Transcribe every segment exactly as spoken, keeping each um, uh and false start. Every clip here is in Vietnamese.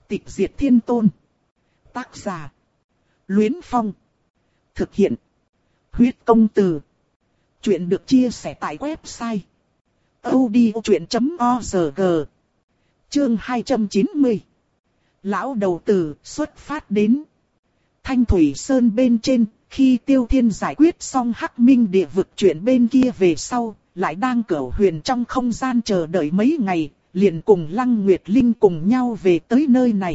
Tịch diệt thiên tôn. Tác giả. Luyến Phong. Thực hiện. Huyết công từ. Chuyện được chia sẻ tại website audiochuyện chấm org. Chương hai trăm chín mươi. Lão đầu tử xuất phát đến Thanh Thủy Sơn bên trên. Khi Tiêu Thiên giải quyết xong Hắc Minh địa vực chuyện bên kia về sau, lại đang cửu huyền trong không gian chờ đợi mấy ngày, liền cùng Lăng Nguyệt Linh cùng nhau về tới nơi này.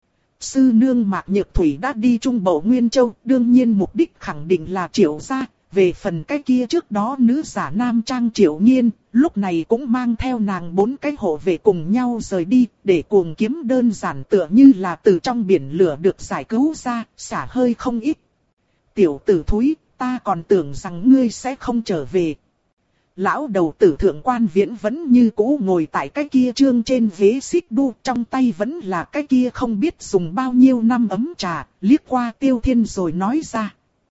Sư nương Mạc Nhược Thủy đã đi Trung Bộ Nguyên Châu, đương nhiên mục đích khẳng định là Triệu gia. Về phần cái kia trước đó nữ giả nam trang Triệu Nghiên, lúc này cũng mang theo nàng bốn cái hộ vệ cùng nhau rời đi, để cuồng kiếm đơn giản tựa như là từ trong biển lửa được giải cứu ra, xả hơi không ít. Tiểu tử thúi, ta còn tưởng rằng ngươi sẽ không trở về. Lão đầu tử Thượng Quan Viễn vẫn như cũ ngồi tại cái kia trương trên ghế xích đu, trong tay vẫn là cái kia không biết dùng bao nhiêu năm ấm trà, liếc qua Tiêu Thiên rồi nói ra.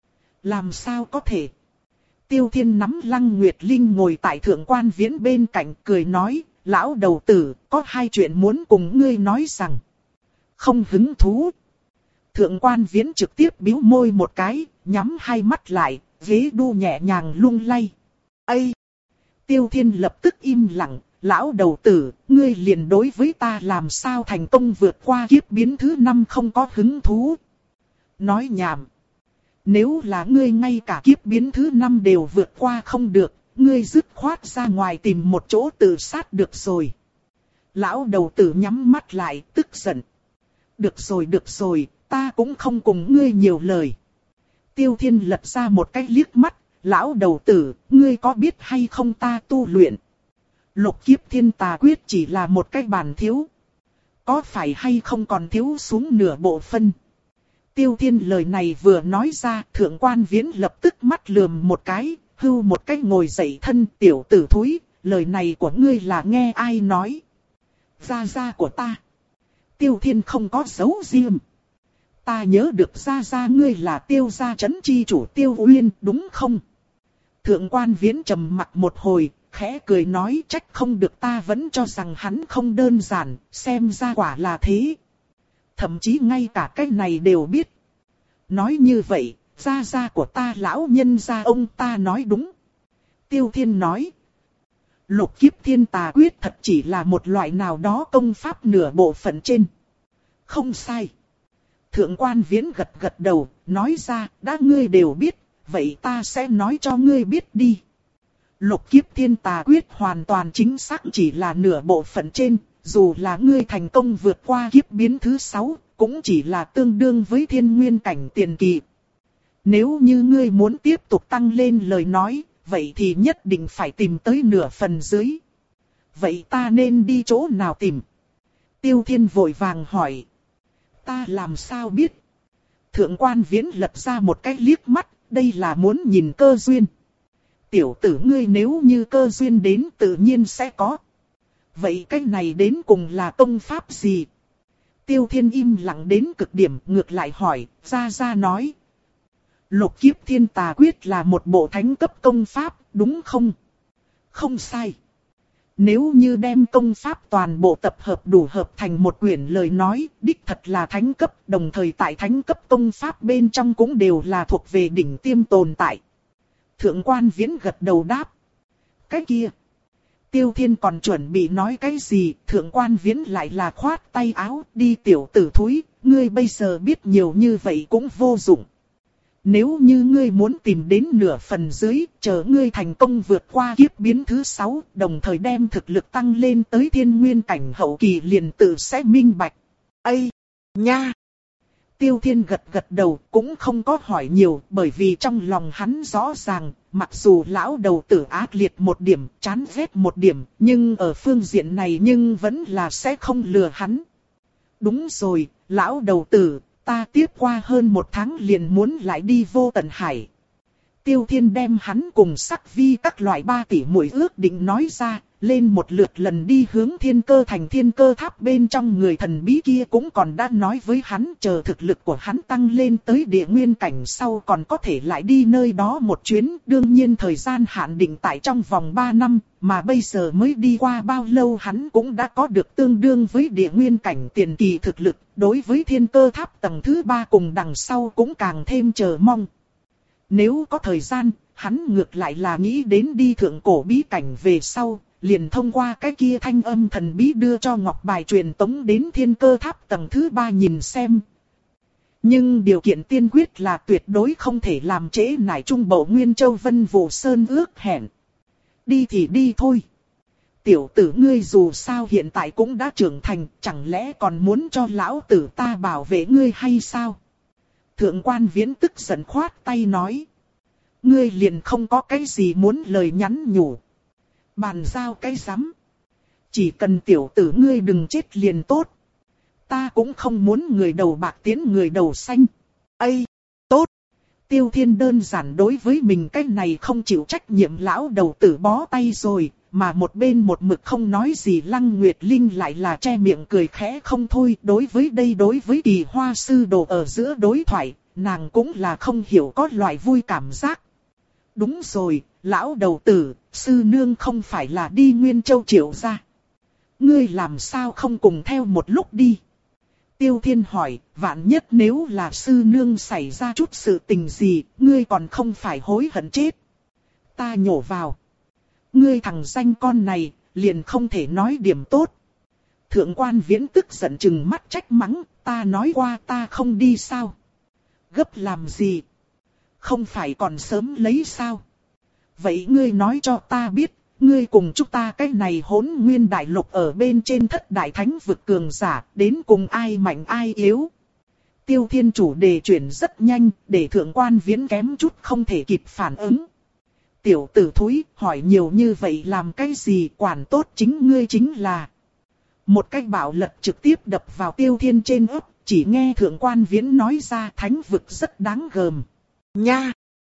Làm sao có thể? Tiêu Thiên nắm Lăng Nguyệt Linh ngồi tại Thượng Quan Viễn bên cạnh cười nói, lão đầu tử, có hai chuyện muốn cùng ngươi nói rằng. Không hứng thú. Thượng Quan Viễn trực tiếp bĩu môi một cái, nhắm hai mắt lại, ghế đu nhẹ nhàng lung lay. Ây! Tiêu Thiên lập tức im lặng, lão đầu tử, ngươi liền đối với ta làm sao thành công vượt qua kiếp biến thứ năm không có hứng thú. Nói nhảm. Nếu là ngươi ngay cả kiếp biến thứ năm đều vượt qua không được, ngươi dứt khoát ra ngoài tìm một chỗ tự sát được rồi. Lão đầu tử nhắm mắt lại, tức giận. Được rồi được rồi, ta cũng không cùng ngươi nhiều lời. Tiêu Thiên lật ra một cái liếc mắt, lão đầu tử, ngươi có biết hay không ta tu luyện? Lục kiếp thiên tà quyết chỉ là một cái bàn thiếu. Có phải hay không còn thiếu xuống nửa bộ phân? Tiêu Thiên lời này vừa nói ra, Thượng Quan Viễn lập tức mắt lườm một cái, hưu một cái ngồi dậy thân tiểu tử thúi, lời này của ngươi là nghe ai nói? Gia gia của ta. Tiêu Thiên không có giấu riêng. Ta nhớ được gia gia ngươi là Tiêu gia trấn chi chủ Tiêu Uyên, đúng không? Thượng Quan Viễn trầm mặt một hồi, khẽ cười nói trách không được ta vẫn cho rằng hắn không đơn giản, xem ra quả là thế. Thậm chí ngay cả cái này đều biết. Nói như vậy, gia gia của ta lão nhân gia ông ta nói đúng. Tiêu Thiên nói. Lục kiếp thiên tà quyết thật chỉ là một loại nào đó công pháp nửa bộ phận trên. Không sai. Thượng Quan Viễn gật gật đầu, nói ra, đã ngươi đều biết, vậy ta sẽ nói cho ngươi biết đi. Lục kiếp thiên tà quyết hoàn toàn chính xác chỉ là nửa bộ phận trên, dù là ngươi thành công vượt qua kiếp biến thứ sáu, cũng chỉ là tương đương với thiên nguyên cảnh tiền kỳ. Nếu như ngươi muốn tiếp tục tăng lên lời nói, vậy thì nhất định phải tìm tới nửa phần dưới. Vậy ta nên đi chỗ nào tìm? Tiêu Thiên vội vàng hỏi. Ta làm sao biết? Thượng Quan Viễn lật ra một cái liếc mắt, đây là muốn nhìn cơ duyên. Tiểu tử ngươi nếu như cơ duyên đến tự nhiên sẽ có. Vậy cái này đến cùng là công pháp gì? Tiêu Thiên im lặng đến cực điểm, ngược lại hỏi, gia gia nói. Lục kiếp thiên tà quyết là một bộ thánh cấp công pháp, đúng không? Không sai. Nếu như đem công pháp toàn bộ tập hợp đủ hợp thành một quyển lời nói, đích thật là thánh cấp, đồng thời tại thánh cấp công pháp bên trong cũng đều là thuộc về đỉnh tiêm tồn tại. Thượng Quan Viễn gật đầu đáp. Cái kia. Tiêu Thiên còn chuẩn bị nói cái gì, Thượng Quan Viễn lại là khoát tay áo, đi tiểu tử thúi, ngươi bây giờ biết nhiều như vậy cũng vô dụng. Nếu như ngươi muốn tìm đến nửa phần dưới, chờ ngươi thành công vượt qua kiếp biến thứ sáu, đồng thời đem thực lực tăng lên tới thiên nguyên cảnh hậu kỳ liền tự sẽ minh bạch. Ây! Nha! Tiêu Thiên gật gật đầu, cũng không có hỏi nhiều, bởi vì trong lòng hắn rõ ràng, mặc dù lão đầu tử ác liệt một điểm, chán ghét một điểm, nhưng ở phương diện này nhưng vẫn là sẽ không lừa hắn. Đúng rồi, lão đầu tử, ta tiếp qua hơn một tháng liền muốn lại đi Vô Tận Hải. Tiêu Thiên đem hắn cùng Sắc Vi các loại ba tỷ muội ước định nói ra, lên một lượt lần đi hướng thiên cơ thành. Thiên cơ tháp bên trong người thần bí kia cũng còn đã nói với hắn chờ thực lực của hắn tăng lên tới địa nguyên cảnh sau còn có thể lại đi nơi đó một chuyến. Đương nhiên thời gian hạn định tại trong vòng ba năm, mà bây giờ mới đi qua bao lâu hắn cũng đã có được tương đương với địa nguyên cảnh tiền kỳ thực lực. Đối với thiên cơ tháp tầng thứ ba cùng đằng sau cũng càng thêm chờ mong. Nếu có thời gian, hắn ngược lại là nghĩ đến đi thượng cổ bí cảnh về sau, liền thông qua cái kia thanh âm thần bí đưa cho ngọc bài truyền tống đến thiên cơ tháp tầng thứ ba nhìn xem. Nhưng điều kiện tiên quyết là tuyệt đối không thể làm trễ nải Trung Bộ Nguyên Châu Vân Vũ Sơn ước hẹn. Đi thì đi thôi. Tiểu tử ngươi dù sao hiện tại cũng đã trưởng thành, chẳng lẽ còn muốn cho lão tử ta bảo vệ ngươi hay sao? Thượng quan Viễn tức giận khoát tay nói. Ngươi liền không có cái gì muốn lời nhắn nhủ. Bàn giao cái rắm. Chỉ cần tiểu tử ngươi đừng chết liền tốt. Ta cũng không muốn người đầu bạc tiến người đầu xanh. Ây, tốt. Tiêu Thiên đơn giản đối với mình cái này không chịu trách nhiệm lão đầu tử bó tay rồi. Mà một bên một mực không nói gì Lăng Nguyệt Linh lại là che miệng cười khẽ không thôi. Đối với đây đối với Kỳ Hoa sư đồ ở giữa đối thoại, nàng cũng là không hiểu có loại vui cảm giác. Đúng rồi, lão đầu tử, sư nương không phải là đi Nguyên Châu Triệu gia. Ngươi làm sao không cùng theo một lúc đi? Tiêu Thiên hỏi, vạn nhất nếu là sư nương xảy ra chút sự tình gì, ngươi còn không phải hối hận chết. Ta nhổ vào. Ngươi thằng danh con này, liền không thể nói điểm tốt. Thượng quan Viễn tức giận chừng mắt trách mắng, ta nói qua ta không đi sao? Gấp làm gì? Không phải còn sớm lấy sao? Vậy ngươi nói cho ta biết, ngươi cùng chúng ta cái này hỗn nguyên đại lục ở bên trên thất đại thánh vực cường giả, đến cùng ai mạnh ai yếu? Tiêu Thiên chủ đề chuyển rất nhanh, để Thượng quan Viễn kém chút không thể kịp phản ứng. Tiểu tử thúi, hỏi nhiều như vậy làm cái gì, quản tốt chính ngươi chính là. Một cái bạo lật trực tiếp đập vào Tiêu Thiên trên ấp, chỉ nghe Thượng quan Viễn nói ra thánh vực rất đáng gờm. Nha!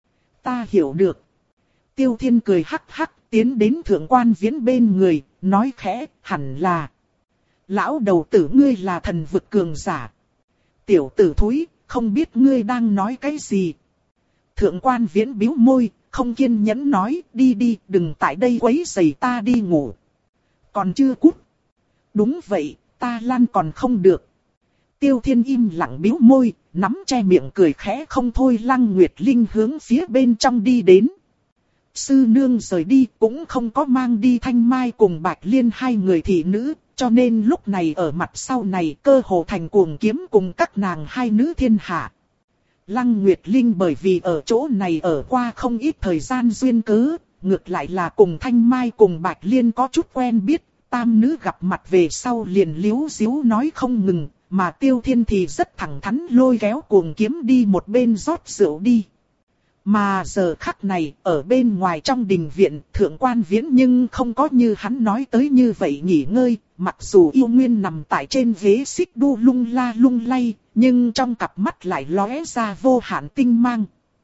Ta hiểu được. Tiêu Thiên cười hắc hắc tiến đến Thượng quan Viễn bên người, nói khẽ, hẳn là. Lão đầu tử ngươi là thần vực cường giả. Tiểu tử thúi, không biết ngươi đang nói cái gì. Thượng quan Viễn bĩu môi, không kiên nhẫn nói, đi đi, đừng tại đây quấy rầy ta đi ngủ. Còn chưa cút. Đúng vậy, ta lăn còn không được. Tiêu Thiên im lặng bĩu môi, nắm che miệng cười khẽ không thôi. Lăng Nguyệt Linh hướng phía bên trong đi đến. Sư nương rời đi cũng không có mang đi Thanh Mai cùng Bạch Liên hai người thị nữ, cho nên lúc này ở mặt sau này cơ hồ thành cuồng kiếm cùng các nàng hai nữ thiên hạ. Lăng Nguyệt Linh bởi vì ở chỗ này ở qua không ít thời gian duyên cớ, ngược lại là cùng Thanh Mai cùng Bạch Liên có chút quen biết, tam nữ gặp mặt về sau liền líu díu nói không ngừng, mà Tiêu Thiên thì rất thẳng thắn lôi kéo cuồng kiếm đi một bên rót rượu đi. Mà giờ khắc này, ở bên ngoài trong đình viện, Thượng quan Viễn nhưng không có như hắn nói tới như vậy nghỉ ngơi, mặc dù yêu nguyên nằm tại trên ghế xích đu lung la lung lay, nhưng trong cặp mắt lại lóe ra vô hạn tinh mang.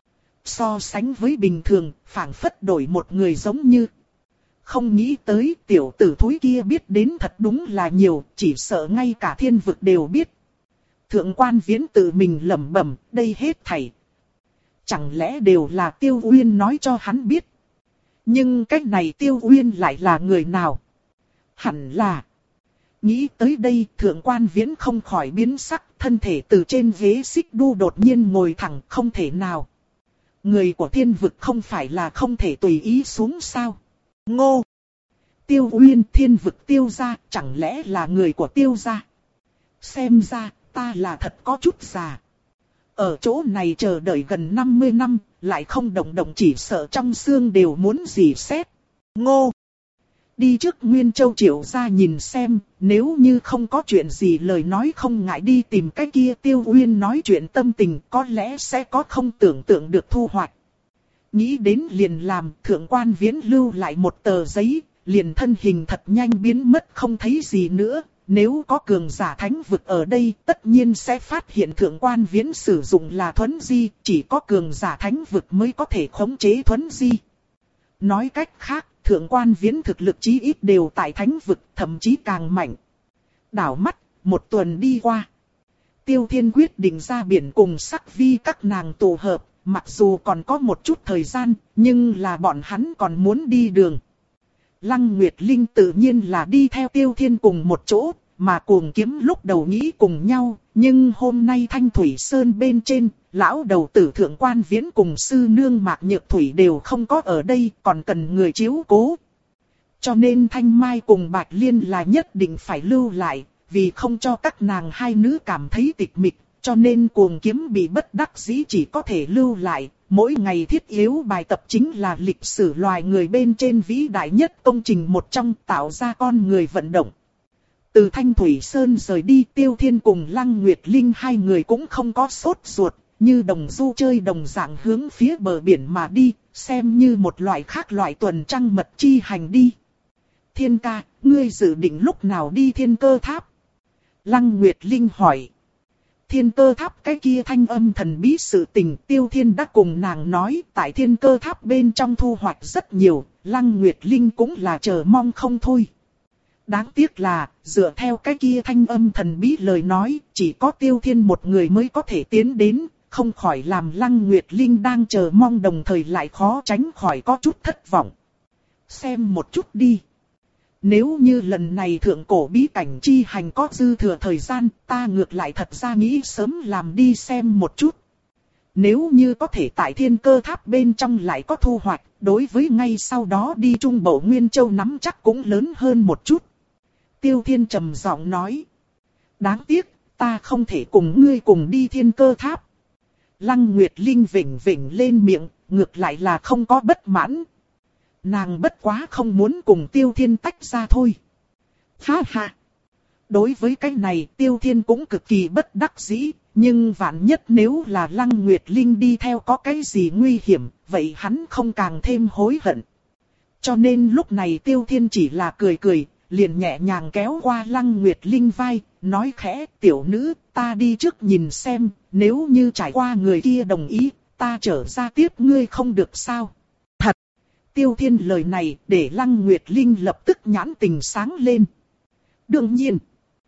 So sánh với bình thường, phảng phất đổi một người giống như. Không nghĩ tới tiểu tử thúi kia biết đến thật đúng là nhiều, chỉ sợ ngay cả thiên vực đều biết. Thượng quan Viễn tự mình lẩm bẩm, đây hết thảy. Chẳng lẽ đều là Tiêu Uyên nói cho hắn biết. Nhưng cách này Tiêu Uyên lại là người nào? Hẳn là. Nghĩ tới đây Thượng quan Viễn không khỏi biến sắc, thân thể từ trên ghế xích đu đột nhiên ngồi thẳng, không thể nào. Người của thiên vực không phải là không thể tùy ý xuống sao? Ngô! Tiêu Uyên thiên vực Tiêu gia, chẳng lẽ là người của Tiêu gia? Xem ra, ta là thật có chút già. Ở chỗ này chờ đợi gần năm mươi năm, lại không động động chỉ sợ trong xương đều muốn rỉ sét. Ngô! Đi trước Nguyên Châu Triệu gia nhìn xem, nếu như không có chuyện gì lời nói không ngại đi tìm cái kia Tiêu Uyên nói chuyện tâm tình, có lẽ sẽ có không tưởng tượng được thu hoạch. Nghĩ đến liền làm, Thượng quan Viễn lưu lại một tờ giấy, liền thân hình thật nhanh biến mất không thấy gì nữa. Nếu có cường giả thánh vực ở đây, tất nhiên sẽ phát hiện Thượng quan Viễn sử dụng là thuấn di, chỉ có cường giả thánh vực mới có thể khống chế thuấn di. Nói cách khác, Thượng Quan Viễn thực lực chí ít đều tại thánh vực, thậm chí càng mạnh. Đảo mắt, một tuần đi qua. Tiêu Thiên quyết định ra biển cùng Sắc Vi các nàng tụ hợp, mặc dù còn có một chút thời gian, nhưng là bọn hắn còn muốn đi đường. Lăng Nguyệt Linh tự nhiên là đi theo Tiêu Thiên cùng một chỗ, mà Cuồng Kiếm lúc đầu nghĩ cùng nhau, nhưng hôm nay Thanh Thủy Sơn bên trên, lão đầu tử Thượng Quan Viễn cùng sư nương Mạc Nhược Thủy đều không có ở đây, còn cần người chiếu cố. Cho nên Thanh Mai cùng Bạch Liên là nhất định phải lưu lại, vì không cho các nàng hai nữ cảm thấy tịch mịch, cho nên Cuồng Kiếm bị bất đắc dĩ chỉ có thể lưu lại. Mỗi ngày thiết yếu bài tập chính là lịch sử loài người bên trên vĩ đại nhất công trình một trong, tạo ra con người vận động. Từ Thanh Thủy Sơn rời đi, Tiêu Thiên cùng Lăng Nguyệt Linh hai người cũng không có sốt ruột, như đồng du chơi đồng dạng hướng phía bờ biển mà đi, xem như một loại khác loại tuần trăng mật chi hành đi. Thiên ca, ngươi dự định lúc nào đi Thiên Cơ Tháp? Lăng Nguyệt Linh hỏi. Thiên Cơ Tháp cái kia thanh âm thần bí sự tình, Tiêu Thiên đã cùng nàng nói, tại Thiên Cơ Tháp bên trong thu hoạch rất nhiều, Lăng Nguyệt Linh cũng là chờ mong không thôi. Đáng tiếc là, dựa theo cái kia thanh âm thần bí lời nói, chỉ có Tiêu Thiên một người mới có thể tiến đến, không khỏi làm Lăng Nguyệt Linh đang chờ mong đồng thời lại khó tránh khỏi có chút thất vọng. Xem một chút đi. Nếu như lần này thượng cổ bí cảnh chi hành có dư thừa thời gian, ta ngược lại thật ra nghĩ sớm làm đi xem một chút. Nếu như có thể tại Thiên Cơ Tháp bên trong lại có thu hoạch, đối với ngay sau đó đi Trung Bộ Nguyên Châu nắm chắc cũng lớn hơn một chút. Tiêu Thiên trầm giọng nói. Đáng tiếc, ta không thể cùng ngươi cùng đi Thiên Cơ Tháp. Lăng Nguyệt Linh vểnh vểnh lên miệng, ngược lại là không có bất mãn. Nàng bất quá không muốn cùng Tiêu Thiên tách ra thôi. Ha ha! Đối với cái này Tiêu Thiên cũng cực kỳ bất đắc dĩ, nhưng vạn nhất nếu là Lăng Nguyệt Linh đi theo có cái gì nguy hiểm, vậy hắn không càng thêm hối hận. Cho nên lúc này Tiêu Thiên chỉ là cười cười, liền nhẹ nhàng kéo qua Lăng Nguyệt Linh vai, nói khẽ, tiểu nữ, ta đi trước nhìn xem, nếu như trải qua người kia đồng ý, ta trở ra tiếp ngươi không được sao. Thật! Tiêu Thiên lời này để Lăng Nguyệt Linh lập tức nhãn tình sáng lên. Đương nhiên!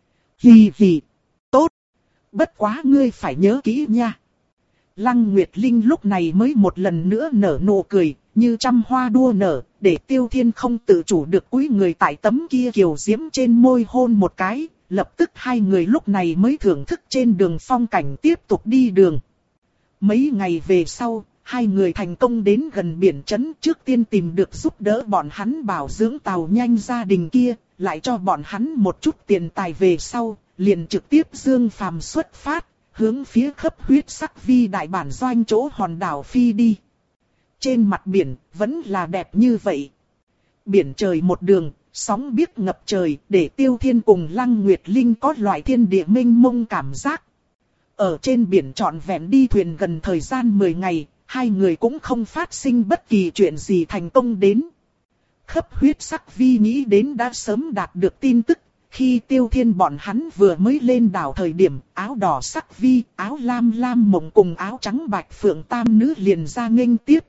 Hì hì! Tốt! Bất quá ngươi phải nhớ kỹ nha. Lăng Nguyệt Linh lúc này mới một lần nữa nở nụ cười, như trăm hoa đua nở, để Tiêu Thiên không tự chủ được cúi người tại tấm kia kiều diễm trên môi hôn một cái, lập tức hai người lúc này mới thưởng thức trên đường phong cảnh tiếp tục đi đường. Mấy ngày về sau, hai người thành công đến gần biển trấn, trước tiên tìm được giúp đỡ bọn hắn bảo dưỡng tàu nhanh gia đình kia, lại cho bọn hắn một chút tiền tài về sau, liền trực tiếp dương phàm xuất phát, hướng phía Khấp Huyết Sắc Vi đại bản doanh chỗ hòn đảo phi đi. Trên mặt biển, vẫn là đẹp như vậy. Biển trời một đường, sóng biếc ngập trời, để Tiêu Thiên cùng Lăng Nguyệt Linh có loại thiên địa mênh mông cảm giác. Ở trên biển trọn vẹn đi thuyền gần thời gian mười ngày, hai người cũng không phát sinh bất kỳ chuyện gì thành công đến. Khấp Huyết Sắc Vi nghĩ đến đã sớm đạt được tin tức. Khi Tiêu Thiên bọn hắn vừa mới lên đảo thời điểm, áo đỏ Sắc Vi, áo lam lam mộng cùng áo trắng bạch phượng tam nữ liền ra nghênh tiếp.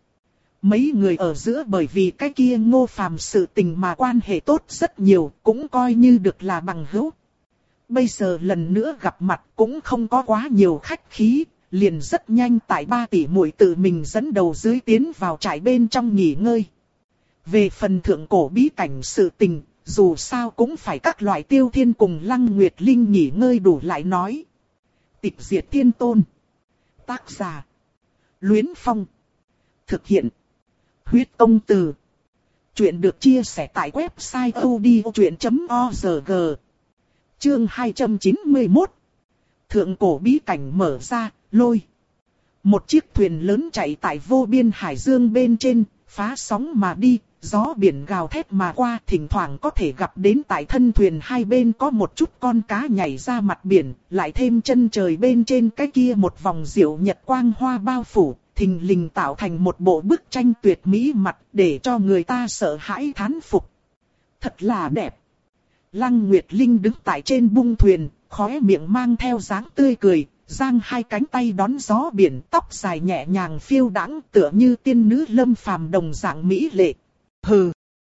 Mấy người ở giữa bởi vì cái kia Ngô Phàm sự tình mà quan hệ tốt rất nhiều, cũng coi như được là bằng hữu. Bây giờ lần nữa gặp mặt cũng không có quá nhiều khách khí, liền rất nhanh tại ba tỷ muội tự mình dẫn đầu dưới tiến vào trại bên trong nghỉ ngơi. Về phần thượng cổ bí cảnh sự tình, dù sao cũng phải các loại Tiêu Thiên cùng Lăng Nguyệt Linh nghỉ ngơi đủ lại nói. Tịch Diệt Thiên Tôn. Tác giả. Luyến Phong. Thực hiện. Huyết Công Từ. Chuyện được chia sẻ tại website odchuyện chấm org. Chương hai trăm chín mươi mốt. Thượng cổ bí cảnh mở ra, lôi. Một chiếc thuyền lớn chạy tại vô biên hải dương bên trên, phá sóng mà đi. Gió biển gào thét mà qua, thỉnh thoảng có thể gặp đến tại thân thuyền hai bên có một chút con cá nhảy ra mặt biển, lại thêm chân trời bên trên cái kia một vòng diệu nhật quang hoa bao phủ, thình lình tạo thành một bộ bức tranh tuyệt mỹ mặt để cho người ta sợ hãi thán phục. Thật là đẹp. Lăng Nguyệt Linh đứng tại trên bung thuyền, khóe miệng mang theo dáng tươi cười, giang hai cánh tay đón gió biển, tóc dài nhẹ nhàng phiêu đãng tựa như tiên nữ lâm phàm đồng dạng mỹ lệ. Hừ,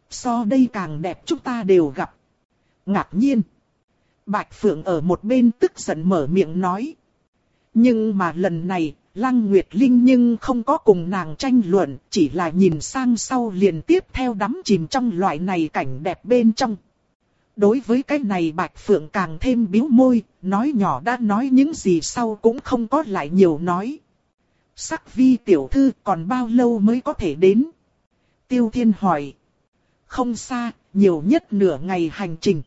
So đây càng đẹp chúng ta đều gặp. Ngạc nhiên. Bạch Phượng ở một bên tức giận mở miệng nói. Nhưng mà lần này, Lăng Nguyệt Linh nhưng không có cùng nàng tranh luận, chỉ là nhìn sang sau liền tiếp theo đắm chìm trong loại này cảnh đẹp bên trong. Đối với cái này Bạch Phượng càng thêm bĩu môi, nói nhỏ đã nói những gì sau cũng không có lại nhiều nói. Sắc Vi tiểu thư còn bao lâu mới có thể đến? Tiêu Thiên hỏi. Không xa, nhiều nhất nửa ngày hành trình.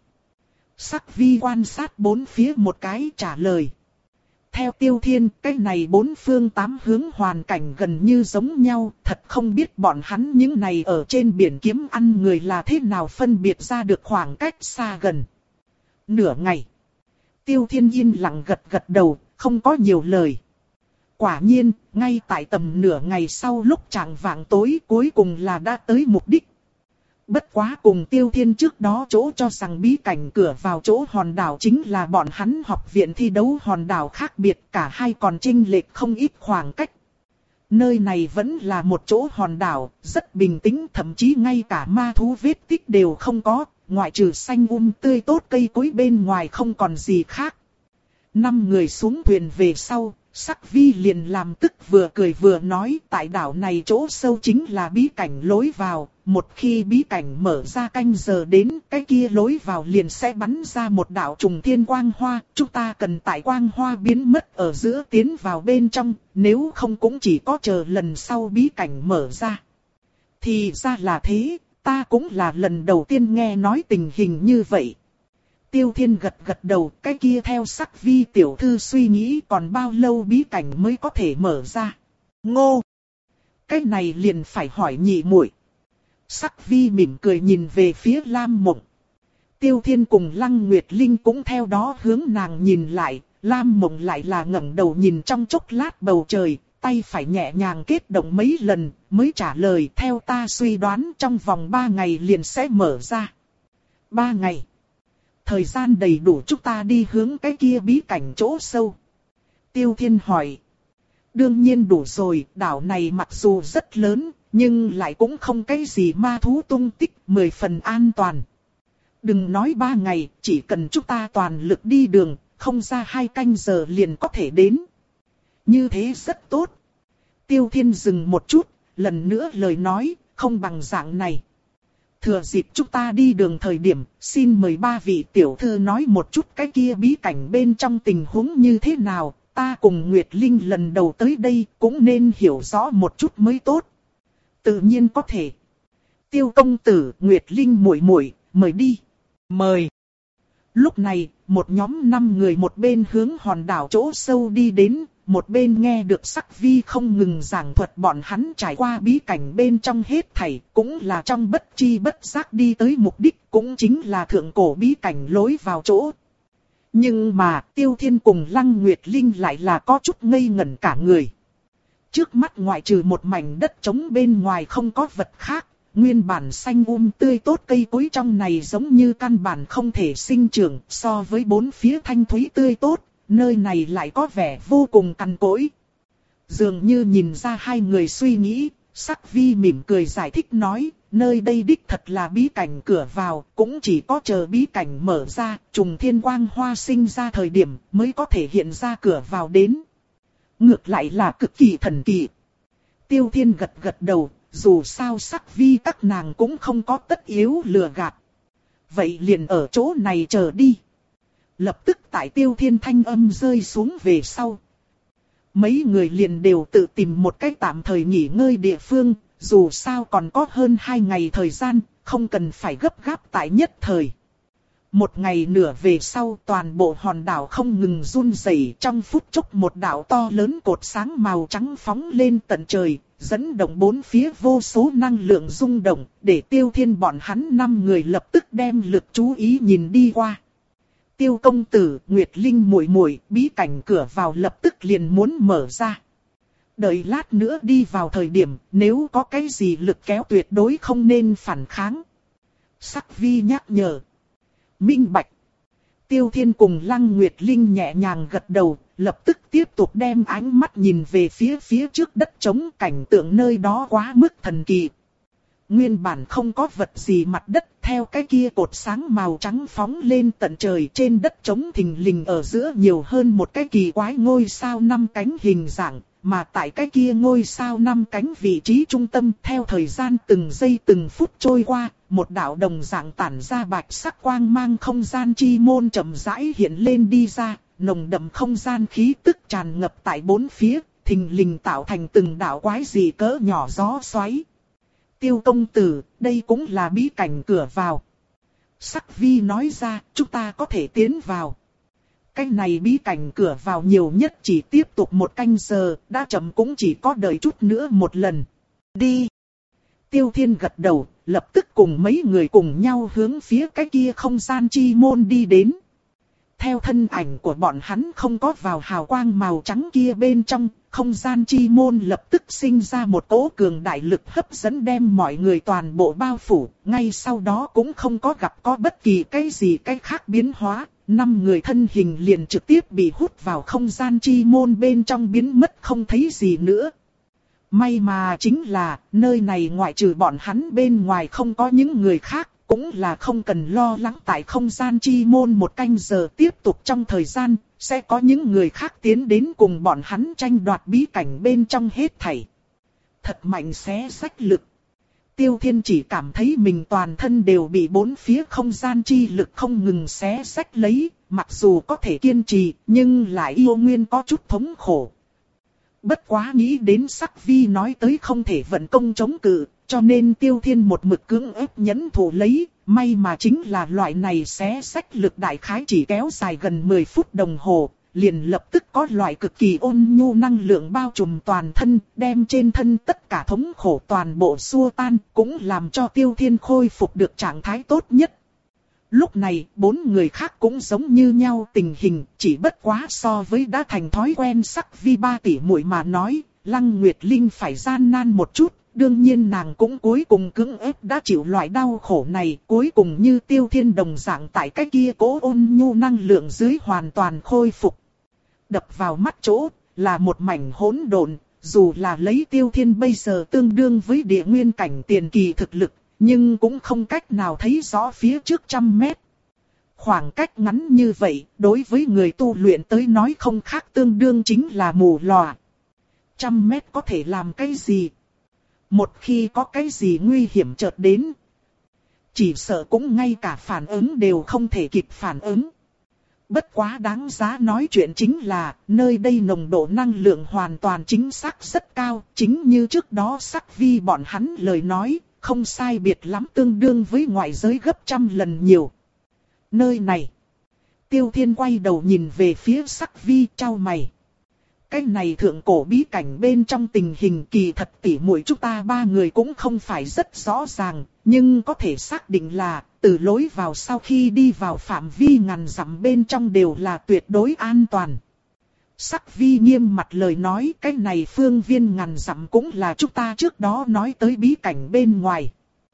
Sắc Vi quan sát bốn phía một cái trả lời. Theo Tiêu Thiên, cái này bốn phương tám hướng hoàn cảnh gần như giống nhau, thật không biết bọn hắn những này ở trên biển kiếm ăn người là thế nào phân biệt ra được khoảng cách xa gần. Nửa ngày. Tiêu Thiên yên lặng gật gật đầu, không có nhiều lời. Quả nhiên, ngay tại tầm nửa ngày sau lúc chạng vạng tối cuối cùng là đã tới mục đích. Bất quá cùng Tiêu Thiên trước đó chỗ cho rằng bí cảnh cửa vào chỗ hòn đảo chính là bọn hắn học viện thi đấu hòn đảo khác biệt, cả hai còn chênh lệch không ít khoảng cách. Nơi này vẫn là một chỗ hòn đảo, rất bình tĩnh, thậm chí ngay cả ma thú vết tích đều không có, ngoại trừ xanh um tươi tốt cây cối bên ngoài không còn gì khác. Năm người xuống thuyền về sau, Sắc Vi liền làm tức vừa cười vừa nói, tại đảo này chỗ sâu chính là bí cảnh lối vào, một khi bí cảnh mở ra canh giờ đến, cái kia lối vào liền sẽ bắn ra một đạo trùng thiên quang hoa, chúng ta cần tại quang hoa biến mất ở giữa tiến vào bên trong, nếu không cũng chỉ có chờ lần sau bí cảnh mở ra. Thì ra là thế, ta cũng là lần đầu tiên nghe nói tình hình như vậy. Tiêu Thiên gật gật đầu, cái kia theo Sắc Vi tiểu thư suy nghĩ còn bao lâu bí cảnh mới có thể mở ra. Ngô! Cái này liền phải hỏi nhị muội. Sắc Vi mỉm cười nhìn về phía Lam Mộng. Tiêu Thiên cùng Lăng Nguyệt Linh cũng theo đó hướng nàng nhìn lại, Lam Mộng lại là ngẩng đầu nhìn trong chốc lát bầu trời, tay phải nhẹ nhàng kết động mấy lần, mới trả lời theo ta suy đoán trong vòng ba ngày liền sẽ mở ra. Ba ngày. Thời gian đầy đủ chúng ta đi hướng cái kia bí cảnh chỗ sâu. Tiêu Thiên hỏi. Đương nhiên đủ rồi, đảo này mặc dù rất lớn, nhưng lại cũng không cái gì ma thú tung tích, mười phần an toàn. Đừng nói ba ngày, chỉ cần chúng ta toàn lực đi đường, không ra hai canh giờ liền có thể đến. Như thế rất tốt. Tiêu Thiên dừng một chút, lần nữa lời nói, không bằng dạng này. Thừa dịp chúng ta đi đường thời điểm, xin mời ba vị tiểu thư nói một chút cái kia bí cảnh bên trong tình huống như thế nào, ta cùng Nguyệt Linh lần đầu tới đây cũng nên hiểu rõ một chút mới tốt. Tự nhiên có thể. Tiêu công tử, Nguyệt Linh muội muội, mời đi. Mời. Lúc này, một nhóm năm người một bên hướng hòn đảo chỗ sâu đi đến, một bên nghe được Sắc Vi không ngừng giảng thuật bọn hắn trải qua bí cảnh bên trong hết thảy, cũng là trong bất chi bất giác đi tới mục đích, cũng chính là thượng cổ bí cảnh lối vào chỗ. Nhưng mà Tiêu Thiên cùng Lăng Nguyệt Linh lại là có chút ngây ngẩn cả người. Trước mắt ngoại trừ một mảnh đất trống bên ngoài không có vật khác, nguyên bản xanh um tươi tốt cây cối trong này giống như căn bản không thể sinh trưởng, so với bốn phía thanh thúy tươi tốt, nơi này lại có vẻ vô cùng cằn cỗi. Dường như nhìn ra hai người suy nghĩ, Sắc Vi mỉm cười giải thích nói, nơi đây đích thật là bí cảnh cửa vào, cũng chỉ có chờ bí cảnh mở ra, trùng thiên quang hoa sinh ra thời điểm mới có thể hiện ra cửa vào đến. Ngược lại là cực kỳ thần kỳ. Tiêu Thiên gật gật đầu, dù sao Sắc Vi các nàng cũng không có tất yếu lừa gạt. Vậy liền ở chỗ này chờ đi. Lập tức tại Tiêu Thiên thanh âm rơi xuống về sau. Mấy người liền đều tự tìm một cách tạm thời nghỉ ngơi địa phương, dù sao còn có hơn hai ngày thời gian, không cần phải gấp gáp tại nhất thời. Một ngày nửa về sau toàn bộ hòn đảo không ngừng run rẩy, trong phút chốc một đạo to lớn cột sáng màu trắng phóng lên tận trời, dẫn động bốn phía vô số năng lượng rung động, để Tiêu Thiên bọn hắn năm người lập tức đem lực chú ý nhìn đi qua. Tiêu công tử, Nguyệt Linh muội muội, bí cảnh cửa vào lập tức liền muốn mở ra. Đợi lát nữa đi vào thời điểm, nếu có cái gì lực kéo tuyệt đối không nên phản kháng. Sắc Vi nhắc nhở. Minh bạch. Tiêu Thiên cùng Lăng Nguyệt Linh nhẹ nhàng gật đầu, lập tức tiếp tục đem ánh mắt nhìn về phía phía trước đất trống, cảnh tượng nơi đó quá mức thần kỳ. nguyên bản không có vật gì mặt đất, theo cái kia cột sáng màu trắng phóng lên tận trời, trên đất trống thình lình ở giữa nhiều hơn một cái kỳ quái ngôi sao năm cánh hình dạng, mà tại cái kia ngôi sao năm cánh vị trí trung tâm, theo thời gian từng giây từng phút trôi qua, một đạo đồng dạng tản ra bạch sắc quang mang không gian chi môn chậm rãi hiện lên đi ra, nồng đậm không gian khí tức tràn ngập tại bốn phía, thình lình tạo thành từng đạo quái dị cỡ nhỏ gió xoáy. Tiêu công tử, đây cũng là bí cảnh cửa vào. Sắc Vi nói ra, chúng ta có thể tiến vào. Cái này bí cảnh cửa vào nhiều nhất chỉ tiếp tục một canh giờ, đã chậm cũng chỉ có đợi chút nữa một lần. Đi. Tiêu Thiên gật đầu, lập tức cùng mấy người cùng nhau hướng phía cái kia không gian chi môn đi đến. Theo thân ảnh của bọn hắn không có vào hào quang màu trắng kia bên trong, không gian chi môn lập tức sinh ra một cỗ cường đại lực hấp dẫn đem mọi người toàn bộ bao phủ, ngay sau đó cũng không có gặp có bất kỳ cái gì cái khác biến hóa, năm người thân hình liền trực tiếp bị hút vào không gian chi môn bên trong biến mất không thấy gì nữa. May mà chính là, nơi này ngoại trừ bọn hắn bên ngoài không có những người khác. Cũng là không cần lo lắng tại không gian chi môn một canh giờ tiếp tục trong thời gian, sẽ có những người khác tiến đến cùng bọn hắn tranh đoạt bí cảnh bên trong hết thảy. Thật mạnh xé rách lực. Tiêu Thiên chỉ cảm thấy mình toàn thân đều bị bốn phía không gian chi lực không ngừng xé rách lấy, mặc dù có thể kiên trì, nhưng lại yêu nguyên có chút thống khổ. Bất quá nghĩ đến Sắc Vi nói tới không thể vận công chống cự. Cho nên Tiêu Thiên một mực cưỡng ép nhẫn thủ lấy, may mà chính là loại này xé xách lực đại khái chỉ kéo dài gần mười phút đồng hồ, liền lập tức có loại cực kỳ ôn nhu năng lượng bao trùm toàn thân, đem trên thân tất cả thống khổ toàn bộ xua tan, cũng làm cho Tiêu Thiên khôi phục được trạng thái tốt nhất. Lúc này, bốn người khác cũng giống như nhau tình hình, chỉ bất quá so với đã thành thói quen Sắc Vi ba tỷ muội mà nói, Lăng Nguyệt Linh phải gian nan một chút. Đương nhiên nàng cũng cuối cùng cưỡng ép đã chịu loại đau khổ này, cuối cùng như Tiêu Thiên đồng dạng tại cái kia cố ôn nhu năng lượng dưới hoàn toàn khôi phục. Đập vào mắt chỗ, là một mảnh hỗn độn, dù là lấy Tiêu Thiên bây giờ tương đương với địa nguyên cảnh tiền kỳ thực lực, nhưng cũng không cách nào thấy rõ phía trước trăm mét. Khoảng cách ngắn như vậy, đối với người tu luyện tới nói không khác tương đương chính là mù lòa. Trăm mét có thể làm cái gì? Một khi có cái gì nguy hiểm chợt đến, chỉ sợ cũng ngay cả phản ứng đều không thể kịp phản ứng. Bất quá đáng giá nói chuyện chính là, nơi đây nồng độ năng lượng hoàn toàn chính xác rất cao, chính như trước đó Sắc Vi bọn hắn lời nói, không sai biệt lắm tương đương với ngoại giới gấp trăm lần nhiều. Nơi này, Tiêu Thiên quay đầu nhìn về phía Sắc Vi trao mày. Cái này thượng cổ bí cảnh bên trong tình hình kỳ thật tỉ muội chúng ta ba người cũng không phải rất rõ ràng, nhưng có thể xác định là, từ lối vào sau khi đi vào phạm vi ngàn dặm bên trong đều là tuyệt đối an toàn. Sắc Vi nghiêm mặt lời nói, cái này phương viên ngàn dặm cũng là chúng ta trước đó nói tới bí cảnh bên ngoài.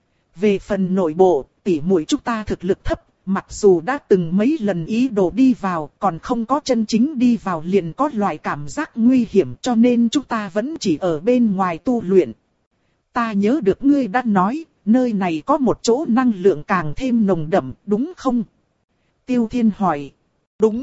Về phần nội bộ, tỉ muội chúng ta thực lực thấp. Mặc dù đã từng mấy lần ý đồ đi vào, còn không có chân chính đi vào liền có loại cảm giác nguy hiểm, cho nên chúng ta vẫn chỉ ở bên ngoài tu luyện. Ta nhớ được ngươi đã nói, nơi này có một chỗ năng lượng càng thêm nồng đậm, đúng không? Tiêu Thiên hỏi. Đúng.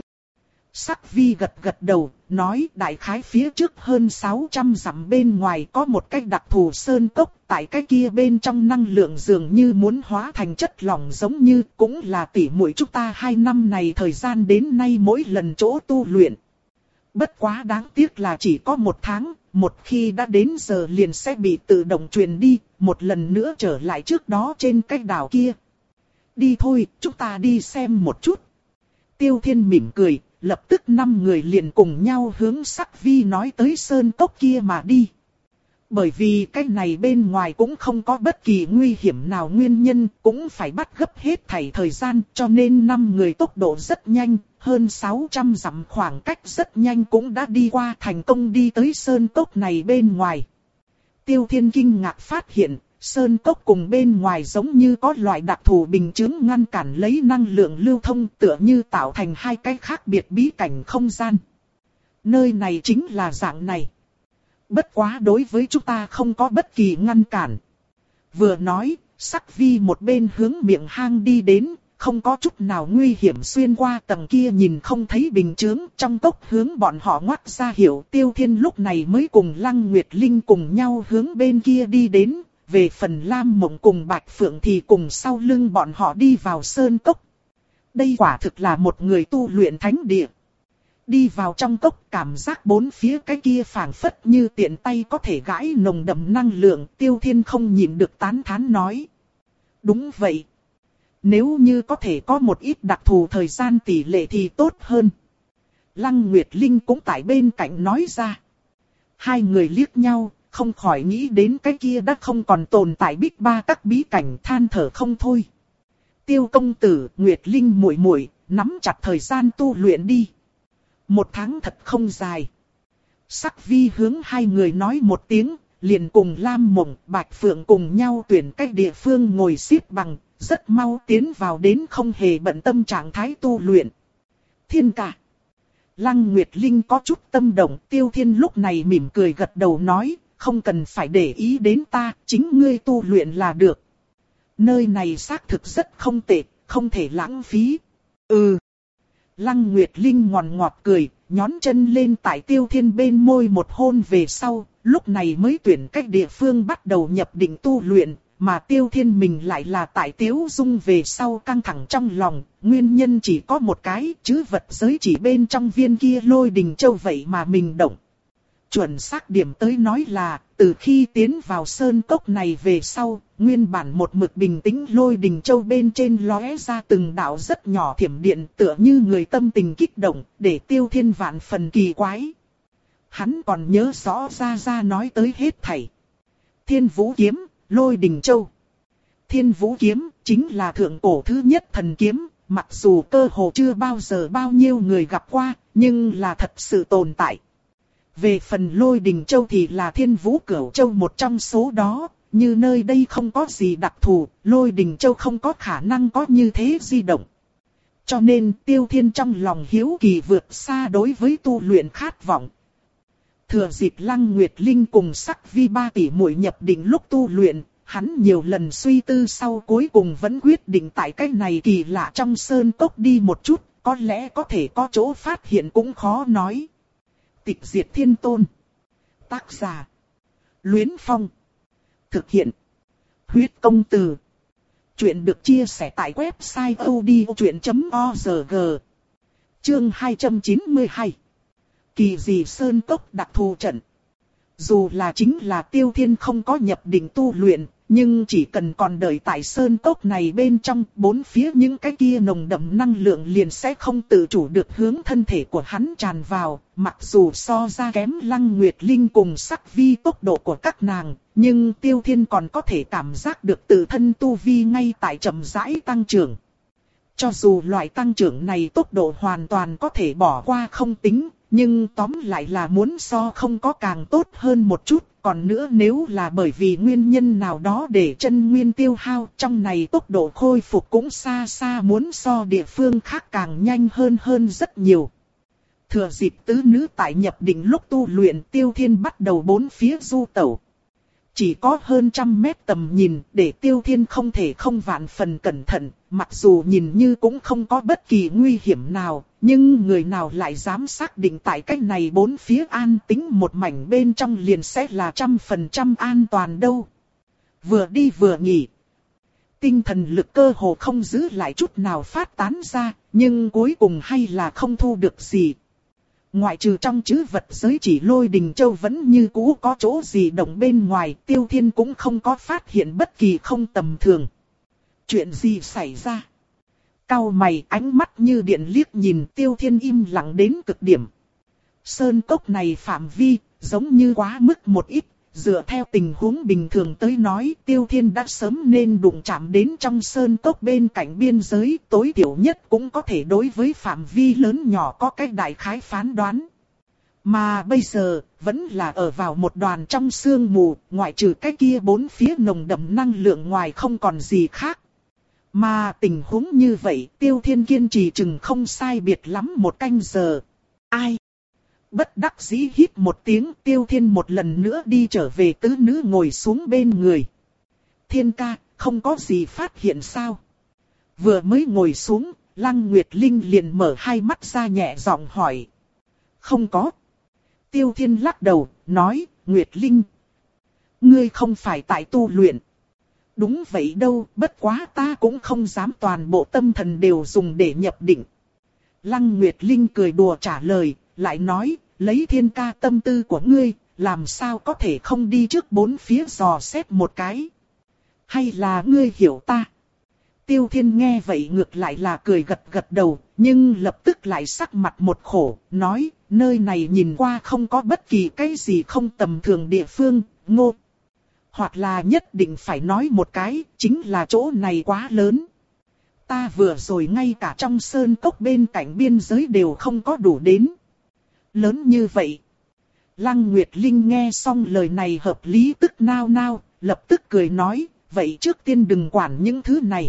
Sắc Vi gật gật đầu, nói đại khái phía trước hơn sáu trăm dặm bên ngoài có một cái đặc thù sơn cốc, tại cái kia bên trong năng lượng dường như muốn hóa thành chất lỏng giống như cũng là tỉ muội chúng ta hai năm này thời gian đến nay mỗi lần chỗ tu luyện. Bất quá đáng tiếc là chỉ có một tháng, một khi đã đến giờ liền sẽ bị tự động truyền đi, một lần nữa trở lại trước đó trên cái đảo kia. Đi thôi, chúng ta đi xem một chút. Tiêu Thiên mỉm cười. Lập tức năm người liền cùng nhau hướng Sắc Vi nói tới sơn cốc kia mà đi. Bởi vì cái này bên ngoài cũng không có bất kỳ nguy hiểm nào nguyên nhân, cũng phải bắt gấp hết thảy thời gian, cho nên năm người tốc độ rất nhanh, hơn sáu trăm dặm khoảng cách rất nhanh cũng đã đi qua thành công đi tới sơn cốc này bên ngoài. Tiêu Thiên kinh ngạc phát hiện, sơn cốc cùng bên ngoài giống như có loại đặc thù bình chứng ngăn cản lấy năng lượng lưu thông, tựa như tạo thành hai cái khác biệt bí cảnh không gian. Nơi này chính là dạng này. Bất quá đối với chúng ta không có bất kỳ ngăn cản. Vừa nói, Sắc Vi một bên hướng miệng hang đi đến, không có chút nào nguy hiểm xuyên qua tầng kia nhìn không thấy bình chướng, trong cốc hướng bọn họ ngoắt ra hiệu. Tiêu Thiên lúc này mới cùng Lăng Nguyệt Linh cùng nhau hướng bên kia đi đến, về phần Lam Mộng cùng Bạch Phượng thì cùng sau lưng bọn họ đi vào sơn cốc. Đây quả thực là một người tu luyện thánh địa. Đi vào trong cốc cảm giác bốn phía cái kia phảng phất như tiện tay có thể gãi nồng đậm năng lượng. Tiêu Thiên không nhịn được tán thán nói. Đúng vậy. Nếu như có thể có một ít đặc thù thời gian tỷ lệ thì tốt hơn. Lăng Nguyệt Linh cũng tại bên cạnh nói ra. Hai người liếc nhau, không khỏi nghĩ đến cái kia đã không còn tồn tại bích ba các bí cảnh, than thở không thôi. Tiêu công tử, Nguyệt Linh muội muội, nắm chặt thời gian tu luyện đi. Một tháng thật không dài. Sắc Vi hướng hai người nói một tiếng, liền cùng Lam Mộng, Bạch Phượng cùng nhau tuyển cách địa phương ngồi xếp bằng, rất mau tiến vào đến không hề bận tâm trạng thái tu luyện. Thiên ca. Lăng Nguyệt Linh có chút tâm động. Tiêu Thiên lúc này mỉm cười gật đầu nói, không cần phải để ý đến ta, chính ngươi tu luyện là được. Nơi này xác thực rất không tệ, không thể lãng phí. Ừ. Lăng Nguyệt Linh ngọt ngọt cười, nhón chân lên tại Tiêu Thiên bên môi một hôn về sau, lúc này mới tuyển cách địa phương bắt đầu nhập định tu luyện, mà Tiêu Thiên mình lại là tại Tiếu Dung về sau căng thẳng trong lòng, nguyên nhân chỉ có một cái, chứ vật giới chỉ bên trong viên kia Lôi Đình Châu vậy mà mình động. Chuẩn xác điểm tới nói là, từ khi tiến vào sơn cốc này về sau, nguyên bản một mực bình tĩnh Lôi Đình Châu bên trên lóe ra từng đạo rất nhỏ thiểm điện, tựa như người tâm tình kích động, để Tiêu Thiên vạn phần kỳ quái. Hắn còn nhớ rõ ra ra nói tới hết thảy. Thiên Vũ Kiếm, Lôi Đình Châu. Thiên Vũ Kiếm chính là thượng cổ thứ nhất thần kiếm, mặc dù cơ hồ chưa bao giờ bao nhiêu người gặp qua, nhưng là thật sự tồn tại. Về phần Lôi Đình Châu thì là Thiên Vũ Cửu Châu một trong số đó, như nơi đây không có gì đặc thù, Lôi Đình Châu không có khả năng có như thế di động. Cho nên Tiêu Thiên trong lòng hiếu kỳ vượt xa đối với tu luyện khát vọng. Thừa dịp Lăng Nguyệt Linh cùng Sắc Vi ba tỷ muội nhập định lúc tu luyện, hắn nhiều lần suy tư sau cuối cùng vẫn quyết định tại cái này kỳ lạ trong sơn cốc đi một chút, có lẽ có thể có chỗ phát hiện cũng khó nói. Tịch Diệt Thiên Tôn. Tác giả. Luyến Phong. Thực hiện. Huyết Công Từ. Chuyện được chia sẻ tại website odchuyện chấm org. Chương hai trăm chín mươi hai. Kỳ dị sơn cốc đặc thù trận. Dù là chính là Tiêu Thiên không có nhập định tu luyện, nhưng chỉ cần còn đợi tại sơn cốc này bên trong, bốn phía những cái kia nồng đậm năng lượng liền sẽ không tự chủ được hướng thân thể của hắn tràn vào. Mặc dù so ra kém Lăng Nguyệt Linh cùng Sắc Vi tốc độ của các nàng, nhưng Tiêu Thiên còn có thể cảm giác được tự thân tu vi ngay tại chậm rãi tăng trưởng. Cho dù loại tăng trưởng này tốc độ hoàn toàn có thể bỏ qua không tính, nhưng tóm lại là muốn so không có càng tốt hơn một chút. Còn nữa nếu là bởi vì nguyên nhân nào đó để chân nguyên tiêu hao, trong này tốc độ khôi phục cũng xa xa muốn so địa phương khác càng nhanh hơn hơn rất nhiều. Thừa dịp tứ nữ tại nhập định lúc tu luyện, Tiêu Thiên bắt đầu bốn phía du tẩu. Chỉ có hơn trăm mét tầm nhìn, để Tiêu Thiên không thể không vạn phần cẩn thận, mặc dù nhìn như cũng không có bất kỳ nguy hiểm nào, nhưng người nào lại dám xác định tại cách này bốn phía an tĩnh một mảnh bên trong liền sẽ là trăm phần trăm an toàn đâu. Vừa đi vừa nghỉ. Tinh thần lực cơ hồ không giữ lại chút nào phát tán ra, nhưng cuối cùng hay là không thu được gì. Ngoại trừ trong trữ vật giới chỉ Lôi Đình Châu vẫn như cũ có chỗ gì động bên ngoài, Tiêu Thiên cũng không có phát hiện bất kỳ không tầm thường. Chuyện gì xảy ra? Cau mày, ánh mắt như điện liếc nhìn, Tiêu Thiên im lặng đến cực điểm. Sơn cốc này phạm vi, giống như quá mức một ít, dựa theo tình huống bình thường tới nói, Tiêu Thiên đã sớm nên đụng chạm đến trong sơn cốc bên cạnh biên giới, tối thiểu nhất cũng có thể đối với phạm vi lớn nhỏ có cách đại khái phán đoán. Mà bây giờ, vẫn là ở vào một đoàn trong sương mù, ngoại trừ cái kia bốn phía nồng đậm năng lượng ngoài không còn gì khác. Mà tình huống như vậy, Tiêu Thiên kiên trì chừng không sai biệt lắm một canh giờ. Ai? Bất đắc dĩ hít một tiếng, Tiêu Thiên một lần nữa đi trở về tứ nữ ngồi xuống bên người. Thiên ca, không có gì phát hiện sao? Vừa mới ngồi xuống, Lăng Nguyệt Linh liền mở hai mắt ra nhẹ giọng hỏi. Không có. Tiêu Thiên lắc đầu, nói, Nguyệt Linh, ngươi không phải tại tu luyện. Đúng vậy đâu, bất quá ta cũng không dám toàn bộ tâm thần đều dùng để nhập định. Lăng Nguyệt Linh cười đùa trả lời, lại nói, lấy Thiên ca tâm tư của ngươi, làm sao có thể không đi trước bốn phía dò xét một cái. Hay là ngươi hiểu ta? Tiêu Thiên nghe vậy ngược lại là cười gật gật đầu, nhưng lập tức lại sắc mặt một khổ, nói, nơi này nhìn qua không có bất kỳ cái gì không tầm thường địa phương, ngô. Hoặc là nhất định phải nói một cái, chính là chỗ này quá lớn. Ta vừa rồi ngay cả trong sơn cốc bên cạnh biên giới đều không có đủ đến. Lớn như vậy. Lăng Nguyệt Linh nghe xong lời này hợp lý tức nao nao, lập tức cười nói, vậy trước tiên đừng quản những thứ này.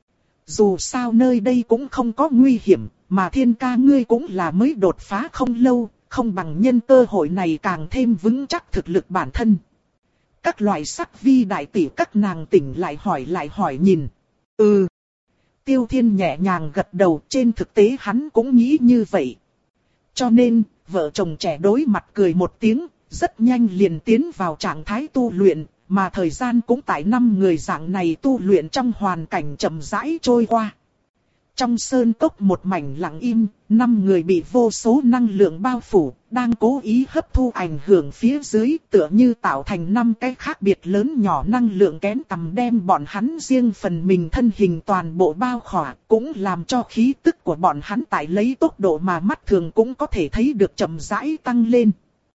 Dù sao nơi đây cũng không có nguy hiểm, mà Thiên ca ngươi cũng là mới đột phá không lâu, không bằng nhân cơ hội này càng thêm vững chắc thực lực bản thân. Các loại sắc vi đại tỷ các nàng tỉnh lại hỏi lại hỏi nhìn. Ừ. Tiêu Thiên nhẹ nhàng gật đầu, trên thực tế hắn cũng nghĩ như vậy. Cho nên, vợ chồng trẻ đối mặt cười một tiếng, rất nhanh liền tiến vào trạng thái tu luyện, mà thời gian cũng tại năm người dạng này tu luyện trong hoàn cảnh chậm rãi trôi qua. Trong sơn cốc một mảnh lặng im, năm người bị vô số năng lượng bao phủ, đang cố ý hấp thu ảnh hưởng phía dưới, tựa như tạo thành năm cái khác biệt lớn nhỏ năng lượng kén tầm đem bọn hắn riêng phần mình thân hình toàn bộ bao khỏa, cũng làm cho khí tức của bọn hắn tại lấy tốc độ mà mắt thường cũng có thể thấy được chậm rãi tăng lên.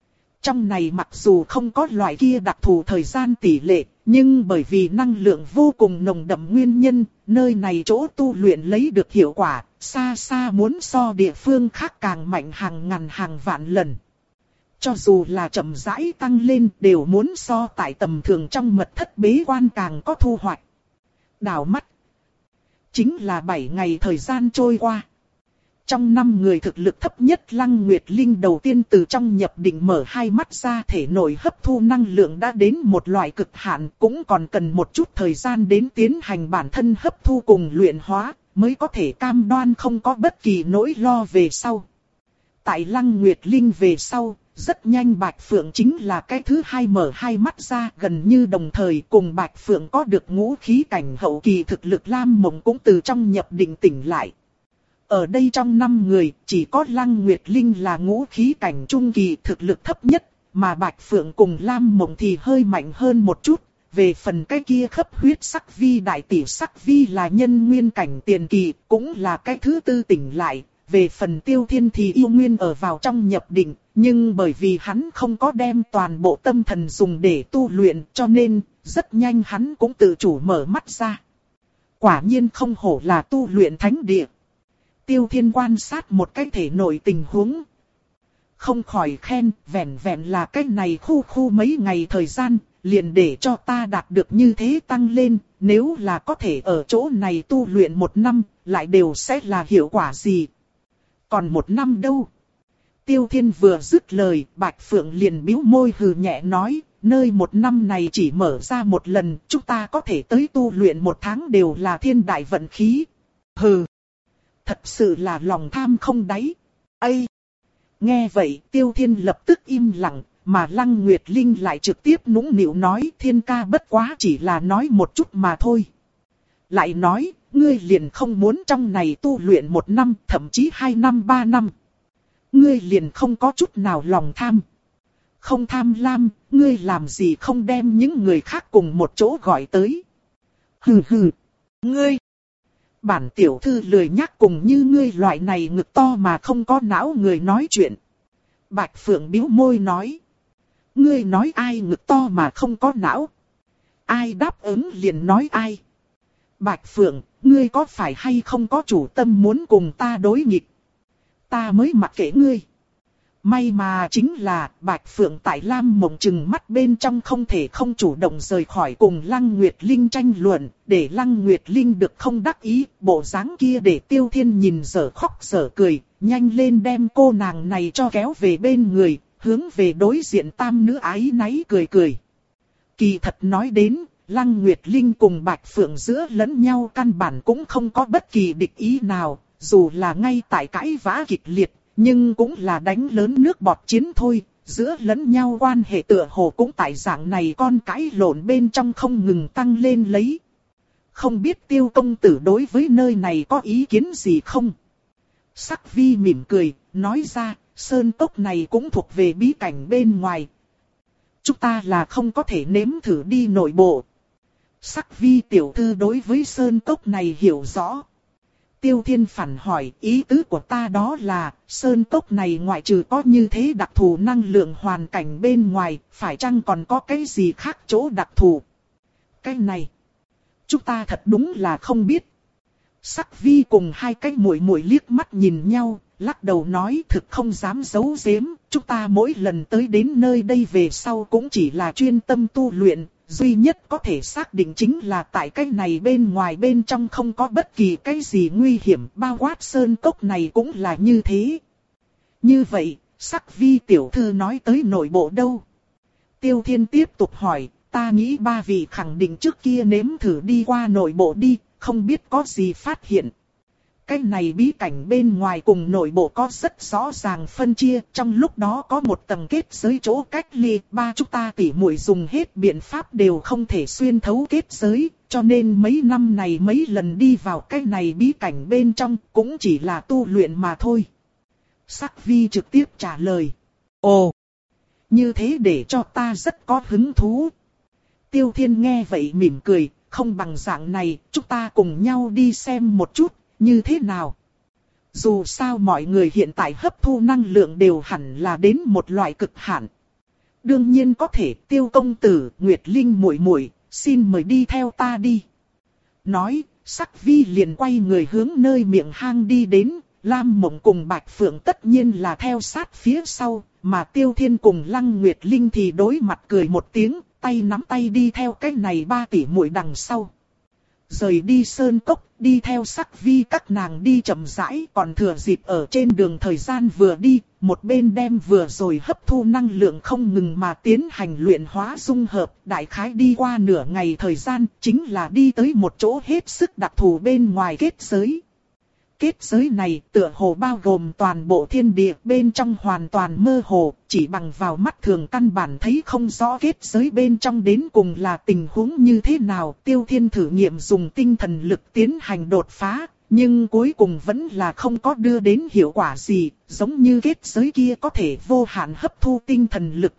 Trong này mặc dù không có loại kia đặc thù thời gian tỷ lệ, nhưng bởi vì năng lượng vô cùng nồng đậm nguyên nhân, nơi này chỗ tu luyện lấy được hiệu quả, xa xa muốn so địa phương khác càng mạnh hàng ngàn hàng vạn lần. Cho dù là chậm rãi tăng lên đều muốn so tại tầm thường trong mật thất bế quan càng có thu hoạch. Đảo mắt. Chính là bảy ngày thời gian trôi qua. Trong năm người thực lực thấp nhất Lăng Nguyệt Linh đầu tiên từ trong nhập định mở hai mắt ra, thể nội hấp thu năng lượng đã đến một loại cực hạn, cũng còn cần một chút thời gian đến tiến hành bản thân hấp thu cùng luyện hóa, mới có thể cam đoan không có bất kỳ nỗi lo về sau. Tại Lăng Nguyệt Linh về sau, rất nhanh Bạch Phượng chính là cái thứ hai mở hai mắt ra, gần như đồng thời cùng Bạch Phượng có được ngũ khí cảnh hậu kỳ thực lực Lam Mộng cũng từ trong nhập định tỉnh lại. Ở đây trong năm người, chỉ có Lăng Nguyệt Linh là ngũ khí cảnh trung kỳ thực lực thấp nhất, mà Bạch Phượng cùng Lam Mộng thì hơi mạnh hơn một chút. Về phần cái kia khắp huyết sắc vi đại tỷ sắc vi là nhân nguyên cảnh tiền kỳ, cũng là cái thứ tư tỉnh lại. Về phần Tiêu Thiên thì yêu nguyên ở vào trong nhập định, nhưng bởi vì hắn không có đem toàn bộ tâm thần dùng để tu luyện, cho nên rất nhanh hắn cũng tự chủ mở mắt ra. Quả nhiên không hổ là tu luyện thánh địa. Tiêu Thiên quan sát một cái thể nội tình huống. Không khỏi khen, vẹn vẹn là cái này khu khu mấy ngày thời gian, liền để cho ta đạt được như thế tăng lên, nếu là có thể ở chỗ này tu luyện một năm, lại đều sẽ là hiệu quả gì. Còn một năm đâu? Tiêu Thiên vừa dứt lời, Bạch Phượng liền bĩu môi hừ nhẹ nói, nơi một năm này chỉ mở ra một lần, chúng ta có thể tới tu luyện một tháng đều là thiên đại vận khí. Hừ! Thật sự là lòng tham không đáy. Ây! Nghe vậy Tiêu Thiên lập tức im lặng, mà Lăng Nguyệt Linh lại trực tiếp nũng nịu nói Thiên ca bất quá chỉ là nói một chút mà thôi. Lại nói, ngươi liền không muốn trong này tu luyện một năm, thậm chí hai năm ba năm. Ngươi liền không có chút nào lòng tham. Không tham lam, ngươi làm gì không đem những người khác cùng một chỗ gọi tới. Hừ hừ, ngươi. Bản tiểu thư lười nhắc cùng như ngươi loại này ngực to mà không có não người nói chuyện. Bạch Phượng bĩu môi nói. Ngươi nói ai ngực to mà không có não? Ai đáp ứng liền nói ai. Bạch Phượng, ngươi có phải hay không có chủ tâm muốn cùng ta đối nghịch? Ta mới mặc kệ ngươi. May mà chính là Bạch Phượng tại Lam Mộng chừng mắt bên trong không thể không chủ động rời khỏi cùng Lăng Nguyệt Linh tranh luận, để Lăng Nguyệt Linh được không đắc ý, bộ dáng kia để Tiêu Thiên nhìn dở khóc dở cười, nhanh lên đem cô nàng này cho kéo về bên người, hướng về đối diện tam nữ ái náy cười cười. Kỳ thật nói đến, Lăng Nguyệt Linh cùng Bạch Phượng giữa lẫn nhau căn bản cũng không có bất kỳ địch ý nào, dù là ngay tại cãi vã kịch liệt, nhưng cũng là đánh lớn nước bọt chiến thôi, giữa lẫn nhau quan hệ tựa hồ cũng tại dạng này con cãi lộn bên trong không ngừng tăng lên lấy. Không biết Tiêu công tử đối với nơi này có ý kiến gì không? Sắc Vi mỉm cười, nói ra, sơn cốc này cũng thuộc về bí cảnh bên ngoài. Chúng ta là không có thể nếm thử đi nội bộ. Sắc Vi tiểu thư đối với sơn cốc này hiểu rõ. Tiêu Thiên phản hỏi, ý tứ của ta đó là, sơn cốc này ngoại trừ có như thế đặc thù năng lượng hoàn cảnh bên ngoài, phải chăng còn có cái gì khác chỗ đặc thù? Cái này, chúng ta thật đúng là không biết. Sắc Vi cùng hai cái muội muội liếc mắt nhìn nhau, lắc đầu nói thực không dám giấu giếm, chúng ta mỗi lần tới đến nơi đây về sau cũng chỉ là chuyên tâm tu luyện, duy nhất có thể xác định chính là tại cái này bên ngoài bên trong không có bất kỳ cái gì nguy hiểm, bao quát sơn cốc này cũng là như thế. Như vậy, Sắc Vi tiểu thư nói tới nội bộ đâu? Tiêu Thiên tiếp tục hỏi, ta nghĩ ba vị khẳng định trước kia nếm thử đi qua nội bộ đi, không biết có gì phát hiện. Cái này bí cảnh bên ngoài cùng nội bộ có rất rõ ràng phân chia, trong lúc đó có một tầng kết giới chỗ cách ly, ba chúng ta tỉ muội dùng hết biện pháp đều không thể xuyên thấu kết giới, cho nên mấy năm này mấy lần đi vào cái này bí cảnh bên trong cũng chỉ là tu luyện mà thôi. Sắc Vi trực tiếp trả lời. Ồ, như thế để cho ta rất có hứng thú. Tiêu Thiên nghe vậy mỉm cười, không bằng dạng này, chúng ta cùng nhau đi xem một chút. Như thế nào? Dù sao mọi người hiện tại hấp thu năng lượng đều hẳn là đến một loại cực hạn. Đương nhiên có thể, Tiêu công tử, Nguyệt Linh muội muội, xin mời đi theo ta đi. Nói, Sắc Vi liền quay người hướng nơi miệng hang đi đến, Lam Mộng cùng Bạch Phượng tất nhiên là theo sát phía sau, mà Tiêu Thiên cùng Lăng Nguyệt Linh thì đối mặt cười một tiếng, tay nắm tay đi theo cái này ba tỷ muội đằng sau. Rời đi sơn cốc, đi theo Sắc Vi các nàng đi chậm rãi, còn thừa dịp ở trên đường thời gian vừa đi, một bên đem vừa rồi hấp thu năng lượng không ngừng mà tiến hành luyện hóa dung hợp, đại khái đi qua nửa ngày thời gian, chính là đi tới một chỗ hết sức đặc thù bên ngoài kết giới. Kết giới này tựa hồ bao gồm toàn bộ thiên địa, bên trong hoàn toàn mơ hồ, chỉ bằng vào mắt thường căn bản thấy không rõ kết giới bên trong đến cùng là tình huống như thế nào. Tiêu Thiên thử nghiệm dùng tinh thần lực tiến hành đột phá, nhưng cuối cùng vẫn là không có đưa đến hiệu quả gì, giống như kết giới kia có thể vô hạn hấp thu tinh thần lực.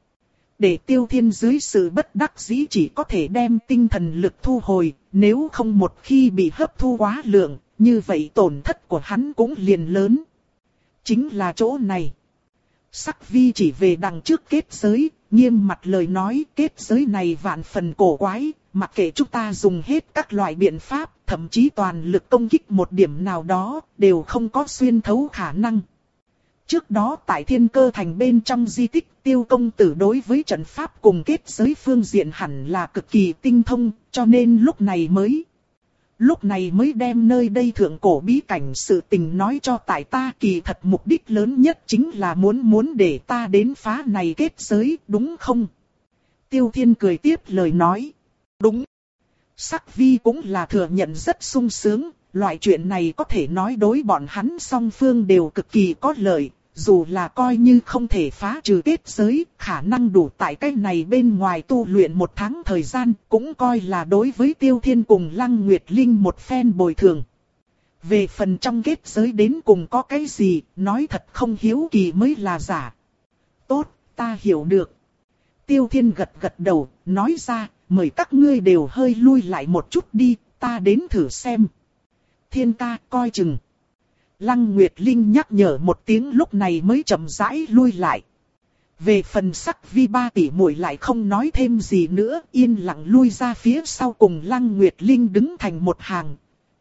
Để Tiêu Thiên dưới sự bất đắc dĩ chỉ có thể đem tinh thần lực thu hồi, nếu không một khi bị hấp thu quá lượng, như vậy tổn thất của hắn cũng liền lớn. Chính là chỗ này. Sắc Vi chỉ về đằng trước kết giới, nghiêm mặt lời nói kết giới này vạn phần cổ quái, mặc kệ chúng ta dùng hết các loại biện pháp, thậm chí toàn lực công kích một điểm nào đó, đều không có xuyên thấu khả năng. Trước đó tại Thiên Cơ Thành bên trong di tích, Tiêu công tử đối với trận pháp cùng kết giới phương diện hẳn là cực kỳ tinh thông, cho nên lúc này mới... Lúc này mới đem nơi đây thượng cổ bí cảnh sự tình nói cho tại ta, kỳ thật mục đích lớn nhất chính là muốn muốn để ta đến phá này kết giới, đúng không? Tiêu Thiên cười tiếp lời nói. Đúng. Sắc Vi cũng là thừa nhận rất sung sướng, loại chuyện này có thể nói đối bọn hắn song phương đều cực kỳ có lợi. Dù là coi như không thể phá trừ kết giới, khả năng đủ tại cái này bên ngoài tu luyện một tháng thời gian, cũng coi là đối với Tiêu Thiên cùng Lăng Nguyệt Linh một phen bồi thường. Về phần trong kết giới đến cùng có cái gì, nói thật không hiếu kỳ mới là giả. Tốt, ta hiểu được. Tiêu Thiên gật gật đầu, nói ra, mời các ngươi đều hơi lui lại một chút đi, ta đến thử xem. Thiên ca, coi chừng. Lăng Nguyệt Linh nhắc nhở một tiếng, lúc này mới chậm rãi lui lại. Về phần Sắc Vi ba tỷ muội lại không nói thêm gì nữa, yên lặng lui ra phía sau cùng Lăng Nguyệt Linh đứng thành một hàng.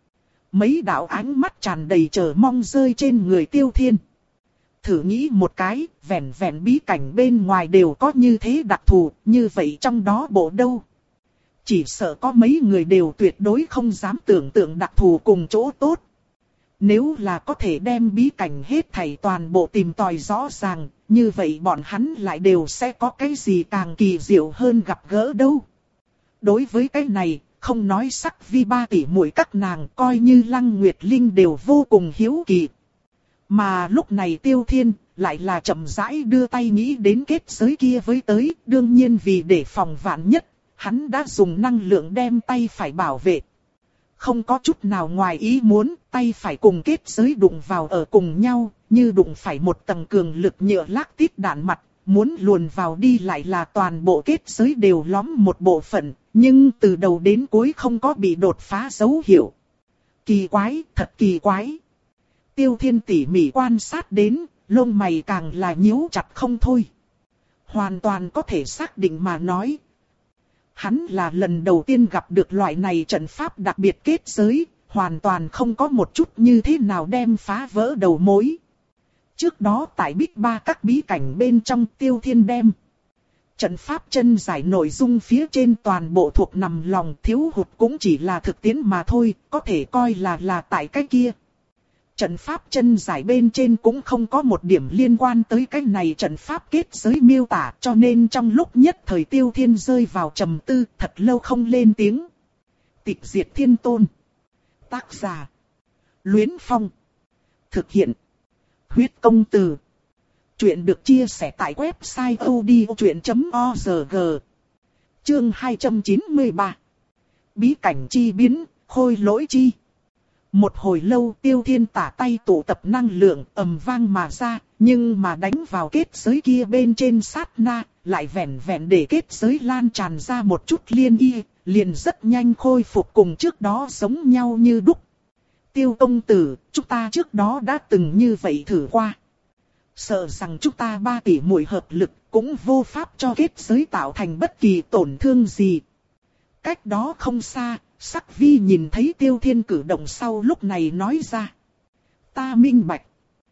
Mấy đạo ánh mắt tràn đầy chờ mong rơi trên người Tiêu Thiên. Thử nghĩ một cái, vẻn vẻn bí cảnh bên ngoài đều có như thế đặc thù, như vậy trong đó bộ đâu? Chỉ sợ có mấy người đều tuyệt đối không dám tưởng tượng đặc thù cùng chỗ tốt. Nếu là có thể đem bí cảnh hết thảy toàn bộ tìm tòi rõ ràng, như vậy bọn hắn lại đều sẽ có cái gì càng kỳ diệu hơn gặp gỡ đâu. Đối với cái này, không nói sắc vi ba tỷ muội các nàng, coi như Lăng Nguyệt Linh đều vô cùng hiếu kỳ. Mà lúc này Tiêu Thiên lại là chậm rãi đưa tay nghĩ đến kết giới kia với tới, đương nhiên vì để phòng vạn nhất, hắn đã dùng năng lượng đem tay phải bảo vệ. Không có chút nào ngoài ý muốn, tay phải cùng kết giới đụng vào ở cùng nhau, như đụng phải một tầng cường lực nhựa lác tít đạn mặt, muốn luồn vào đi lại là toàn bộ kết giới đều lõm một bộ phận, nhưng từ đầu đến cuối không có bị đột phá dấu hiệu. Kỳ quái, thật kỳ quái. Tiêu Thiên tỉ mỉ quan sát đến, lông mày càng là nhíu chặt không thôi. Hoàn toàn có thể xác định mà nói. Hắn là lần đầu tiên gặp được loại này trận pháp đặc biệt kết giới, hoàn toàn không có một chút như thế nào đem phá vỡ đầu mối. Trước đó tại Bích Ba các bí cảnh bên trong Tiêu Thiên đem trận pháp chân giải nội dung phía trên toàn bộ thuộc nằm lòng, thiếu hụt cũng chỉ là thực tiễn mà thôi, có thể coi là là tại cái kia. Trận pháp chân giải bên trên cũng không có một điểm liên quan tới cái này trận pháp kết giới miêu tả, cho nên trong lúc nhất thời Tiêu Thiên rơi vào trầm tư, thật lâu không lên tiếng. Tịch Diệt Thiên Tôn. Tác giả: Luyến Phong. Thực hiện: Huyết Công Từ. Chuyện được chia sẻ tại website odchuyện chấm org. Chương hai trăm chín mươi ba. Bí cảnh chi biến, khôi lỗi chi. Một hồi lâu Tiêu Thiên tả tay tụ tập năng lượng ầm vang mà ra, nhưng mà đánh vào kết giới kia bên trên sát na, lại vẹn vẹn để kết giới lan tràn ra một chút liên y, liền rất nhanh khôi phục cùng trước đó giống nhau như đúc. Tiêu công tử, chúng ta trước đó đã từng như vậy thử qua. Sợ rằng chúng ta ba tỷ muội hợp lực cũng vô pháp cho kết giới tạo thành bất kỳ tổn thương gì. Cách đó không xa, Sắc Vi nhìn thấy Tiêu Thiên cử động sau lúc này nói ra. Ta minh bạch.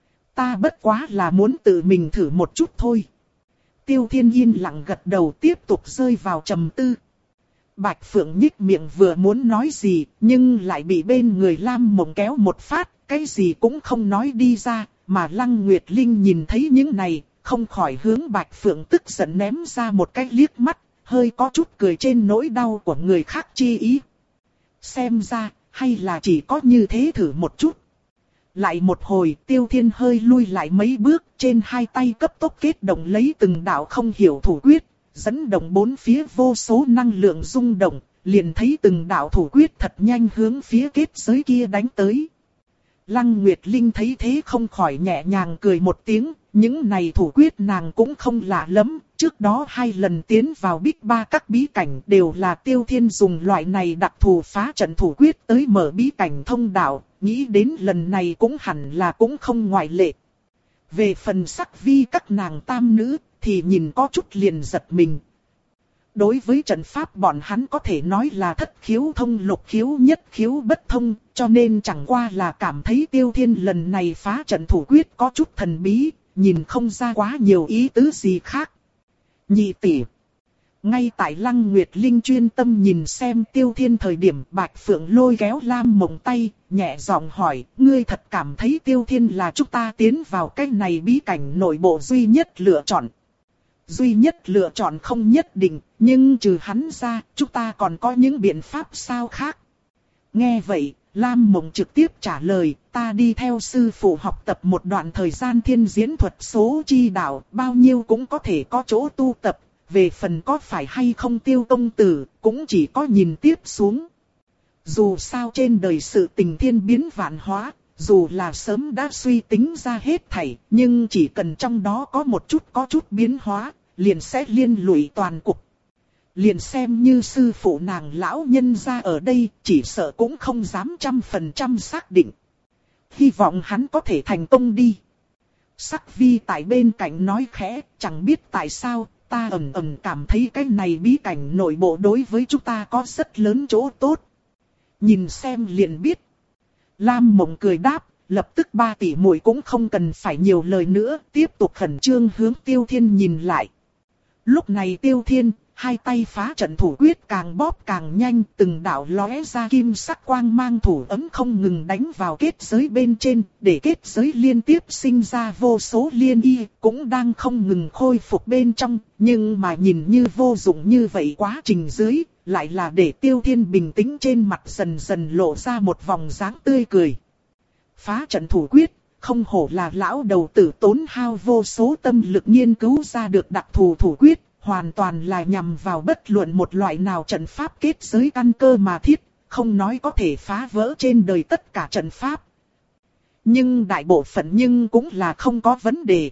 Ta bất quá là muốn tự mình thử một chút thôi. Tiêu Thiên yên lặng gật đầu tiếp tục rơi vào trầm tư. Bạch Phượng nhích miệng vừa muốn nói gì, nhưng lại bị bên người Lam Mộng kéo một phát, cái gì cũng không nói đi ra, mà Lăng Nguyệt Linh nhìn thấy những này, không khỏi hướng Bạch Phượng tức giận ném ra một cái liếc mắt, hơi có chút cười trên nỗi đau của người khác chi ý. Xem ra, hay là chỉ có như thế thử một chút. Lại một hồi, Tiêu Thiên hơi lui lại mấy bước, trên hai tay cấp tốc kết động lấy từng đạo không hiểu thủ quyết, dẫn động bốn phía vô số năng lượng rung động, liền thấy từng đạo thủ quyết thật nhanh hướng phía kết giới kia đánh tới. Lăng Nguyệt Linh thấy thế không khỏi nhẹ nhàng cười một tiếng, những này thủ quyết nàng cũng không lạ lắm, trước đó hai lần tiến vào Bích Ba các bí cảnh đều là Tiêu Thiên dùng loại này đặc thù phá trận thủ quyết tới mở bí cảnh thông đạo, nghĩ đến lần này cũng hẳn là cũng không ngoại lệ. Về phần Sắc Vi các nàng tam nữ thì nhìn có chút liền giật mình. Đối với trận pháp bọn hắn có thể nói là thất khiếu thông lục khiếu nhất khiếu bất thông, cho nên chẳng qua là cảm thấy Tiêu Thiên lần này phá trận thủ quyết có chút thần bí, nhìn không ra quá nhiều ý tứ gì khác. Nhị tỷ. Ngay tại Lăng Nguyệt Linh chuyên tâm nhìn xem Tiêu Thiên thời điểm, Bạch Phượng lôi kéo Lam Mộng tay, nhẹ giọng hỏi, ngươi thật cảm thấy Tiêu Thiên là chúng ta tiến vào cái này bí cảnh nội bộ duy nhất lựa chọn? Duy nhất lựa chọn không nhất định, nhưng trừ hắn ra, chúng ta còn có những biện pháp sao khác? Nghe vậy, Lam Mộng trực tiếp trả lời, ta đi theo sư phụ học tập một đoạn thời gian thiên diễn thuật số chi đạo, bao nhiêu cũng có thể có chỗ tu tập, về phần có phải hay không Tiêu công tử, cũng chỉ có nhìn tiếp xuống. Dù sao trên đời sự tình thiên biến vạn hóa, dù là sớm đã suy tính ra hết thảy, nhưng chỉ cần trong đó có một chút có chút biến hóa, liền sẽ liên lụy toàn cục. Liền xem như sư phụ nàng lão nhân ra ở đây, chỉ sợ cũng không dám trăm phần trăm xác định. Hy vọng hắn có thể thành công đi. Sắc Vi tại bên cạnh nói khẽ, chẳng biết tại sao, ta ẩn ẩn cảm thấy cái này bí cảnh nội bộ đối với chúng ta có rất lớn chỗ tốt. Nhìn xem liền biết. Lam Mộng cười đáp, lập tức ba tỷ muội cũng không cần phải nhiều lời nữa, tiếp tục khẩn trương hướng Tiêu Thiên nhìn lại. Lúc này Tiêu Thiên, hai tay phá trận thủ quyết càng bóp càng nhanh, từng đạo lóe ra kim sắc quang mang thủ ấm không ngừng đánh vào kết giới bên trên, để kết giới liên tiếp sinh ra vô số liên y, cũng đang không ngừng khôi phục bên trong, nhưng mà nhìn như vô dụng như vậy quá trình dưới, lại là để Tiêu Thiên bình tĩnh trên mặt dần dần lộ ra một vòng dáng tươi cười. Phá trận thủ quyết, không hổ là lão đầu tử tốn hao vô số tâm lực nghiên cứu ra được đặc thù thủ quyết, hoàn toàn là nhằm vào bất luận một loại nào trận pháp kết giới căn cơ mà thiết, không nói có thể phá vỡ trên đời tất cả trận pháp. Nhưng đại bộ phận nhưng cũng là không có vấn đề.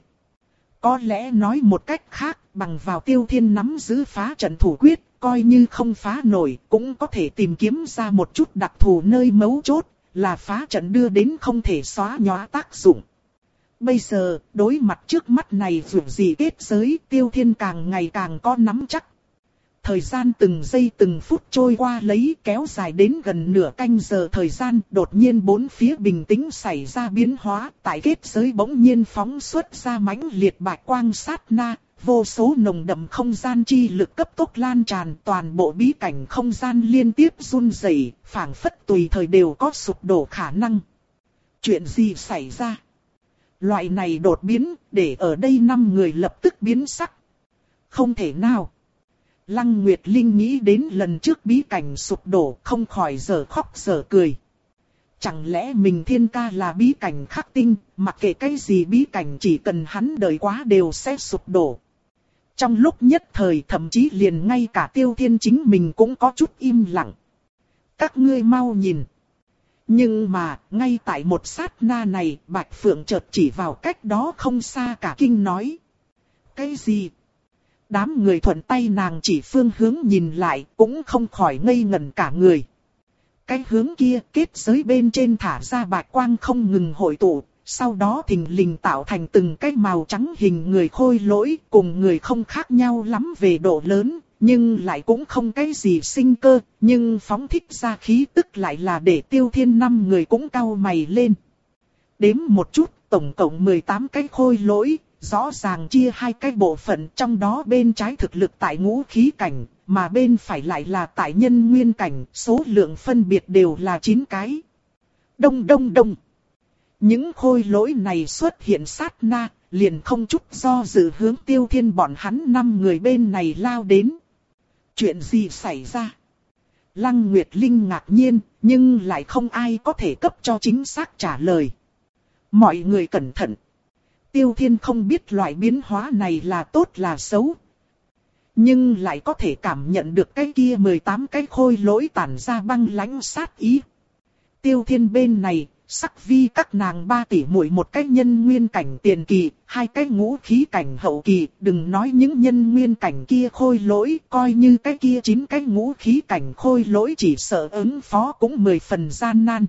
Có lẽ nói một cách khác, bằng vào Tiêu Thiên nắm giữ phá trận thủ quyết, coi như không phá nổi, cũng có thể tìm kiếm ra một chút đặc thù nơi mấu chốt, là phá trận đưa đến không thể xóa nhòa tác dụng. Bây giờ, đối mặt trước mắt này dù gì kết giới, Tiêu Thiên càng ngày càng có nắm chắc. Thời gian từng giây từng phút trôi qua lấy, kéo dài đến gần nửa canh giờ thời gian, đột nhiên bốn phía bình tĩnh xảy ra biến hóa, tại kết giới bỗng nhiên phóng xuất ra mãnh liệt bạch quang sát na, vô số nồng đậm không gian chi lực cấp tốc lan tràn, toàn bộ bí cảnh không gian liên tiếp run rẩy, phảng phất tùy thời đều có sụp đổ khả năng. Chuyện gì xảy ra? Loại này đột biến, để ở đây năm người lập tức biến sắc. Không thể nào. Lăng Nguyệt Linh nghĩ đến lần trước bí cảnh sụp đổ, không khỏi giở khóc giở cười. Chẳng lẽ mình Thiên Ca là bí cảnh khắc tinh, mặc kệ cái gì bí cảnh chỉ cần hắn đợi quá đều sẽ sụp đổ. Trong lúc nhất thời thậm chí liền ngay cả Tiêu Thiên chính mình cũng có chút im lặng. Các ngươi mau nhìn. Nhưng mà, ngay tại một sát na này, Bạch Phượng chợt chỉ vào cách đó không xa cả kinh nói. Cái gì? Đám người thuận tay nàng chỉ phương hướng nhìn lại, cũng không khỏi ngây ngẩn cả người. Cái hướng kia kết giới bên trên thả ra bạch quang không ngừng hội tụ, sau đó thình lình tạo thành từng cái màu trắng hình người khôi lỗi, cùng người không khác nhau lắm về độ lớn, nhưng lại cũng không cái gì sinh cơ, nhưng phóng thích ra khí tức lại là để Tiêu Thiên năm người cũng cau mày lên. Đếm một chút, tổng cộng mười tám cái khôi lỗi, rõ ràng chia hai cái bộ phận, trong đó bên trái thực lực tại ngũ khí cảnh, mà bên phải lại là tại nhân nguyên cảnh, số lượng phân biệt đều là chín cái. Đông đông đông. Những khôi lỗi này xuất hiện sát na, liền không chút do dự hướng Tiêu Thiên bọn hắn năm người bên này lao đến. Chuyện gì xảy ra? Lăng Nguyệt Linh ngạc nhiên, nhưng lại không ai có thể cấp cho chính xác trả lời. Mọi người cẩn thận. Tiêu Thiên không biết loại biến hóa này là tốt là xấu, nhưng lại có thể cảm nhận được cái kia mười tám cái khôi lỗi tản ra băng lãnh sát ý. Tiêu Thiên bên này, sắc vi các nàng ba tỷ muội một cái nhân nguyên cảnh tiền kỳ, hai cái ngũ khí cảnh hậu kỳ, đừng nói những nhân nguyên cảnh kia khôi lỗi, coi như cái kia chín cái ngũ khí cảnh khôi lỗi chỉ sợ ứng phó cũng mười phần gian nan.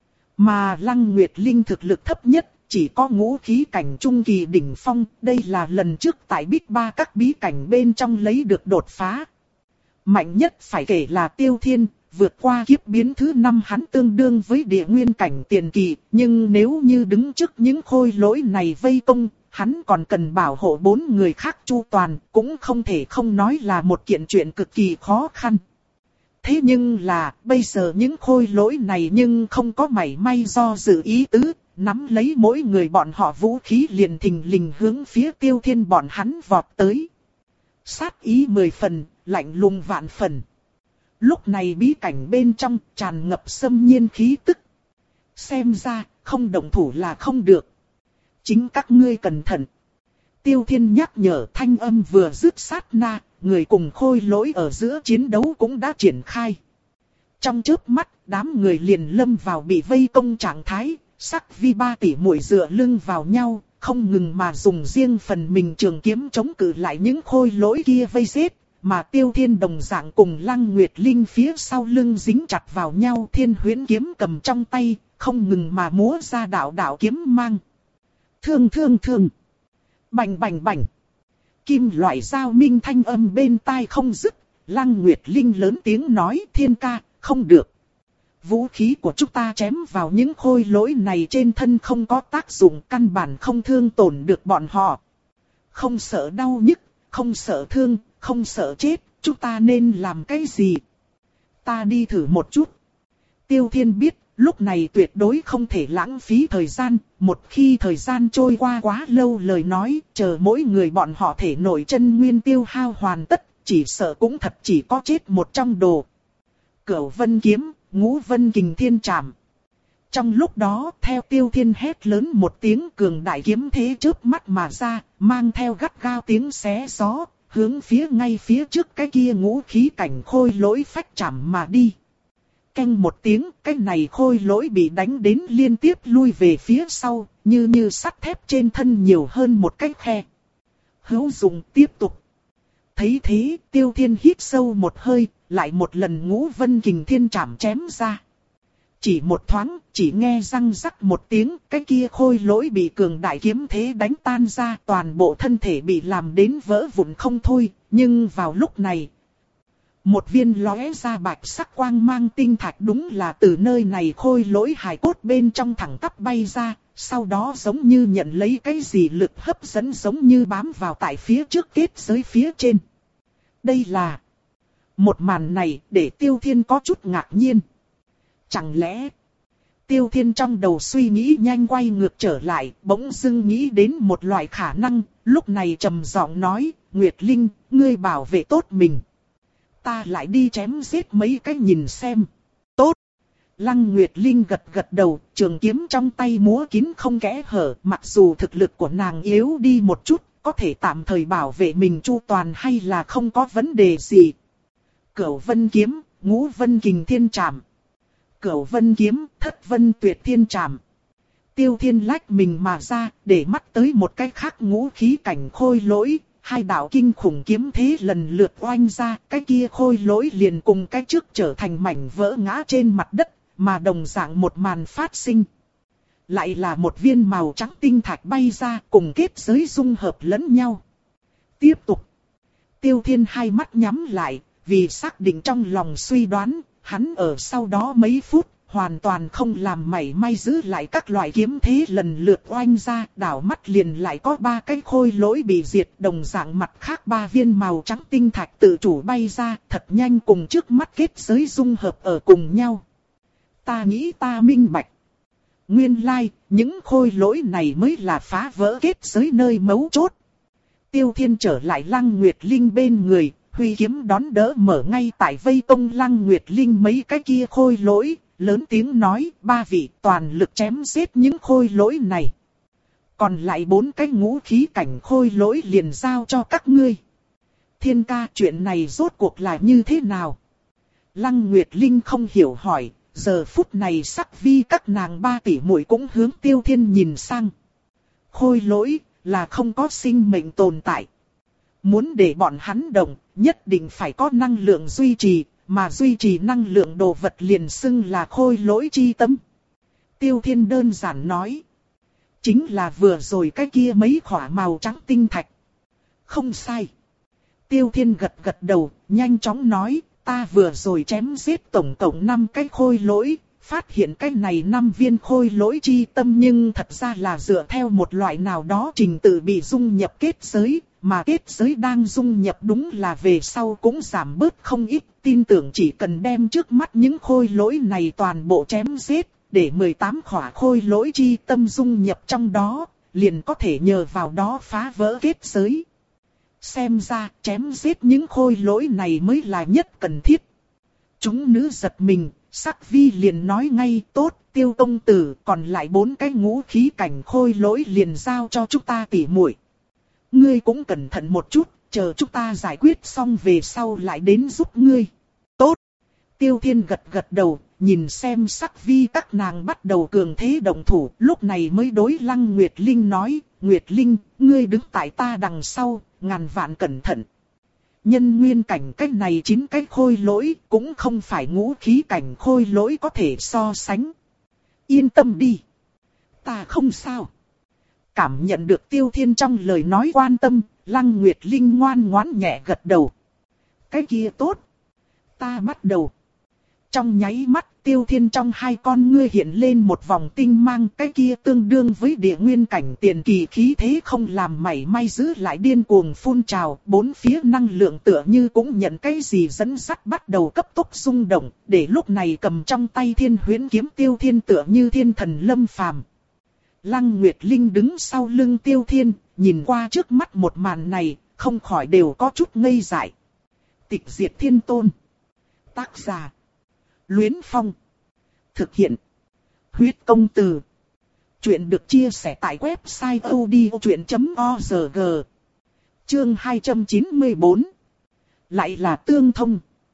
Mà Lăng Nguyệt Linh thực lực thấp nhất, chỉ có ngũ khí cảnh trung kỳ đỉnh phong, đây là lần trước tại Bích Ba các bí cảnh bên trong lấy được đột phá. Mạnh nhất phải kể là Tiêu Thiên, vượt qua kiếp biến thứ năm hắn tương đương với địa nguyên cảnh tiền kỳ, nhưng nếu như đứng trước những khôi lỗi này vây công, hắn còn cần bảo hộ bốn người khác chu toàn, cũng không thể không nói là một kiện chuyện cực kỳ khó khăn. Thế nhưng là, bây giờ những khôi lỗi này nhưng không có mảy may do dự ý tứ, nắm lấy mỗi người bọn họ vũ khí liền thình lình hướng phía Tiêu Thiên bọn hắn vọt tới. Sát ý mười phần, lạnh lùng vạn phần. Lúc này bí cảnh bên trong tràn ngập xâm nhiên khí tức. Xem ra, không động thủ là không được. Chính các ngươi cẩn thận. Tiêu Thiên nhắc nhở, thanh âm vừa dứt sát na, người cùng khôi lỗi ở giữa chiến đấu cũng đã triển khai. Trong chớp mắt, đám người liền lâm vào bị vây công trạng thái, sắc vi ba tỷ muội dựa lưng vào nhau, không ngừng mà dùng riêng phần mình trường kiếm chống cự lại những khôi lỗi kia vây giết. Mà Tiêu Thiên đồng dạng cùng Lăng Nguyệt Linh phía sau lưng dính chặt vào nhau, Thiên Huyễn kiếm cầm trong tay, không ngừng mà múa ra đạo đạo kiếm mang. Thương thương thương. Bành bành bành. Kim loại giao minh thanh âm bên tai không dứt. Lăng Nguyệt Linh lớn tiếng nói, Thiên ca, không được. Vũ khí của chúng ta chém vào những khôi lỗi này trên thân không có tác dụng, căn bản không thương tổn được bọn họ. Không sợ đau nhức, không sợ thương, không sợ chết, chúng ta nên làm cái gì? Ta đi thử một chút. Tiêu Thiên biết, lúc này tuyệt đối không thể lãng phí thời gian, một khi thời gian trôi qua quá lâu lời nói, chờ mỗi người bọn họ thể nội chân nguyên tiêu hao hoàn tất, chỉ sợ cũng thật chỉ có chết một trong đồ. Cửu Vân Kiếm, Ngũ Vân Kình Thiên Trảm. Trong lúc đó, theo Tiêu Thiên hét lớn một tiếng, cường đại kiếm thế chớp mắt mà ra, mang theo gắt gao tiếng xé gió, hướng phía ngay phía trước cái kia ngũ khí cảnh khôi lỗi phách chạm mà đi. Canh một tiếng, cái này khôi lỗi bị đánh đến liên tiếp lui về phía sau, như như sắt thép trên thân nhiều hơn một cái khe. Hữu dụng tiếp tục. Thấy thế, Tiêu Thiên hít sâu một hơi, lại một lần Ngũ Vân Kình Thiên Trảm chém ra. Chỉ một thoáng, chỉ nghe răng rắc một tiếng, cái kia khôi lỗi bị cường đại kiếm thế đánh tan ra, toàn bộ thân thể bị làm đến vỡ vụn không thôi, nhưng vào lúc này, một viên lóe ra bạch sắc quang mang tinh thạch đúng là từ nơi này khôi lỗi hài cốt bên trong thẳng tắp bay ra, sau đó giống như nhận lấy cái gì lực hấp dẫn giống như bám vào tại phía trước kết giới phía trên. Đây là... Một màn này để Tiêu Thiên có chút ngạc nhiên. Chẳng lẽ... Tiêu Thiên trong đầu suy nghĩ nhanh quay ngược trở lại, bỗng dưng nghĩ đến một loại khả năng, lúc này trầm giọng nói, Nguyệt Linh, ngươi bảo vệ tốt mình. Ta lại đi chém giết mấy cái nhìn xem. Tốt. Lăng Nguyệt Linh gật gật đầu, trường kiếm trong tay múa kín không kẽ hở, mặc dù thực lực của nàng yếu đi một chút, có thể tạm thời bảo vệ mình chu toàn hay là không có vấn đề gì. Cửu Vân Kiếm, Ngũ Vân Kình Thiên Trảm. Cửu Vân Kiếm, Thất Vân Tuyệt Thiên Trảm. Tiêu Thiên lách mình mà ra, để mắt tới một cái khác ngũ khí cảnh khôi lỗi. Hai đạo kinh khủng kiếm thế lần lượt oanh ra, cái kia khôi lỗi liền cùng cái trước trở thành mảnh vỡ ngã trên mặt đất, mà đồng dạng một màn phát sinh. Lại là một viên màu trắng tinh thạch bay ra, cùng kết giới dung hợp lẫn nhau. Tiếp tục. Tiêu Thiên hai mắt nhắm lại, vì xác định trong lòng suy đoán, hắn ở sau đó mấy phút, hoàn toàn không làm mảy may giữ lại các loại kiếm thế lần lượt oanh ra, đảo mắt liền lại có ba cái khôi lỗi bị diệt, đồng dạng mặt khác ba viên màu trắng tinh thạch tự chủ bay ra, thật nhanh cùng trước mắt kết giới dung hợp ở cùng nhau. Ta nghĩ ta minh bạch. Nguyên lai, like, những khôi lỗi này mới là phá vỡ kết giới nơi mấu chốt. Tiêu Thiên trở lại Lăng Nguyệt Linh bên người, huy kiếm đón đỡ mở ngay tại vây công Lăng Nguyệt Linh mấy cái kia khôi lỗi. Lớn tiếng nói, ba vị toàn lực chém giết những khôi lỗi này. Còn lại bốn cái ngũ khí cảnh khôi lỗi liền giao cho các ngươi. Thiên ca, chuyện này rốt cuộc là như thế nào? Lăng Nguyệt Linh không hiểu hỏi, giờ phút này sắc vi các nàng ba tỷ muội cũng hướng Tiêu Thiên nhìn sang. Khôi lỗi là không có sinh mệnh tồn tại. Muốn để bọn hắn động, nhất định phải có năng lượng duy trì. Mà duy trì năng lượng đồ vật liền xưng là khôi lỗi chi tâm. Tiêu Thiên đơn giản nói. Chính là vừa rồi cái kia mấy khỏa màu trắng tinh thạch. Không sai. Tiêu Thiên gật gật đầu, nhanh chóng nói. Ta vừa rồi chém giết tổng cộng năm cái khôi lỗi. Phát hiện cái này năm viên khôi lỗi chi tâm nhưng thật ra là dựa theo một loại nào đó trình tự bị dung nhập kết giới. Mà kết giới đang dung nhập đúng là về sau cũng giảm bớt không ít, tin tưởng chỉ cần đem trước mắt những khôi lỗi này toàn bộ chém giết, để mười tám khỏa khôi lỗi chi tâm dung nhập trong đó, liền có thể nhờ vào đó phá vỡ kết giới. Xem ra chém giết những khôi lỗi này mới là nhất cần thiết. Chúng nữ giật mình, sắc vi liền nói ngay tốt, Tiêu công tử, còn lại bốn cái ngũ khí cảnh khôi lỗi liền giao cho chúng ta tỉ muội. Ngươi cũng cẩn thận một chút, chờ chúng ta giải quyết xong về sau lại đến giúp ngươi. Tốt. Tiêu Thiên gật gật đầu, nhìn xem sắc vi các nàng bắt đầu cường thế động thủ, lúc này mới đối Lăng Nguyệt Linh nói, Nguyệt Linh, ngươi đứng tại ta đằng sau, ngàn vạn cẩn thận. Nhân nguyên cảnh cách này chín cái khôi lỗi, cũng không phải ngũ khí cảnh khôi lỗi có thể so sánh. Yên tâm đi. Ta không sao. Cảm nhận được Tiêu Thiên trong lời nói quan tâm, Lăng Nguyệt Linh ngoan ngoãn nhẹ gật đầu. Cái kia tốt. Ta bắt đầu. Trong nháy mắt, Tiêu Thiên trong hai con ngươi hiện lên một vòng tinh mang, cái kia tương đương với địa nguyên cảnh tiền kỳ khí thế không làm mảy may giữ lại điên cuồng phun trào, bốn phía năng lượng tựa như cũng nhận cái gì dẫn dắt bắt đầu cấp tốc rung động, để lúc này cầm trong tay Thiên Huyễn kiếm Tiêu Thiên tựa như thiên thần lâm phàm. Lăng Nguyệt Linh đứng sau lưng Tiêu Thiên, nhìn qua trước mắt một màn này, không khỏi đều có chút ngây dại. Tịch Diệt Thiên Tôn. Tác giả: Luyến Phong. Thực hiện: Huyết Công Từ. Chuyện được chia sẻ tại website odchuyện chấm org. Chương hai trăm chín mươi bốn. Lại là tương thông.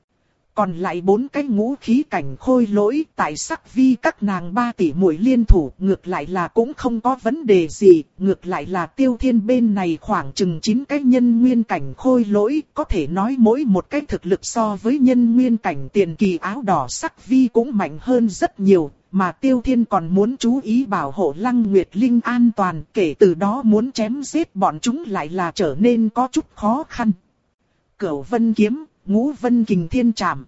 Còn lại bốn cái ngũ khí cảnh khôi lỗi tại sắc vi các nàng ba tỷ muội liên thủ, ngược lại là cũng không có vấn đề gì, ngược lại là Tiêu Thiên bên này khoảng chừng chín cái nhân nguyên cảnh khôi lỗi, có thể nói mỗi một cái thực lực so với nhân nguyên cảnh tiền kỳ áo đỏ sắc vi cũng mạnh hơn rất nhiều, mà Tiêu Thiên còn muốn chú ý bảo hộ Lăng Nguyệt Linh an toàn, kể từ đó muốn chém giết bọn chúng lại là trở nên có chút khó khăn. Cửu Vân Kiếm, Ngũ Vân Kình Thiên Trảm,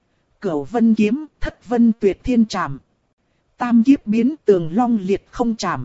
Cửu Vân Kiếm, Thất Vân Tuyệt Thiên Trảm, Tam Kiếp Biến Tường Long Liệt Không Trảm,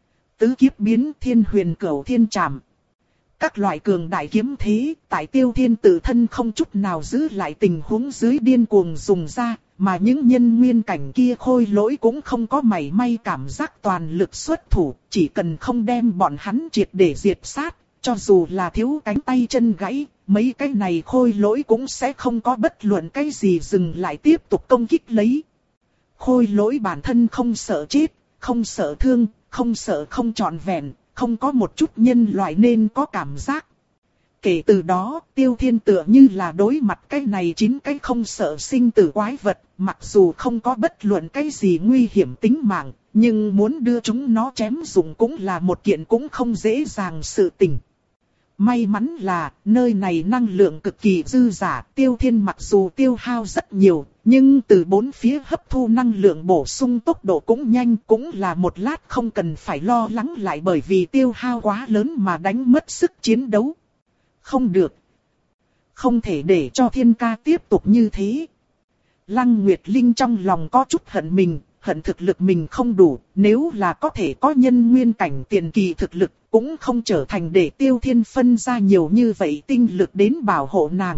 Tứ Kiếp Biến Thiên Huyền Cửu Thiên Trảm. Các loại cường đại kiếm thế, tại Tiêu Thiên tự thân không chút nào giữ lại tình huống dưới điên cuồng dùng ra, mà những nhân nguyên cảnh kia khôi lỗi cũng không có mảy may cảm giác toàn lực xuất thủ, chỉ cần không đem bọn hắn triệt để diệt sát, cho dù là thiếu cánh tay chân gãy, mấy cái này khôi lỗi cũng sẽ không có bất luận cái gì dừng lại tiếp tục công kích lấy. Khôi lỗi bản thân không sợ chết, không sợ thương, không sợ không trọn vẹn, không có một chút nhân loại nên có cảm giác. Kể từ đó, Tiêu Thiên tựa như là đối mặt cái này chín cái không sợ sinh tử quái vật, mặc dù không có bất luận cái gì nguy hiểm tính mạng, nhưng muốn đưa chúng nó chém dụng cũng là một kiện cũng không dễ dàng sự tình. May mắn là, nơi này năng lượng cực kỳ dư dả, Tiêu Thiên mặc dù tiêu hao rất nhiều, nhưng từ bốn phía hấp thu năng lượng bổ sung tốc độ cũng nhanh, cũng là một lát không cần phải lo lắng lại bởi vì tiêu hao quá lớn mà đánh mất sức chiến đấu. Không được. Không thể để cho Thiên ca tiếp tục như thế. Lăng Nguyệt Linh trong lòng có chút hận mình, hận thực lực mình không đủ, nếu là có thể có nhân nguyên cảnh tiền kỳ thực lực, cũng không trở thành để Tiêu Thiên phân ra nhiều như vậy tinh lực đến bảo hộ nàng.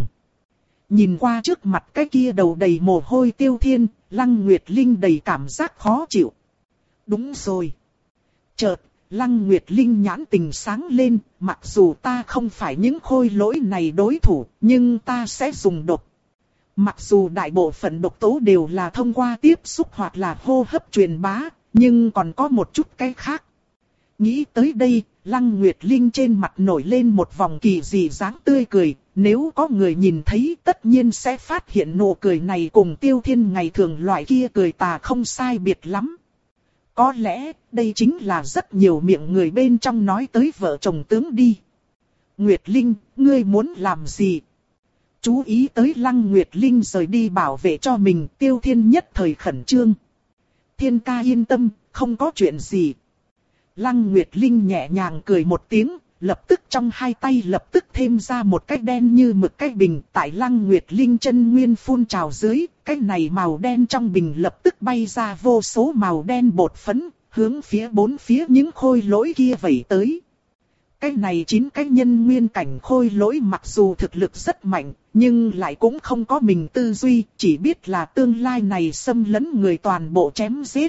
Nhìn qua trước mặt cái kia đầu đầy mồ hôi Tiêu Thiên, Lăng Nguyệt Linh đầy cảm giác khó chịu. Đúng rồi. Chợt, Lăng Nguyệt Linh nhãn tình sáng lên, mặc dù ta không phải những khôi lỗi này đối thủ, nhưng ta sẽ dùng độc. Mặc dù đại bộ phận độc tố đều là thông qua tiếp xúc hoặc là hô hấp truyền bá, nhưng còn có một chút cái khác. Nghĩ tới đây, Lăng Nguyệt Linh trên mặt nổi lên một vòng kỳ dị dáng tươi cười, nếu có người nhìn thấy tất nhiên sẽ phát hiện nụ cười này cùng Tiêu Thiên ngày thường loại kia cười tà không sai biệt lắm. Có lẽ, đây chính là rất nhiều miệng người bên trong nói tới vợ chồng tướng đi. Nguyệt Linh, ngươi muốn làm gì? Chú ý tới Lăng Nguyệt Linh rời đi bảo vệ cho mình, Tiêu Thiên nhất thời khẩn trương. Thiên ca yên tâm, không có chuyện gì. Lăng Nguyệt Linh nhẹ nhàng cười một tiếng, lập tức trong hai tay lập tức thêm ra một cái đen như mực cái bình. Tại Lăng Nguyệt Linh chân nguyên phun trào dưới, cái này màu đen trong bình lập tức bay ra vô số màu đen bột phấn, hướng phía bốn phía những khôi lỗi kia vẩy tới. Cái này chín cái nhân nguyên cảnh khôi lỗi mặc dù thực lực rất mạnh, nhưng lại cũng không có mình tư duy, chỉ biết là tương lai này xâm lấn người toàn bộ chém giết.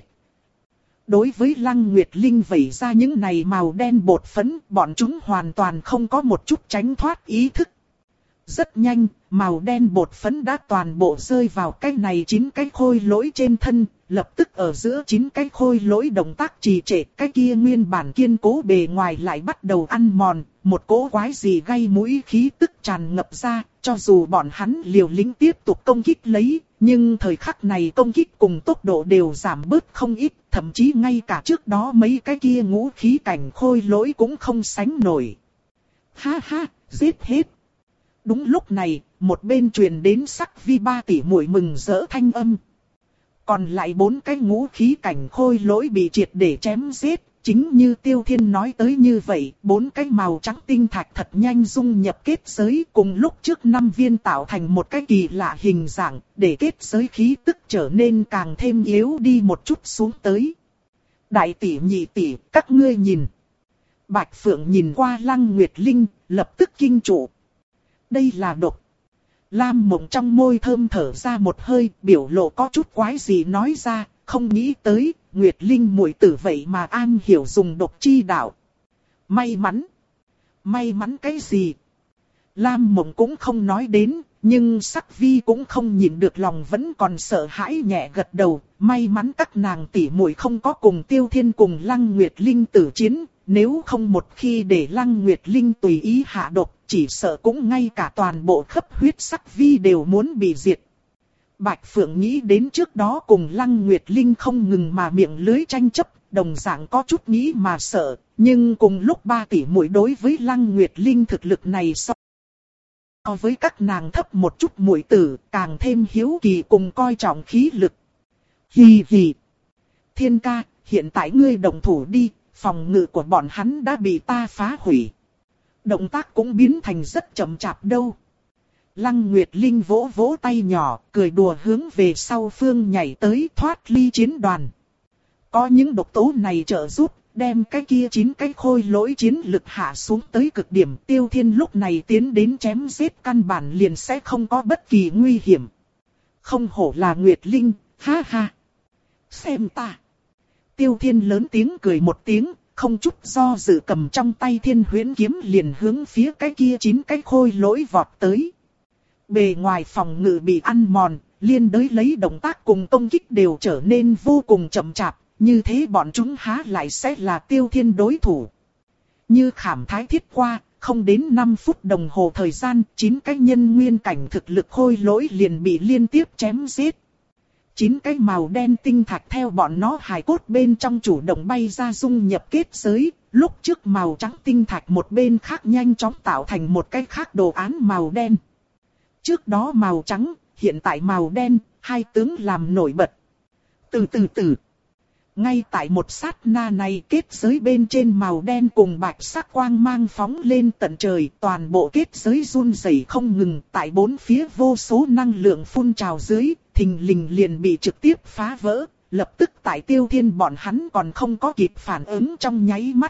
Đối với Lăng Nguyệt Linh vẩy ra những này màu đen bột phấn, bọn chúng hoàn toàn không có một chút tránh thoát ý thức. Rất nhanh, màu đen bột phấn đã toàn bộ rơi vào cái này chín cái khôi lỗi trên thân, lập tức ở giữa chín cái khôi lỗi động tác trì trệ, cái kia nguyên bản kiên cố bề ngoài lại bắt đầu ăn mòn, một cỗ quái gì gây mũi khí tức tràn ngập ra, cho dù bọn hắn liều lĩnh tiếp tục công kích lấy, nhưng thời khắc này công kích cùng tốc độ đều giảm bớt không ít, thậm chí ngay cả trước đó mấy cái kia ngũ khí cảnh khôi lỗi cũng không sánh nổi. Ha ha, giết hết. Đúng lúc này, một bên truyền đến sắc vi ba tỷ muội mừng rỡ thanh âm. Còn lại bốn cái ngũ khí cảnh khôi lỗi bị triệt để chém giết, Chính như Tiêu Thiên nói tới như vậy, bốn cái màu trắng tinh thạch thật nhanh dung nhập kết giới, cùng lúc trước năm viên tạo thành một cái kỳ lạ hình dạng, để kết giới khí tức trở nên càng thêm yếu đi một chút xuống tới. Đại tỷ nhị tỷ, các ngươi nhìn. Bạch Phượng nhìn qua Lăng Nguyệt Linh, lập tức kinh trụ. Đây là độc. Lam Mộng trong môi thơm thở ra một hơi, biểu lộ có chút quái gì nói ra, không nghĩ tới, Nguyệt Linh muội tử vậy mà an hiểu dùng độc chi đạo. May mắn. May mắn cái gì? Lam Mộng cũng không nói đến, nhưng Sắc Vi cũng không nhịn được lòng vẫn còn sợ hãi nhẹ gật đầu. May mắn các nàng tỷ muội không có cùng Tiêu Thiên cùng Lăng Nguyệt Linh tử chiến, nếu không một khi để Lăng Nguyệt Linh tùy ý hạ độc, chỉ sợ cũng ngay cả toàn bộ khắp huyết Sắc Vi đều muốn bị diệt. Bạch Phượng nghĩ đến trước đó cùng Lăng Nguyệt Linh không ngừng mà miệng lưới tranh chấp, đồng dạng có chút nghĩ mà sợ, nhưng cùng lúc ba tỷ muội đối với Lăng Nguyệt Linh thực lực này so với các nàng thấp một chút muội tử, càng thêm hiếu kỳ cùng coi trọng khí lực. Hì hì. Thiên ca, hiện tại ngươi động thủ đi, phòng ngự của bọn hắn đã bị ta phá hủy. Động tác cũng biến thành rất chậm chạp đâu. Lăng Nguyệt Linh vỗ vỗ tay nhỏ, cười đùa hướng về sau phương nhảy tới thoát ly chiến đoàn. Có những độc tố này trợ giúp, đem cái kia chín cái khôi lỗi chiến lực hạ xuống tới cực điểm. Tiêu Thiên lúc này tiến đến chém giết căn bản liền sẽ không có bất kỳ nguy hiểm. Không hổ là Nguyệt Linh, ha ha. Xem ta. Tiêu Thiên lớn tiếng cười một tiếng, không chút do dự cầm trong tay Thiên Huyễn kiếm liền hướng phía cái kia chín cái khôi lỗi vọt tới. Bề ngoài phòng ngự bị ăn mòn, liên đới lấy động tác cùng công kích đều trở nên vô cùng chậm chạp, như thế bọn chúng há lại sẽ là Tiêu Thiên đối thủ. Như khảm thái thiết qua, không đến năm phút đồng hồ thời gian, chín cái nhân nguyên cảnh thực lực khôi lỗi liền bị liên tiếp chém giết. Chín cái màu đen tinh thạch theo bọn nó hài cốt bên trong chủ động bay ra dung nhập kết giới, lúc trước màu trắng tinh thạch một bên khác nhanh chóng tạo thành một cái khác đồ án màu đen. Trước đó màu trắng, hiện tại màu đen, hai tướng làm nổi bật. Từ từ từ. Ngay tại một sát na này kết giới bên trên màu đen cùng bạch sắc quang mang phóng lên tận trời. Toàn bộ kết giới run rẩy không ngừng tại bốn phía vô số năng lượng phun trào dưới. Thình lình liền bị trực tiếp phá vỡ. Lập tức tại Tiêu Thiên bọn hắn còn không có kịp phản ứng trong nháy mắt.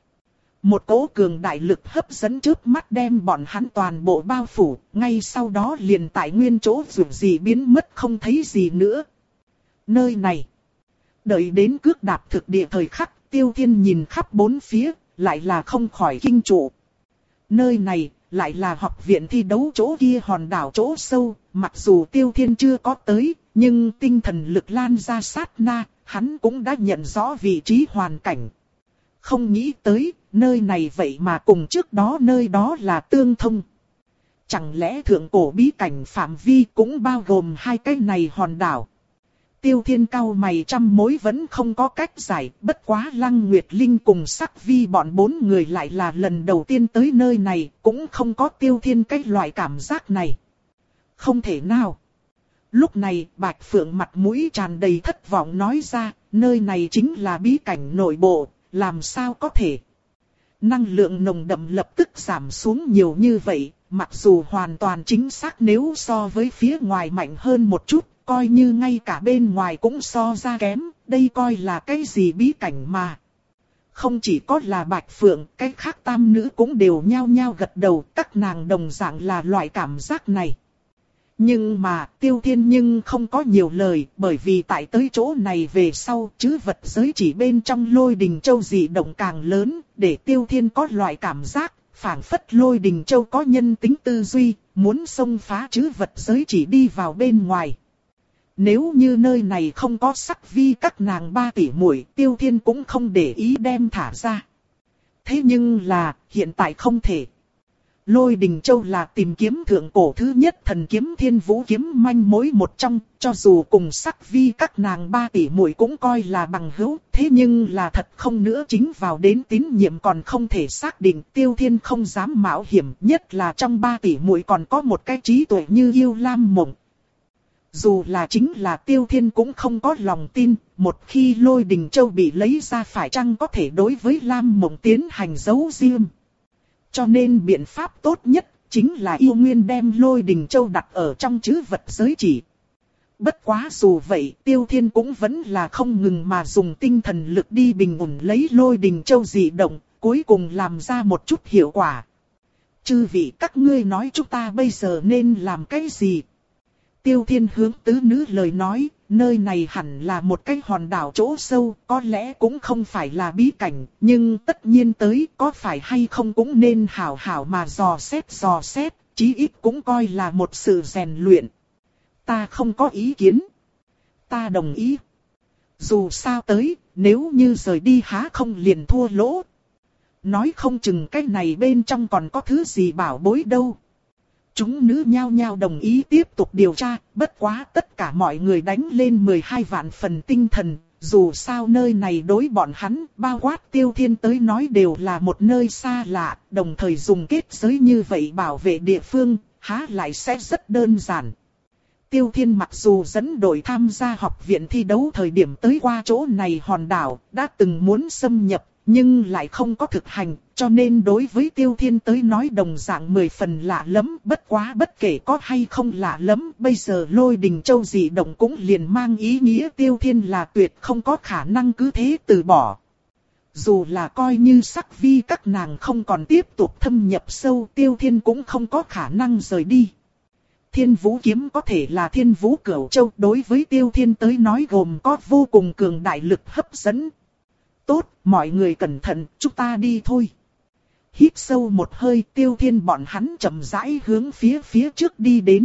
Một cỗ cường đại lực hấp dẫn trước mắt đem bọn hắn toàn bộ bao phủ, ngay sau đó liền tại nguyên chỗ dù gì biến mất không thấy gì nữa. Nơi này, đợi đến cước đạp thực địa thời khắc, Tiêu Thiên nhìn khắp bốn phía, lại là không khỏi kinh trụ. Nơi này, lại là học viện thi đấu chỗ kia hòn đảo chỗ sâu, mặc dù Tiêu Thiên chưa có tới, nhưng tinh thần lực lan ra sát na, hắn cũng đã nhận rõ vị trí hoàn cảnh. Không nghĩ tới, nơi này vậy mà cùng trước đó nơi đó là tương thông. Chẳng lẽ thượng cổ bí cảnh phạm vi cũng bao gồm hai cái này hòn đảo? Tiêu Thiên cau mày trăm mối vẫn không có cách giải, bất quá Lăng Nguyệt Linh cùng Sắc Vi bọn bốn người lại là lần đầu tiên tới nơi này, cũng không có Tiêu Thiên cái loại cảm giác này. Không thể nào. Lúc này Bạch Phượng mặt mũi tràn đầy thất vọng nói ra, nơi này chính là bí cảnh nội bộ, làm sao có thể. Năng lượng nồng đậm lập tức giảm xuống nhiều như vậy, mặc dù hoàn toàn chính xác nếu so với phía ngoài mạnh hơn một chút, coi như ngay cả bên ngoài cũng so ra kém, đây coi là cái gì bí cảnh mà. Không chỉ có là Bạch Phượng, cái khác tam nữ cũng đều nhao nhao gật đầu, các nàng đồng dạng là loại cảm giác này. Nhưng mà Tiêu Thiên nhưng không có nhiều lời, bởi vì tại tới chỗ này về sau, chứ vật giới chỉ bên trong Lôi Đình Châu dị động càng lớn, để Tiêu Thiên có loại cảm giác, phảng phất Lôi Đình Châu có nhân tính tư duy, muốn xông phá chứ vật giới chỉ đi vào bên ngoài. Nếu như nơi này không có Sắc Vi các nàng ba tỷ muội, Tiêu Thiên cũng không để ý đem thả ra. Thế nhưng là, hiện tại không thể. Lôi Đình Châu là tìm kiếm thượng cổ thứ nhất thần kiếm Thiên Vũ kiếm manh mối một trong, cho dù cùng Sắc Vi các nàng ba tỷ muội cũng coi là bằng hữu, thế nhưng là thật không nữa chính vào đến tín nhiệm còn không thể xác định, Tiêu Thiên không dám mạo hiểm, nhất là trong ba tỷ muội còn có một cái trí tuệ như yêu Lam Mộng. Dù là chính là Tiêu Thiên cũng không có lòng tin, một khi Lôi Đình Châu bị lấy ra phải chăng có thể đối với Lam Mộng tiến hành giấu riêng. Cho nên biện pháp tốt nhất chính là yêu nguyên đem Lôi Đình Châu đặt ở trong trữ vật giới chỉ. Bất quá dù vậy, Tiêu Thiên cũng vẫn là không ngừng mà dùng tinh thần lực đi bình ổn lấy Lôi Đình Châu dị động, cuối cùng làm ra một chút hiệu quả. Chư vị các ngươi nói chúng ta bây giờ nên làm cái gì? Tiêu Thiên hướng tứ nữ lời nói, nơi này hẳn là một cái hòn đảo chỗ sâu, có lẽ cũng không phải là bí cảnh, nhưng tất nhiên tới có phải hay không cũng nên hảo hảo mà dò xét dò xét, chí ít cũng coi là một sự rèn luyện. Ta không có ý kiến. Ta đồng ý. Dù sao tới, nếu như rời đi há không liền thua lỗ. Nói không chừng cái này bên trong còn có thứ gì bảo bối đâu. Chúng nữ nhao nhao đồng ý tiếp tục điều tra, bất quá tất cả mọi người đánh lên mười hai vạn phần tinh thần. Dù sao nơi này đối bọn hắn, bao quát Tiêu Thiên tới nói đều là một nơi xa lạ, đồng thời dùng kết giới như vậy bảo vệ địa phương, há lại sẽ rất đơn giản. Tiêu Thiên mặc dù dẫn đội tham gia học viện thi đấu thời điểm tới qua chỗ này hòn đảo, đã từng muốn xâm nhập, nhưng lại không có thực hành, cho nên đối với Tiêu Thiên tới nói đồng dạng mười phần lạ lắm, bất quá bất kể có hay không lạ lắm, bây giờ Lôi Đình Châu dị động cũng liền mang ý nghĩa Tiêu Thiên là tuyệt không có khả năng cứ thế từ bỏ. Dù là coi như sắc vi các nàng không còn tiếp tục thâm nhập sâu, Tiêu Thiên cũng không có khả năng rời đi. Thiên Vũ kiếm có thể là Thiên Vũ Cửu Châu, đối với Tiêu Thiên tới nói gồm có vô cùng cường đại lực hấp dẫn. Tốt, mọi người cẩn thận, chúng ta đi thôi. Hít sâu một hơi, Tiêu Thiên bọn hắn chậm rãi hướng phía phía trước đi đến.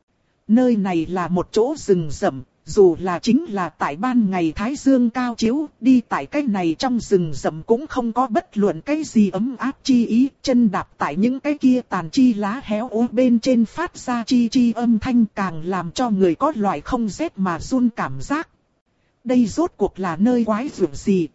Nơi này là một chỗ rừng rậm, dù là chính là tại ban ngày thái dương cao chiếu, đi tại cái này trong rừng rậm cũng không có bất luận cái gì ấm áp chi ý, chân đạp tại những cái kia tàn chi lá héo úa bên trên phát ra chi chi âm thanh càng làm cho người có loại không rét mà run cảm giác. Đây rốt cuộc là nơi quái dữ gì?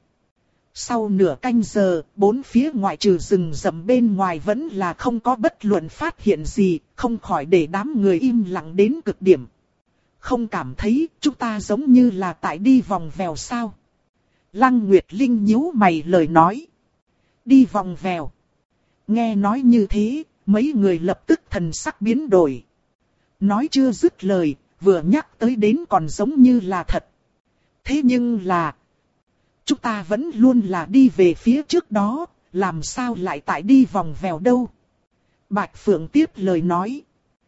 Sau nửa canh giờ, bốn phía ngoại trừ rừng rậm bên ngoài vẫn là không có bất luận phát hiện gì, không khỏi để đám người im lặng đến cực điểm. Không cảm thấy chúng ta giống như là tại đi vòng vèo sao? Lăng Nguyệt Linh nhíu mày lời nói. Đi vòng vèo. Nghe nói như thế, mấy người lập tức thần sắc biến đổi. Nói chưa dứt lời, vừa nhắc tới đến còn giống như là thật. Thế nhưng là... Chúng ta vẫn luôn là đi về phía trước đó, làm sao lại tại đi vòng vèo đâu? Bạch Phượng tiếp lời nói.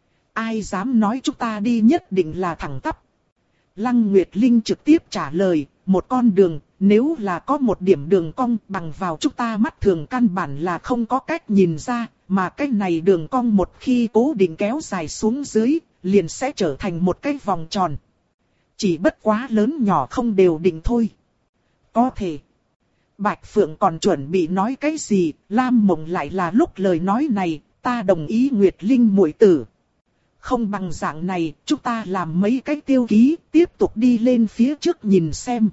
Ai dám nói chúng ta đi nhất định là thẳng tắp. Lăng Nguyệt Linh trực tiếp trả lời, một con đường, nếu là có một điểm đường cong bằng vào chúng ta mắt thường căn bản là không có cách nhìn ra, mà cái này đường cong một khi cố định kéo dài xuống dưới, liền sẽ trở thành một cái vòng tròn. Chỉ bất quá lớn nhỏ không đều định thôi. Có thể. Bạch Phượng còn chuẩn bị nói cái gì, Lam Mộng lại là lúc lời nói này, ta đồng ý Nguyệt Linh muội tử. Không bằng dạng này, chúng ta làm mấy cái tiêu ký, tiếp tục đi lên phía trước nhìn xem.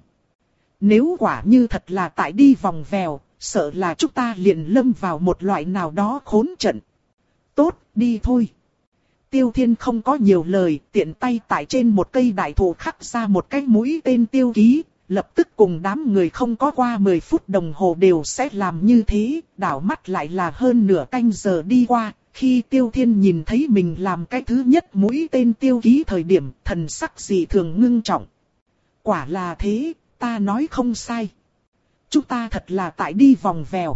Nếu quả như thật là tại đi vòng vèo, sợ là chúng ta liền lâm vào một loại nào đó khốn trận. Tốt, đi thôi. Tiêu Thiên không có nhiều lời, tiện tay tại trên một cây đại thụ khắc ra một cái mũi tên tiêu ký. Lập tức cùng đám người không có qua mười phút đồng hồ đều sẽ làm như thế, đảo mắt lại là hơn nửa canh giờ đi qua, khi Tiêu Thiên nhìn thấy mình làm cái thứ nhất mũi tên tiêu ký thời điểm, thần sắc dị thường ngưng trọng. Quả là thế, ta nói không sai. Chúng ta thật là tại đi vòng vèo.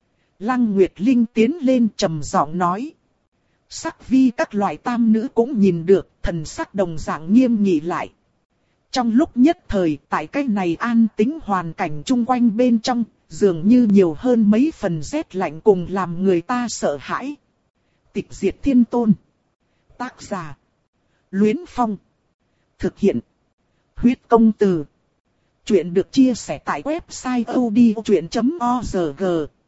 Lăng Nguyệt Linh tiến lên trầm giọng nói. Sắc vi các loại tam nữ cũng nhìn được, thần sắc đồng dạng nghiêm nghị lại. Trong lúc nhất thời, tại cái này an tĩnh hoàn cảnh chung quanh bên trong, dường như nhiều hơn mấy phần rét lạnh cùng làm người ta sợ hãi. Tịch diệt thiên tôn. Tác giả. Luyến Phong. Thực hiện. Huyết công từ. Chuyện được chia sẻ tại website odchuyện chấm org.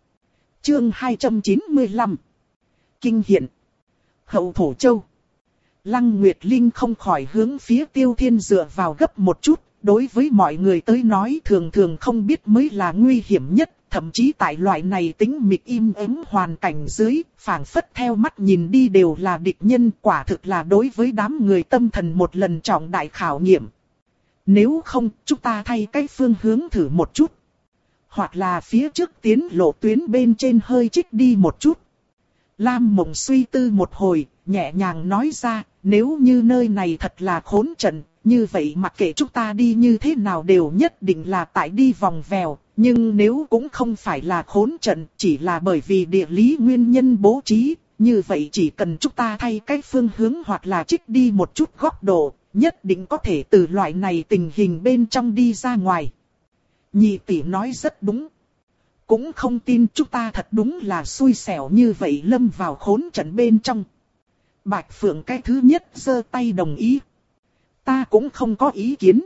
Chương hai trăm chín mươi lăm. Kinh hiện. Hậu Thổ Châu. Lăng Nguyệt Linh không khỏi hướng phía Tiêu Thiên dựa vào gấp một chút, đối với mọi người tới nói thường thường không biết mới là nguy hiểm nhất, thậm chí tại loại này tĩnh mịch im ắng hoàn cảnh dưới, phảng phất theo mắt nhìn đi đều là địch nhân, quả thực là đối với đám người tâm thần một lần trọng đại khảo nghiệm. Nếu không, chúng ta thay cái phương hướng thử một chút. Hoặc là phía trước tiến lộ tuyến bên trên hơi chích đi một chút. Lam Mộng suy tư một hồi, nhẹ nhàng nói ra, nếu như nơi này thật là khốn trận, như vậy mặc kệ chúng ta đi như thế nào đều nhất định là tại đi vòng vèo. Nhưng nếu cũng không phải là khốn trận, chỉ là bởi vì địa lý nguyên nhân bố trí, như vậy chỉ cần chúng ta thay cái phương hướng hoặc là chích đi một chút góc độ, nhất định có thể từ loại này tình hình bên trong đi ra ngoài. Nhị tỷ nói rất đúng. Cũng không tin chúng ta thật đúng là xui xẻo như vậy lâm vào khốn trận bên trong. Bạch Phượng cái thứ nhất giơ tay đồng ý. Ta cũng không có ý kiến.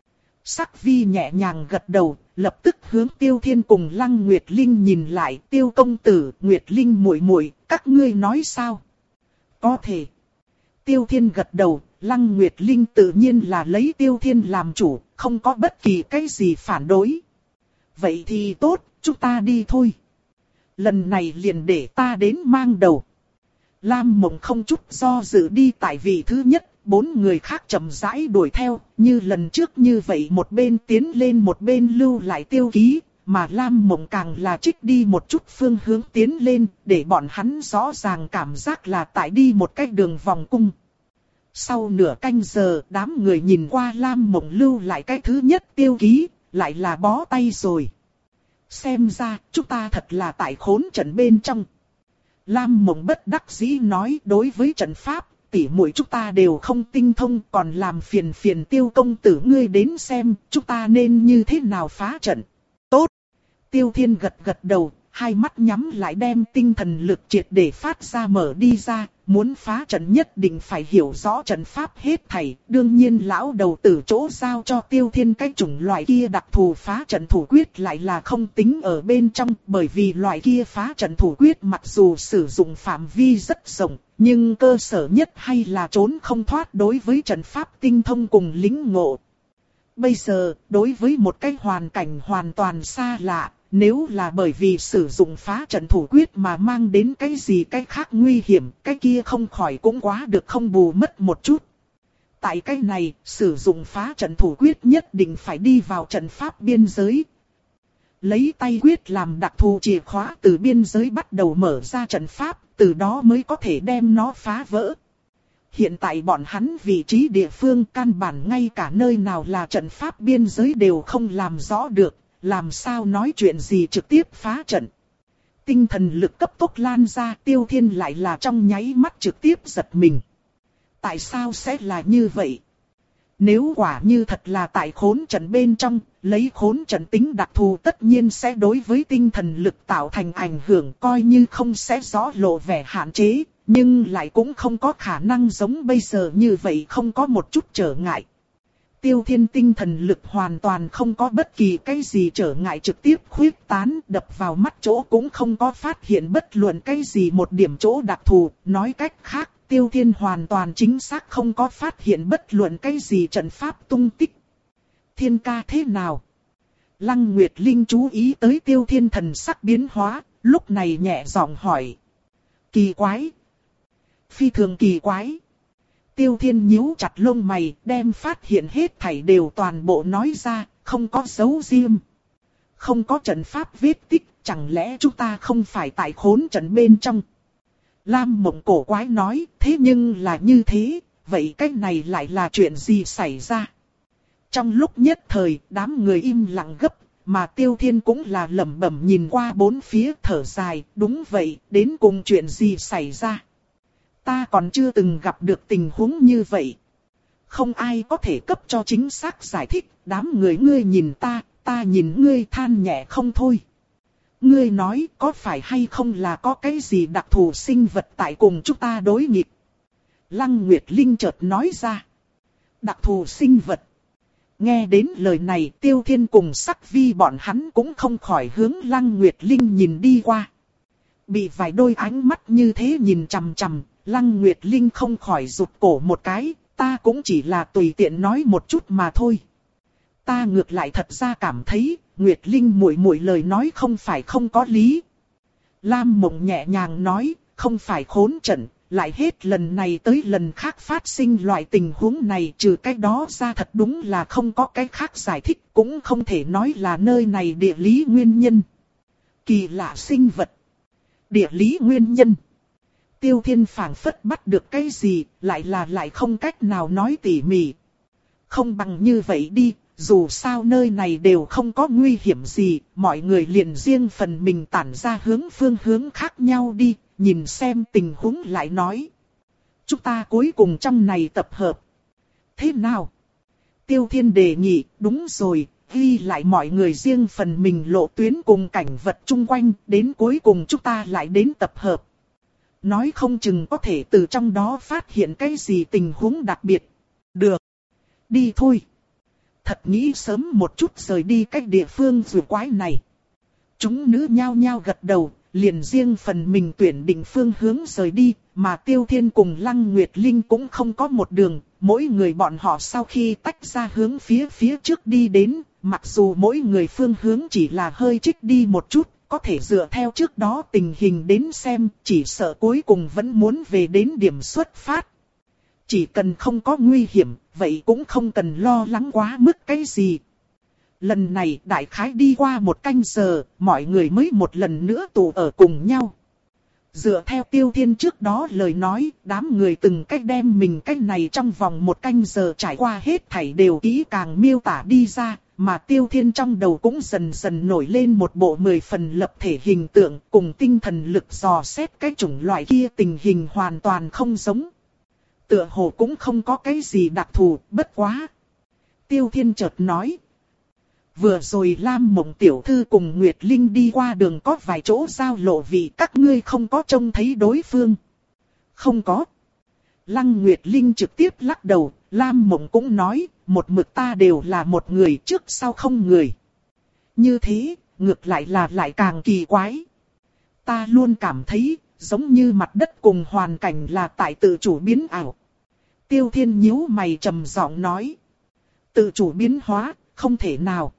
Sắc Vi nhẹ nhàng gật đầu, lập tức hướng Tiêu Thiên cùng Lăng Nguyệt Linh nhìn lại. Tiêu công tử, Nguyệt Linh muội muội, các ngươi nói sao? Có thể. Tiêu Thiên gật đầu, Lăng Nguyệt Linh tự nhiên là lấy Tiêu Thiên làm chủ, không có bất kỳ cái gì phản đối. Vậy thì tốt, chúng ta đi thôi. Lần này liền để ta đến mang đầu. Lam Mộng không chút do dự đi tại vị thứ nhất, bốn người khác chậm rãi đuổi theo, như lần trước như vậy một bên tiến lên một bên lưu lại tiêu ký, mà Lam Mộng càng là trích đi một chút phương hướng tiến lên, để bọn hắn rõ ràng cảm giác là tại đi một cái đường vòng cung. Sau nửa canh giờ, đám người nhìn qua Lam Mộng lưu lại cái thứ nhất tiêu ký, lại là bó tay rồi. Xem ra, chúng ta thật là tại khốn trận bên trong. Lam Mộng bất đắc dĩ nói, đối với trận pháp, tỉ muội chúng ta đều không tinh thông, còn làm phiền phiền Tiêu công tử ngươi đến xem, chúng ta nên như thế nào phá trận. Tốt. Tiêu Thiên gật gật đầu, hai mắt nhắm lại đem tinh thần lực triệt để phát ra mở đi ra, muốn phá trận nhất định phải hiểu rõ trận pháp hết thảy. Đương nhiên lão đầu tử chỗ giao cho Tiêu Thiên cái chủng loại kia đặc thù phá trận thủ quyết lại là không tính ở bên trong, bởi vì loại kia phá trận thủ quyết mặc dù sử dụng phạm vi rất rộng, nhưng cơ sở nhất hay là trốn không thoát đối với trận pháp tinh thông cùng lĩnh ngộ. Bây giờ, đối với một cái hoàn cảnh hoàn toàn xa lạ, nếu là bởi vì sử dụng phá trận thủ quyết mà mang đến cái gì cái khác nguy hiểm, cái kia không khỏi cũng quá được không bù mất một chút. Tại cái này, sử dụng phá trận thủ quyết nhất định phải đi vào trận pháp biên giới. Lấy tay quyết làm đặc thù chìa khóa từ biên giới bắt đầu mở ra trận pháp, từ đó mới có thể đem nó phá vỡ. Hiện tại bọn hắn vị trí địa phương căn bản ngay cả nơi nào là trận pháp biên giới đều không làm rõ được. Làm sao nói chuyện gì trực tiếp phá trận. Tinh thần lực cấp tốc lan ra, Tiêu Thiên lại là trong nháy mắt trực tiếp giật mình. Tại sao sẽ là như vậy? Nếu quả như thật là tại khốn trận bên trong, lấy khốn trận tính đặc thù tất nhiên sẽ đối với tinh thần lực tạo thành ảnh hưởng, coi như không sẽ rõ lộ vẻ hạn chế, nhưng lại cũng không có khả năng giống bây giờ như vậy không có một chút trở ngại. Tiêu Thiên tinh thần lực hoàn toàn không có bất kỳ cái gì trở ngại trực tiếp khuyết tán, đập vào mắt chỗ cũng không có phát hiện bất luận cái gì một điểm chỗ đặc thù. Nói cách khác, Tiêu Thiên hoàn toàn chính xác không có phát hiện bất luận cái gì trận pháp tung tích. Thiên ca thế nào? Lăng Nguyệt Linh chú ý tới Tiêu Thiên thần sắc biến hóa, lúc này nhẹ giọng hỏi. Kỳ quái. Phi thường kỳ quái. Tiêu Thiên nhíu chặt lông mày, đem phát hiện hết thảy đều toàn bộ nói ra, không có giấu riêng. Không có trận pháp vết tích, chẳng lẽ chúng ta không phải tại khốn trận bên trong? Lam Mộng cổ quái nói, thế nhưng là như thế, vậy cái này lại là chuyện gì xảy ra? Trong lúc nhất thời, đám người im lặng gấp, mà Tiêu Thiên cũng là lẩm bẩm nhìn qua bốn phía thở dài, đúng vậy, đến cùng chuyện gì xảy ra? Ta còn chưa từng gặp được tình huống như vậy. Không ai có thể cấp cho chính xác giải thích, đám người ngươi nhìn ta, ta nhìn ngươi than nhẹ không thôi. Ngươi nói có phải hay không là có cái gì đặc thù sinh vật tại cùng chúng ta đối nghịch? Lăng Nguyệt Linh chợt nói ra. Đặc thù sinh vật. Nghe đến lời này Tiêu Thiên cùng Sắc Vi bọn hắn cũng không khỏi hướng Lăng Nguyệt Linh nhìn đi qua. Bị vài đôi ánh mắt như thế nhìn chằm chằm, Lăng Nguyệt Linh không khỏi rụt cổ một cái, ta cũng chỉ là tùy tiện nói một chút mà thôi. Ta ngược lại thật ra cảm thấy, Nguyệt Linh muội muội lời nói không phải không có lý. Lam Mộng nhẹ nhàng nói, không phải khốn trận, lại hết lần này tới lần khác phát sinh loại tình huống này, trừ cái đó ra thật đúng là không có cái khác giải thích, cũng không thể nói là nơi này địa lý nguyên nhân. Kỳ lạ sinh vật. Địa lý nguyên nhân. Tiêu Thiên phảng phất bắt được cái gì, lại là lại không cách nào nói tỉ mỉ. Không bằng như vậy đi, dù sao nơi này đều không có nguy hiểm gì, mọi người liền riêng phần mình tản ra hướng phương hướng khác nhau đi, nhìn xem tình huống lại nói. Chúng ta cuối cùng trong này tập hợp. Thế nào? Tiêu Thiên đề nghị, đúng rồi, ghi lại mọi người riêng phần mình lộ tuyến cùng cảnh vật chung quanh, đến cuối cùng chúng ta lại đến tập hợp. Nói không chừng có thể từ trong đó phát hiện cái gì tình huống đặc biệt. Được. Đi thôi. Thật nghĩ sớm một chút rời đi cách địa phương rùa quái này. Chúng nữ nhao nhao gật đầu, liền riêng phần mình tuyển định phương hướng rời đi, mà Tiêu Thiên cùng Lăng Nguyệt Linh cũng không có một đường, mỗi người bọn họ sau khi tách ra hướng phía phía trước đi đến, mặc dù mỗi người phương hướng chỉ là hơi trích đi một chút, có thể dựa theo trước đó tình hình đến xem, chỉ sợ cuối cùng vẫn muốn về đến điểm xuất phát. Chỉ cần không có nguy hiểm, vậy cũng không cần lo lắng quá mức cái gì. Lần này đại khái đi qua một canh giờ, mọi người mới một lần nữa tụ ở cùng nhau. Dựa theo Tiêu Thiên trước đó lời nói, đám người từng cách đem mình cách này trong vòng một canh giờ trải qua hết thảy đều kỹ càng miêu tả đi ra, mà Tiêu Thiên trong đầu cũng dần dần nổi lên một bộ mười phần lập thể hình tượng cùng tinh thần lực dò xét cái chủng loại kia tình hình hoàn toàn không giống. Tựa hồ cũng không có cái gì đặc thù, bất quá. Tiêu Thiên chợt nói. Vừa rồi Lam Mộng tiểu thư cùng Nguyệt Linh đi qua đường có vài chỗ giao lộ vì các ngươi không có trông thấy đối phương. Không có. Lăng Nguyệt Linh trực tiếp lắc đầu, Lam Mộng cũng nói, một mực ta đều là một người trước sau không người. Như thế, ngược lại là lại càng kỳ quái. Ta luôn cảm thấy, giống như mặt đất cùng hoàn cảnh là tại tự chủ biến ảo. Tiêu Thiên nhíu mày trầm giọng nói. Tự chủ biến hóa, không thể nào.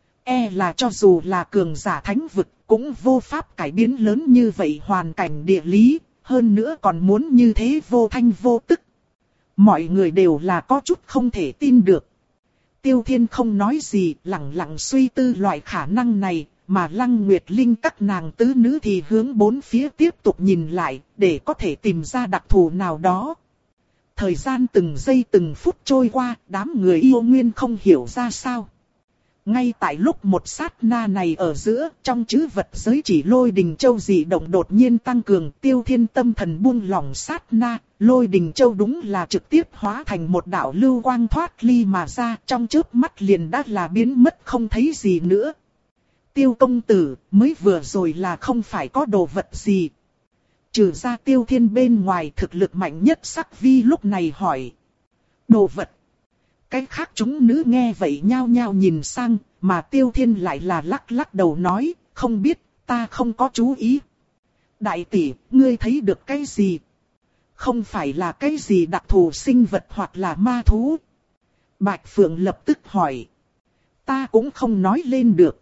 E là cho dù là cường giả thánh vực, cũng vô pháp cải biến lớn như vậy hoàn cảnh địa lý, hơn nữa còn muốn như thế vô thanh vô tức. Mọi người đều là có chút không thể tin được. Tiêu Thiên không nói gì, lặng lặng suy tư loại khả năng này, mà Lăng Nguyệt Linh các nàng tứ nữ thì hướng bốn phía tiếp tục nhìn lại, để có thể tìm ra đặc thù nào đó. Thời gian từng giây từng phút trôi qua, đám người yêu nguyên không hiểu ra sao. Ngay tại lúc một sát na này ở giữa, trong chữ vật giới chỉ Lôi Đình Châu dị động đột nhiên tăng cường, Tiêu Thiên tâm thần buông lỏng sát na, Lôi Đình Châu đúng là trực tiếp hóa thành một đạo lưu quang thoát ly mà ra, trong chớp mắt liền đã là biến mất không thấy gì nữa. Tiêu công tử, mới vừa rồi là không phải có đồ vật gì. Trừ ra Tiêu Thiên bên ngoài thực lực mạnh nhất Sắc Vi lúc này hỏi. Đồ vật. Cái khác chúng nữ nghe vậy nhao nhao nhìn sang, mà Tiêu Thiên lại là lắc lắc đầu nói, không biết, ta không có chú ý. Đại tỷ, ngươi thấy được cái gì? Không phải là cái gì đặc thù sinh vật hoặc là ma thú? Bạch Phượng lập tức hỏi. Ta cũng không nói lên được.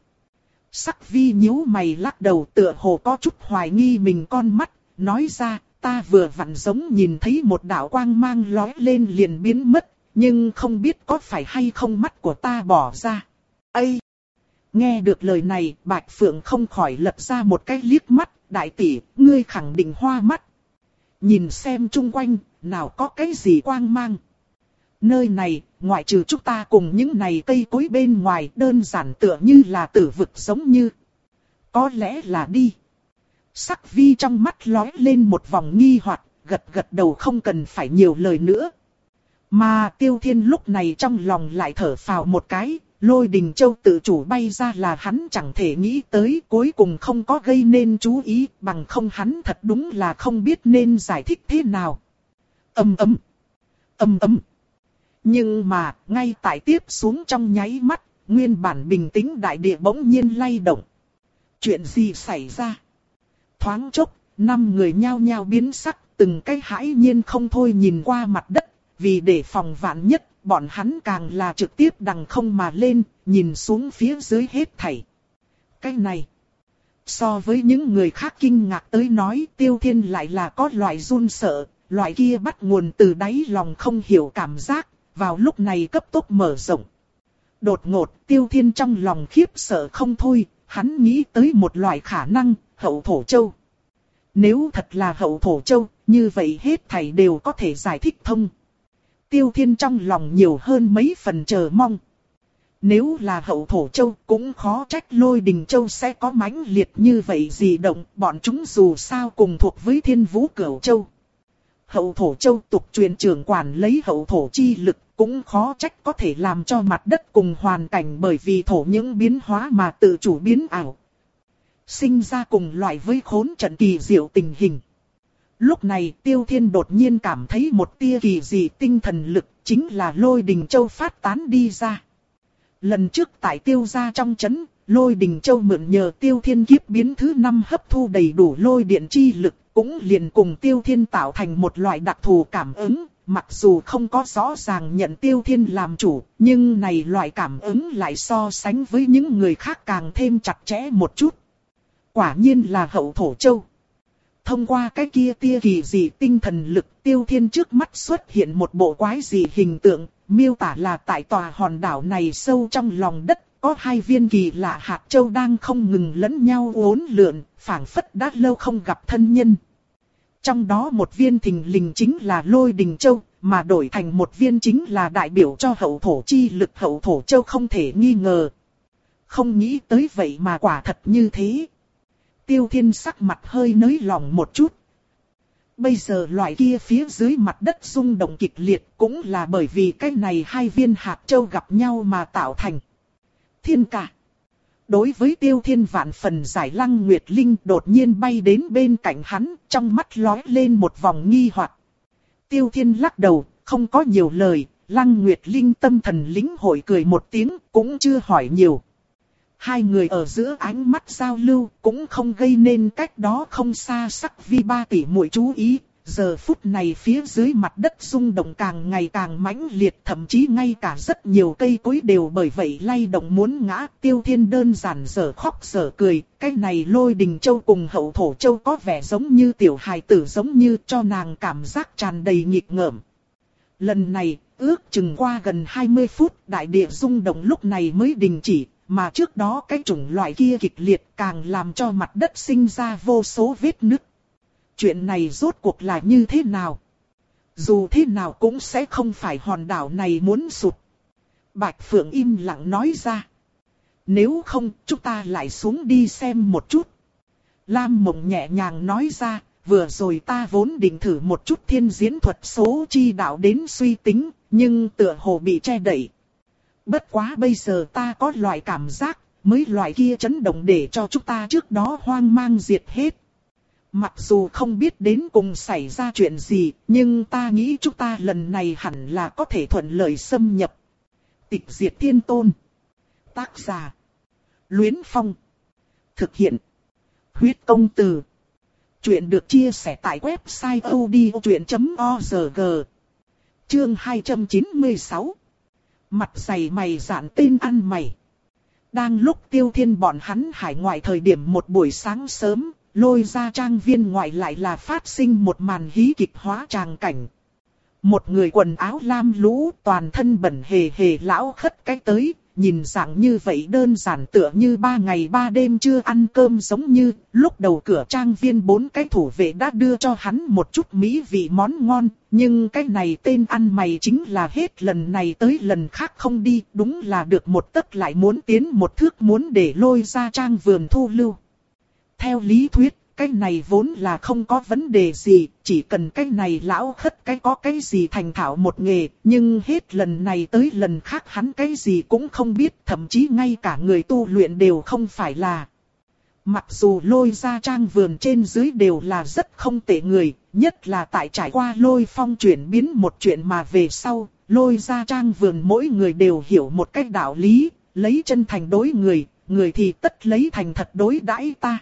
Sắc Vi nhíu mày lắc đầu tựa hồ có chút hoài nghi mình con mắt, nói ra, ta vừa vặn giống nhìn thấy một đạo quang mang lóe lên liền biến mất. Nhưng không biết có phải hay không mắt của ta bỏ ra. Ây! Nghe được lời này, Bạch Phượng không khỏi lật ra một cái liếc mắt. Đại tỷ, ngươi khẳng định hoa mắt. Nhìn xem chung quanh, nào có cái gì quang mang. Nơi này, ngoại trừ chúng ta cùng những này cây cối bên ngoài, đơn giản tựa như là tử vực giống như. Có lẽ là đi. Sắc Vi trong mắt lóe lên một vòng nghi hoặc, gật gật đầu không cần phải nhiều lời nữa. Mà Tiêu Thiên lúc này trong lòng lại thở phào một cái, Lôi Đình Châu tự chủ bay ra là hắn chẳng thể nghĩ tới, cuối cùng không có gây nên chú ý, bằng không hắn thật đúng là không biết nên giải thích thế nào. Ầm ầm, ầm ầm. Nhưng mà, ngay tại tiếp xuống trong nháy mắt, nguyên bản bình tĩnh đại địa bỗng nhiên lay động. Chuyện gì xảy ra? Thoáng chốc, năm người nhao nhao biến sắc, từng cái hãi nhiên không thôi nhìn qua mặt đất. Vì để phòng vạn nhất, bọn hắn càng là trực tiếp đằng không mà lên, nhìn xuống phía dưới hết thảy. Cái này, so với những người khác kinh ngạc tới nói, Tiêu Thiên lại là có loại run sợ, loại kia bắt nguồn từ đáy lòng không hiểu cảm giác, vào lúc này cấp tốc mở rộng. Đột ngột, Tiêu Thiên trong lòng khiếp sợ không thôi, hắn nghĩ tới một loại khả năng, hậu thổ châu. Nếu thật là hậu thổ châu, như vậy hết thảy đều có thể giải thích thông. Tiêu Thiên trong lòng nhiều hơn mấy phần chờ mong. Nếu là hậu thổ châu cũng khó trách Lôi Đình Châu sẽ có mãnh liệt như vậy gì động, bọn chúng dù sao cùng thuộc với Thiên Vũ Cửu Châu. Hậu thổ châu tục truyền trưởng quản lấy hậu thổ chi lực, cũng khó trách có thể làm cho mặt đất cùng hoàn cảnh bởi vì thổ những biến hóa mà tự chủ biến ảo. Sinh ra cùng loại với khốn trận kỳ diệu tình hình. Lúc này Tiêu Thiên đột nhiên cảm thấy một tia kỳ dị tinh thần lực, chính là Lôi Đình Châu phát tán đi ra. Lần trước tại Tiêu gia trong trấn, Lôi Đình Châu mượn nhờ Tiêu Thiên kiếp biến thứ năm hấp thu đầy đủ lôi điện chi lực, cũng liền cùng Tiêu Thiên tạo thành một loại đặc thù cảm ứng. Mặc dù không có rõ ràng nhận Tiêu Thiên làm chủ, nhưng này loại cảm ứng lại so sánh với những người khác càng thêm chặt chẽ một chút. Quả nhiên là hậu thổ châu. Thông qua cái kia tia kỳ dị tinh thần lực, Tiêu Thiên trước mắt xuất hiện một bộ quái dị hình tượng, miêu tả là tại tòa hòn đảo này sâu trong lòng đất, có hai viên kỳ lạ hạt châu đang không ngừng lẫn nhau uốn lượn, phảng phất đã lâu không gặp thân nhân. Trong đó một viên thình lình chính là Lôi Đình Châu, mà đổi thành một viên chính là đại biểu cho hậu thổ chi lực hậu thổ châu không thể nghi ngờ. Không nghĩ tới vậy mà quả thật như thế. Tiêu Thiên sắc mặt hơi nới lỏng một chút. Bây giờ loại kia phía dưới mặt đất rung động kịch liệt cũng là bởi vì cái này hai viên hạt châu gặp nhau mà tạo thành. Thiên ca. Đối với Tiêu Thiên vạn phần giải Lăng Nguyệt Linh đột nhiên bay đến bên cạnh hắn, trong mắt lóe lên một vòng nghi hoặc. Tiêu Thiên lắc đầu, không có nhiều lời, Lăng Nguyệt Linh tâm thần lĩnh hội cười một tiếng, cũng chưa hỏi nhiều. Hai người ở giữa ánh mắt giao lưu, cũng không gây nên cách đó không xa sắc vi ba tỷ muội chú ý. Giờ phút này phía dưới mặt đất rung động càng ngày càng mãnh liệt, thậm chí ngay cả rất nhiều cây cối đều bởi vậy lay động muốn ngã. Tiêu Thiên đơn giản dở khóc dở cười, cái này Lôi Đình Châu cùng hậu thổ châu có vẻ giống như tiểu hài tử, giống như cho nàng cảm giác tràn đầy nghịch ngợm. Lần này, ước chừng qua gần hai mươi phút, đại địa rung động lúc này mới đình chỉ, mà trước đó cái chủng loại kia kịch liệt càng làm cho mặt đất sinh ra vô số vết nứt. Chuyện này rốt cuộc là như thế nào? Dù thế nào cũng sẽ không phải hòn đảo này muốn sụt. Bạch Phượng im lặng nói ra. Nếu không, chúng ta lại xuống đi xem một chút. Lam Mộng nhẹ nhàng nói ra, vừa rồi ta vốn định thử một chút thiên diễn thuật số chi đạo đến suy tính, nhưng tựa hồ bị che đậy. Bất quá bây giờ ta có loại cảm giác, mới loại kia chấn động để cho chúng ta trước đó hoang mang diệt hết. Mặc dù không biết đến cùng xảy ra chuyện gì, nhưng ta nghĩ chúng ta lần này hẳn là có thể thuận lợi xâm nhập. Tịch Diệt Thiên Tôn. Tác giả. Luyến Phong. Thực hiện. Huyết Công Từ. Chuyện được chia sẻ tại website odchuyện chấm org. Chương hai trăm chín mươi sáu. Mặt dày mày dạn tên ăn mày. Đang lúc Tiêu Thiên bọn hắn hải ngoại thời điểm một buổi sáng sớm, Lôi Gia trang viên ngoại lại là phát sinh một màn hí kịch hóa tràng cảnh. Một người quần áo lam lũ, toàn thân bẩn hề hề lão khất cái tới, nhìn dạng như vậy đơn giản tựa như ba ngày ba đêm chưa ăn cơm, giống như lúc đầu cửa trang viên bốn cái thủ vệ đã đưa cho hắn một chút mỹ vị món ngon, nhưng cái này tên ăn mày chính là hết lần này tới lần khác không đi, đúng là được một tấc lại muốn tiến một thước, muốn để Lôi Gia trang vườn thu lưu. Theo lý thuyết, cái này vốn là không có vấn đề gì, chỉ cần cái này lão khất cái có cái gì thành thạo một nghề, nhưng hết lần này tới lần khác hắn cái gì cũng không biết, thậm chí ngay cả người tu luyện đều không phải là. Mặc dù Lôi Gia trang vườn trên dưới đều là rất không tệ người, nhất là tại trải qua Lôi Phong chuyển biến một chuyện mà về sau, Lôi Gia trang vườn mỗi người đều hiểu một cách đạo lý, lấy chân thành đối người, người thì tất lấy thành thật đối đãi ta.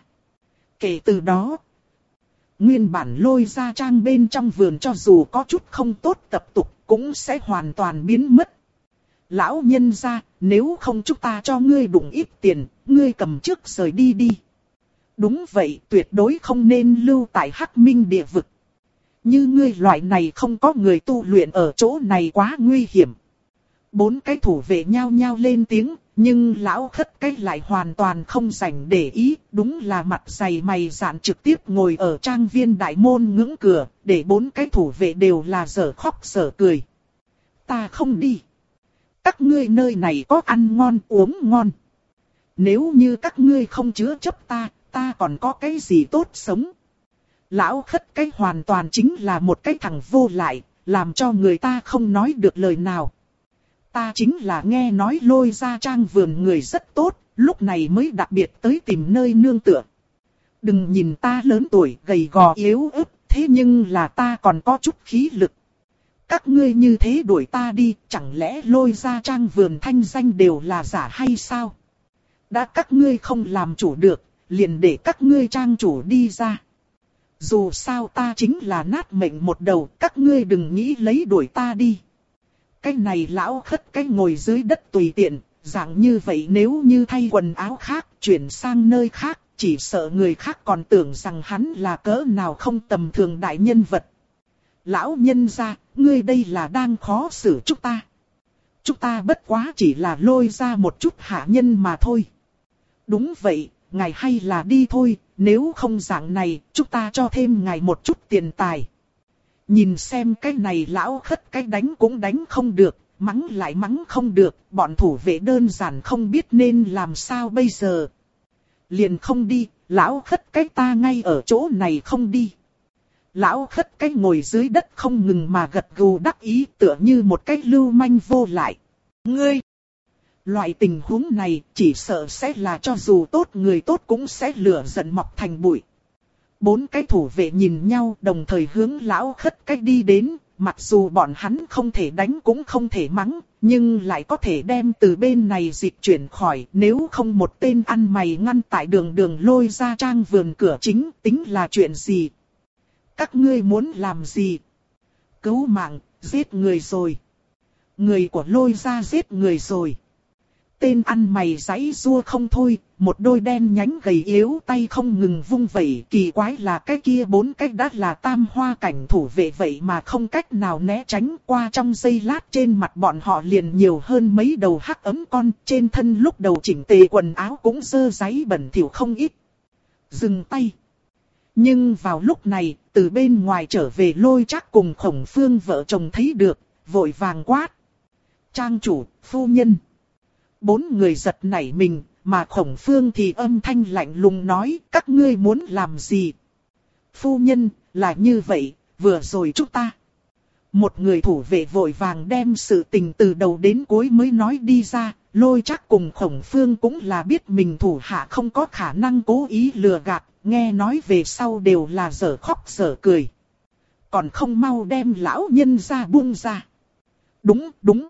Kể từ đó, nguyên bản Lôi Gia trang bên trong vườn cho dù có chút không tốt tập tục, cũng sẽ hoàn toàn biến mất. Lão nhân gia, nếu không chúng ta cho ngươi đụng ít tiền, ngươi cầm trước rời đi đi. Đúng vậy, tuyệt đối không nên lưu tại Hắc Minh địa vực. Như ngươi loại này không có người tu luyện ở chỗ này quá nguy hiểm. Bốn cái thủ vệ nhao nhao lên tiếng, nhưng lão khất cái lại hoàn toàn không rảnh để ý, đúng là mặt dày mày dạn trực tiếp ngồi ở trang viên đại môn ngưỡng cửa, để bốn cái thủ vệ đều là dở khóc dở cười. Ta không đi. Các ngươi nơi này có ăn ngon uống ngon. Nếu như các ngươi không chứa chấp ta, ta còn có cái gì tốt sống. Lão khất cái hoàn toàn chính là một cái thằng vô lại, làm cho người ta không nói được lời nào. Ta chính là nghe nói Lôi Gia Trang vườn người rất tốt, lúc này mới đặc biệt tới tìm nơi nương tựa. Đừng nhìn ta lớn tuổi gầy gò yếu ớt, thế nhưng là ta còn có chút khí lực. Các ngươi như thế đuổi ta đi, chẳng lẽ Lôi Gia Trang vườn thanh danh đều là giả hay sao? Đã các ngươi không làm chủ được, liền để các ngươi trang chủ đi ra. Dù sao ta chính là nát mệnh một đầu, các ngươi đừng nghĩ lấy đuổi ta đi. Cái này lão khất cái ngồi dưới đất tùy tiện, dạng như vậy nếu như thay quần áo khác, chuyển sang nơi khác, chỉ sợ người khác còn tưởng rằng hắn là cỡ nào không tầm thường đại nhân vật. Lão nhân gia, ngươi đây là đang khó xử chúng ta. Chúng ta bất quá chỉ là lôi ra một chút hạ nhân mà thôi. Đúng vậy, ngài hay là đi thôi, nếu không dạng này, chúng ta cho thêm ngài một chút tiền tài. Nhìn xem cái này lão khất cái đánh cũng đánh không được, mắng lại mắng không được, bọn thủ vệ đơn giản không biết nên làm sao bây giờ. Liền không đi, lão khất cái ta ngay ở chỗ này không đi. Lão khất cái ngồi dưới đất không ngừng mà gật gù đắc ý tựa như một cái lưu manh vô lại. Ngươi! Loại tình huống này chỉ sợ sẽ là cho dù tốt người tốt cũng sẽ lửa giận mọc thành bụi. Bốn cái thủ vệ nhìn nhau đồng thời hướng lão khất cái đi đến, mặc dù bọn hắn không thể đánh cũng không thể mắng, nhưng lại có thể đem từ bên này dịch chuyển khỏi, nếu không một tên ăn mày ngăn tại đường đường Lôi Gia Trang vườn cửa chính tính là chuyện gì. Các ngươi muốn làm gì? Cứu mạng, giết người rồi. Người của Lôi Gia giết người rồi. Tên ăn mày giãy giụa không thôi, một đôi đen nhánh gầy yếu tay không ngừng vung vẩy. Kỳ quái là cái kia bốn cách đã là tam hoa cảnh thủ vệ vậy mà không cách nào né tránh. Qua trong giây lát trên mặt bọn họ liền nhiều hơn mấy đầu hắc ấm con. Trên thân lúc đầu chỉnh tề quần áo cũng dơ dáy bẩn thỉu không ít. Dừng tay. Nhưng vào lúc này, từ bên ngoài trở về Lôi Trác cùng Khổng Phương vợ chồng thấy được, vội vàng quát. Trang chủ, phu nhân. Bốn người giật nảy mình, mà Khổng Phương thì âm thanh lạnh lùng nói, các ngươi muốn làm gì? Phu nhân, là như vậy, vừa rồi chúng ta. Một người thủ vệ vội vàng đem sự tình từ đầu đến cuối mới nói đi ra, Lôi Trác cùng Khổng Phương cũng là biết mình thủ hạ không có khả năng cố ý lừa gạt, nghe nói về sau đều là dở khóc dở cười. Còn không mau đem lão nhân ra buông ra. Đúng, đúng.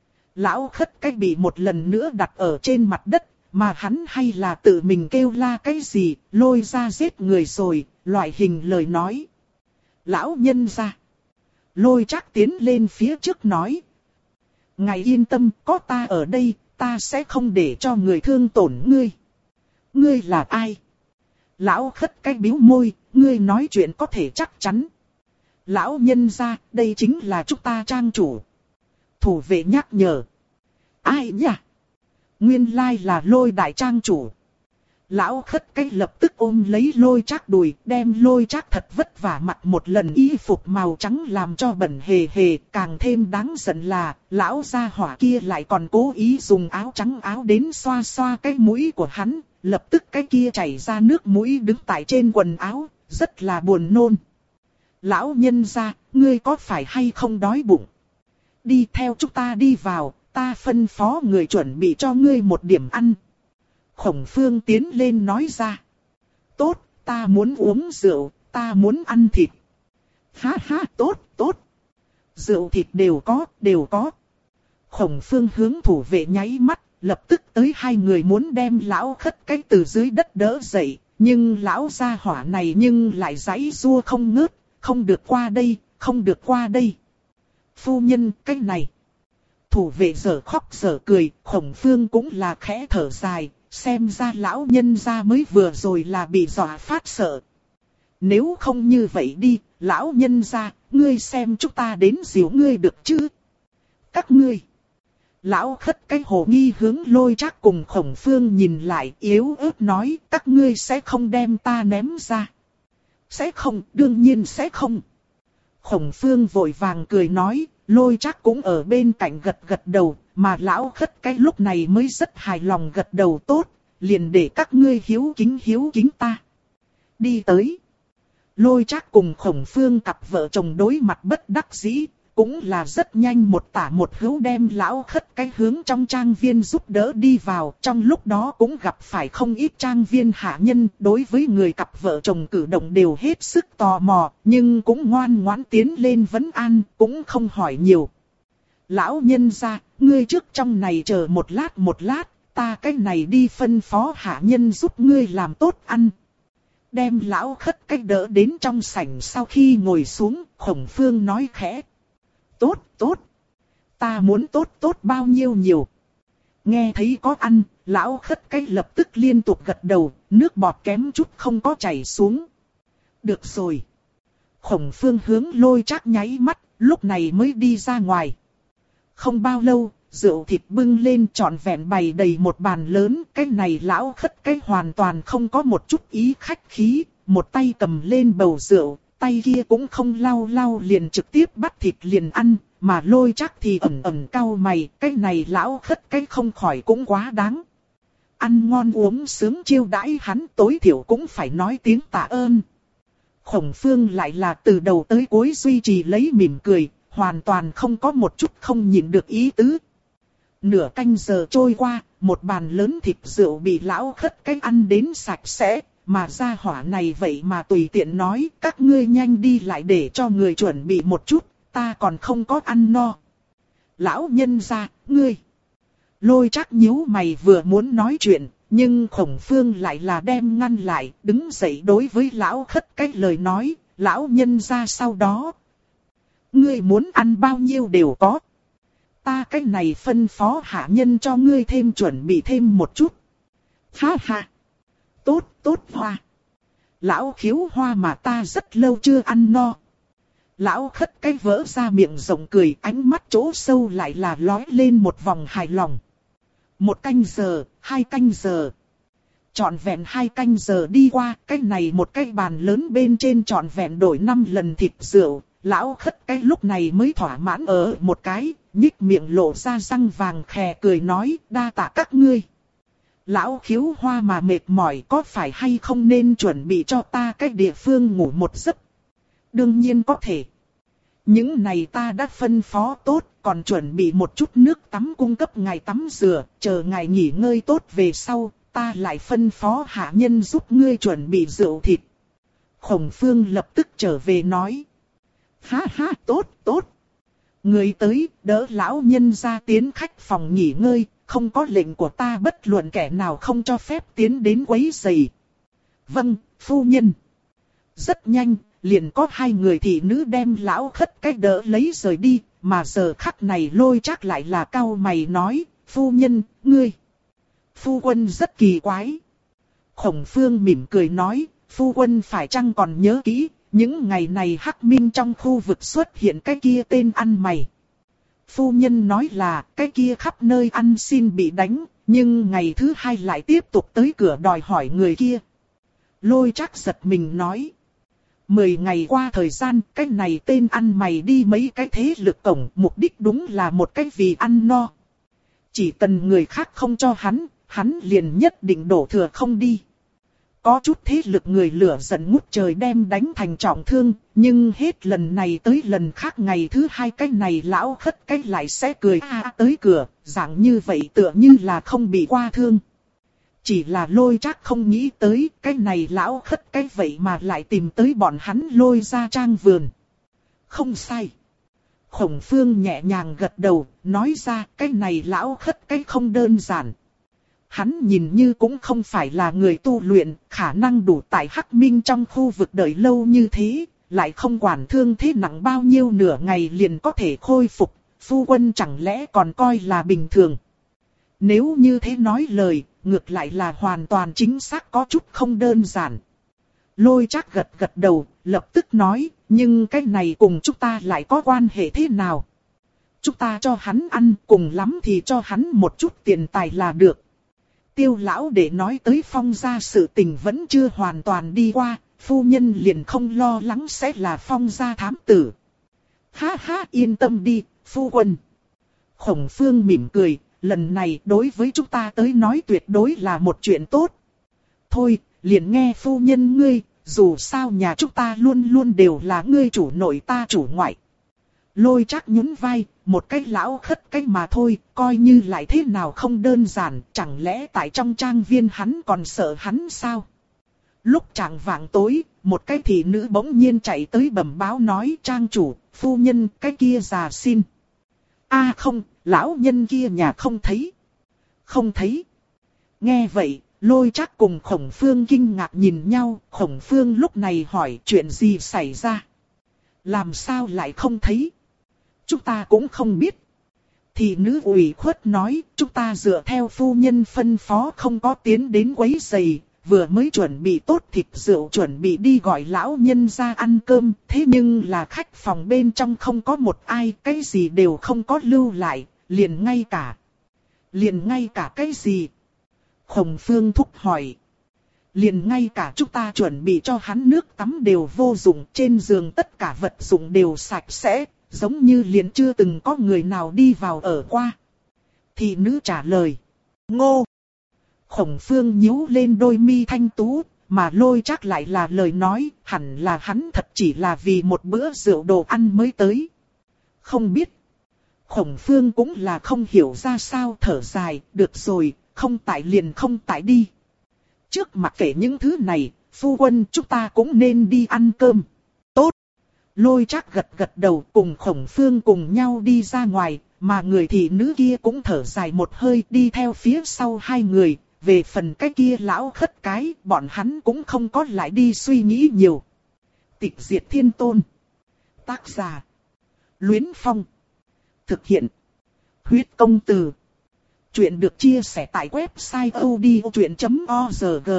Lão khất cái bị một lần nữa đặt ở trên mặt đất, mà hắn hay là tự mình kêu la cái gì, Lôi ra giết người rồi, loại hình lời nói. Lão nhân ra. Lôi Trác tiến lên phía trước nói. Ngài yên tâm, có ta ở đây, ta sẽ không để cho người thương tổn ngươi. Ngươi là ai? Lão khất cái bĩu môi, ngươi nói chuyện có thể chắc chắn. Lão nhân ra, đây chính là chúng ta trang chủ. Thủ vệ nhắc nhở. Ai nhỉ? Nguyên lai là Lôi đại trang chủ. Lão khất cái lập tức ôm lấy Lôi Trác đùi, đem Lôi Trác thật vất vả mặc một lần y phục màu trắng làm cho bẩn hề hề. Càng thêm đáng giận là, lão gia hỏa kia lại còn cố ý dùng áo trắng áo đến xoa xoa cái mũi của hắn. Lập tức cái kia chảy ra nước mũi đứng tại trên quần áo, rất là buồn nôn. Lão nhân gia, ngươi có phải hay không đói bụng? Đi theo chúng ta đi vào, ta phân phó người chuẩn bị cho ngươi một điểm ăn. Khổng Phương tiến lên nói ra. Tốt, ta muốn uống rượu, ta muốn ăn thịt. Ha ha, tốt, tốt. Rượu thịt đều có, đều có. Khổng Phương hướng thủ vệ nháy mắt, lập tức tới hai người muốn đem lão khất cái từ dưới đất đỡ dậy. Nhưng lão gia hỏa này nhưng lại giãy giụa không ngớt, không được qua đây, không được qua đây. Phu nhân, cái này. Thủ vệ dở khóc dở cười, Khổng Phương cũng là khẽ thở dài, xem ra lão nhân gia mới vừa rồi là bị dọa phát sợ. Nếu không như vậy đi, lão nhân gia, ngươi xem chúng ta đến dìu ngươi được chứ? Các ngươi. Lão Khất cái hồ nghi hướng Lôi Trác cùng Khổng Phương nhìn lại, yếu ớt nói, các ngươi sẽ không đem ta ném ra. Sẽ không, đương nhiên sẽ không. Khổng Phương vội vàng cười nói, Lôi Trác cũng ở bên cạnh gật gật đầu, mà Lão Khất cái lúc này mới rất hài lòng gật đầu tốt, liền để các ngươi hiếu kính hiếu kính ta. Đi tới. Lôi Trác cùng Khổng Phương cặp vợ chồng đối mặt bất đắc dĩ, cũng là rất nhanh một tả một hữu đem Lão Khất cái hướng trong trang viên giúp đỡ đi vào. Trong lúc đó cũng gặp phải không ít trang viên hạ nhân, đối với người cặp vợ chồng cử động đều hết sức tò mò, nhưng cũng ngoan ngoãn tiến lên vấn an, cũng không hỏi nhiều. Lão nhân gia, ngươi trước trong này chờ một lát một lát, ta cái này đi phân phó hạ nhân giúp ngươi làm tốt ăn. Đem Lão Khất cái đỡ đến trong sảnh, sau khi ngồi xuống, Khổng Phương nói khẽ. Tốt, tốt. Ta muốn tốt tốt bao nhiêu nhiều. Nghe thấy có ăn, Lão Khất cái lập tức liên tục gật đầu, nước bọt kém chút không có chảy xuống. Được rồi. Khổng Phương hướng Lôi Trác nháy mắt, lúc này mới đi ra ngoài. Không bao lâu, rượu thịt bưng lên trọn vẹn bày đầy một bàn lớn. Cái này Lão Khất cái hoàn toàn không có một chút ý khách khí, một tay cầm lên bầu rượu. Tay kia cũng không lau lau liền trực tiếp bắt thịt liền ăn, mà Lôi Trác thì ẩn ẩn cau mày, cái này Lão Khất cái không khỏi cũng quá đáng. Ăn ngon uống sướng chiêu đãi hắn, tối thiểu cũng phải nói tiếng tạ ơn. Khổng Phương lại là từ đầu tới cuối duy trì lấy mỉm cười, hoàn toàn không có một chút không nhịn được ý tứ. Nửa canh giờ trôi qua, một bàn lớn thịt rượu bị Lão Khất cái ăn đến sạch sẽ. Mà gia hỏa này vậy mà tùy tiện nói, các ngươi nhanh đi lại để cho người chuẩn bị một chút, ta còn không có ăn no. Lão nhân gia, ngươi. Lôi Trác nhíu mày vừa muốn nói chuyện, nhưng Khổng Phương lại là đem ngăn lại, đứng dậy đối với Lão Khất cái lời nói, lão nhân gia sau đó. Ngươi muốn ăn bao nhiêu đều có. Ta cái này phân phó hạ nhân cho ngươi thêm chuẩn bị thêm một chút. Ha ha. Tốt, tốt Hoa. Lão Khiếu Hoa mà ta rất lâu chưa ăn no. Lão Khất cái vỡ ra miệng rộng cười, ánh mắt chỗ sâu lại là lóe lên một vòng hài lòng. Một canh giờ, hai canh giờ. Trọn vẹn hai canh giờ đi qua, cái này một cái bàn lớn bên trên trọn vẹn đổi năm lần thịt rượu. Lão Khất cái lúc này mới thỏa mãn ở một cái, nhích miệng lộ ra răng vàng khè cười nói, đa tạ các ngươi. Lão Khiếu Hoa mà mệt mỏi, có phải hay không nên chuẩn bị cho ta cái địa phương ngủ một giấc? Đương nhiên có thể. Những này ta đã phân phó tốt, còn chuẩn bị một chút nước tắm cung cấp ngài tắm rửa, chờ ngài nghỉ ngơi tốt về sau, ta lại phân phó hạ nhân giúp ngươi chuẩn bị rượu thịt. Khổng Phương lập tức trở về nói. Ha ha, tốt, tốt. Người tới, đỡ lão nhân ra tiến khách phòng nghỉ ngơi. Không có lệnh của ta bất luận kẻ nào không cho phép tiến đến quấy rầy. Vâng, phu nhân. Rất nhanh, liền có hai người thị nữ đem Lão Khất cái đỡ lấy rời đi, mà giờ khắc này Lôi Trác lại là cau mày nói, phu nhân, ngươi. Phu quân rất kỳ quái. Khổng Phương mỉm cười nói, phu quân phải chăng còn nhớ kỹ, những ngày này Hắc Minh trong khu vực xuất hiện cái kia tên ăn mày. Phu nhân nói là cái kia khắp nơi ăn xin bị đánh, nhưng ngày thứ hai lại tiếp tục tới cửa đòi hỏi người kia. Lôi Trác giật mình nói. Mười ngày qua thời gian, cái này tên ăn mày đi mấy cái thế lực cổng, mục đích đúng là một cái vì ăn no. Chỉ cần người khác không cho hắn, hắn liền nhất định đổ thừa không đi. Có chút thế lực người lửa giận ngút trời đem đánh thành trọng thương, nhưng hết lần này tới lần khác ngày thứ hai cái này Lão Khất cái lại sẽ cười a tới cửa, dạng như vậy tựa như là không bị qua thương. Chỉ là Lôi Trác không nghĩ tới cái này Lão Khất cái vậy mà lại tìm tới bọn hắn Lôi ra trang vườn. Không sai. Khổng Phương nhẹ nhàng gật đầu, nói ra cái này Lão Khất cái không đơn giản. Hắn nhìn như cũng không phải là người tu luyện, khả năng đủ tại Hắc Minh trong khu vực đợi lâu như thế, lại không quản thương thế nặng bao nhiêu nửa ngày liền có thể khôi phục, phu quân chẳng lẽ còn coi là bình thường. Nếu như thế nói lời, ngược lại là hoàn toàn chính xác có chút không đơn giản. Lôi Trác gật gật đầu, lập tức nói, nhưng cái này cùng chúng ta lại có quan hệ thế nào? Chúng ta cho hắn ăn, cùng lắm thì cho hắn một chút tiền tài là được. Tiêu lão để nói tới Phong gia sự tình vẫn chưa hoàn toàn đi qua, phu nhân liền không lo lắng sẽ là Phong gia thám tử. Ha ha, yên tâm đi, phu quân. Khổng Phương mỉm cười, lần này đối với chúng ta tới nói tuyệt đối là một chuyện tốt. Thôi, liền nghe phu nhân ngươi, dù sao nhà chúng ta luôn luôn đều là ngươi chủ nội ta chủ ngoại. Lôi Trác nhún vai, một cái lão khất cái mà thôi, coi như lại thế nào không đơn giản, chẳng lẽ tại trong trang viên hắn còn sợ hắn sao? Lúc chạng vạng tối, một cái thị nữ bỗng nhiên chạy tới bẩm báo nói trang chủ, phu nhân, cái kia già xin. A không, lão nhân kia nhà không thấy. Không thấy. Nghe vậy, Lôi Trác cùng Khổng Phương kinh ngạc nhìn nhau, Khổng Phương lúc này hỏi chuyện gì xảy ra. Làm sao lại không thấy? Chúng ta cũng không biết. Thị nữ ủy khuất nói, chúng ta dựa theo phu nhân phân phó không có tiến đến quấy rầy, vừa mới chuẩn bị tốt thịt rượu chuẩn bị đi gọi lão nhân ra ăn cơm, thế nhưng là khách phòng bên trong không có một ai, cái gì đều không có lưu lại, liền ngay cả. Liền ngay cả cái gì? Khổng Phương thúc hỏi. Liền ngay cả chúng ta chuẩn bị cho hắn nước tắm đều vô dụng, trên giường tất cả vật dụng đều sạch sẽ, giống như liền chưa từng có người nào đi vào ở qua. Thị nữ trả lời. Ngô! Khổng Phương nhíu lên đôi mi thanh tú, mà Lôi Trác lại là lời nói, hẳn là hắn thật chỉ là vì một bữa rượu đồ ăn mới tới. Không biết. Khổng Phương cũng là không hiểu ra sao, thở dài, được rồi, không tại liền không tại đi. Trước mặt kể những thứ này, phu quân chúng ta cũng nên đi ăn cơm. Tốt. Lôi Trác gật gật đầu cùng Khổng Phương cùng nhau đi ra ngoài, mà người thị nữ kia cũng thở dài một hơi đi theo phía sau hai người. Về phần cái kia lão khất cái, bọn hắn cũng không có lại đi suy nghĩ nhiều. Tịch diệt thiên tôn. Tác giả. Luyến Phong. Thực hiện. Huyết công từ. Chuyện được chia sẻ tại website odchuyện chấm org.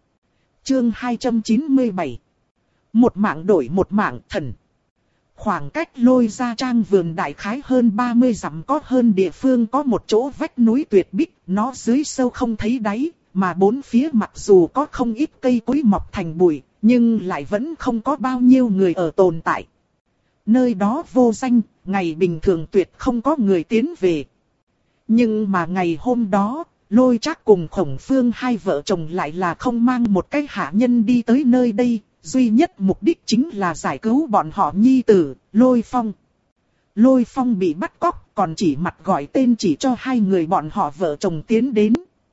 Chương hai trăm chín mươi bảy. Một mạng đổi một mạng thần. Khoảng cách Lôi Gia Trang vườn đại khái hơn ba mươi dặm có hơn địa phương có một chỗ vách núi tuyệt bích, nó dưới sâu không thấy đáy, mà bốn phía mặc dù có không ít cây cối mọc thành bụi, nhưng lại vẫn không có bao nhiêu người ở tồn tại. Nơi đó vô danh, ngày bình thường tuyệt không có người tiến về. Nhưng mà ngày hôm đó, Lôi Trác cùng Khổng Phương hai vợ chồng lại là không mang một cái hạ nhân đi tới nơi đây. Duy nhất mục đích chính là giải cứu bọn họ nhi tử, Lôi Phong. Lôi Phong bị bắt cóc, còn chỉ mặt gọi tên chỉ cho hai người bọn họ vợ chồng tiến đến.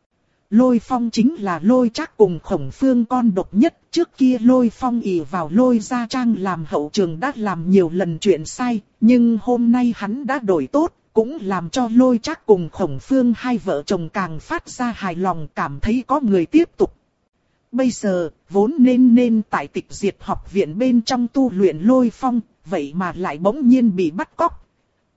Lôi Phong chính là Lôi Trác cùng Khổng Phương con độc nhất. Trước kia Lôi Phong ỷ vào Lôi Gia Trang làm hậu trường đã làm nhiều lần chuyện sai, nhưng hôm nay hắn đã đổi tốt, cũng làm cho Lôi Trác cùng Khổng Phương hai vợ chồng càng phát ra hài lòng, cảm thấy có người tiếp tục. Bây giờ, vốn nên nên tại Tịch Diệt học viện bên trong tu luyện Lôi Phong, vậy mà lại bỗng nhiên bị bắt cóc.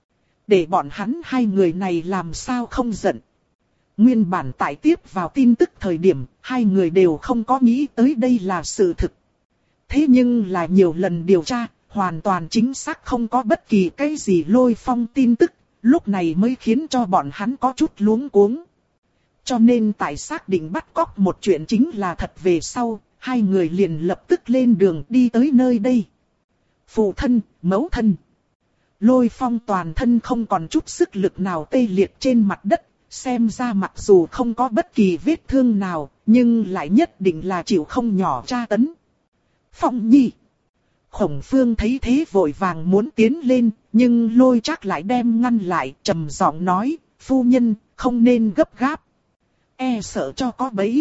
Để bọn hắn hai người này làm sao không giận. Nguyên bản tại tiếp vào tin tức thời điểm, hai người đều không có nghĩ tới đây là sự thực. Thế nhưng là nhiều lần điều tra, hoàn toàn chính xác không có bất kỳ cái gì Lôi Phong tin tức, lúc này mới khiến cho bọn hắn có chút luống cuống. Cho nên tại xác định bắt cóc một chuyện chính là thật về sau, hai người liền lập tức lên đường đi tới nơi đây. Phụ thân, mẫu thân. Lôi Phong toàn thân không còn chút sức lực nào tê liệt trên mặt đất, xem ra mặc dù không có bất kỳ vết thương nào, nhưng lại nhất định là chịu không nhỏ tra tấn. Phong Nhi. Khổng Phương thấy thế vội vàng muốn tiến lên, nhưng Lôi Trác lại đem ngăn lại, trầm giọng nói, phu nhân, không nên gấp gáp. E sợ cho có bẫy.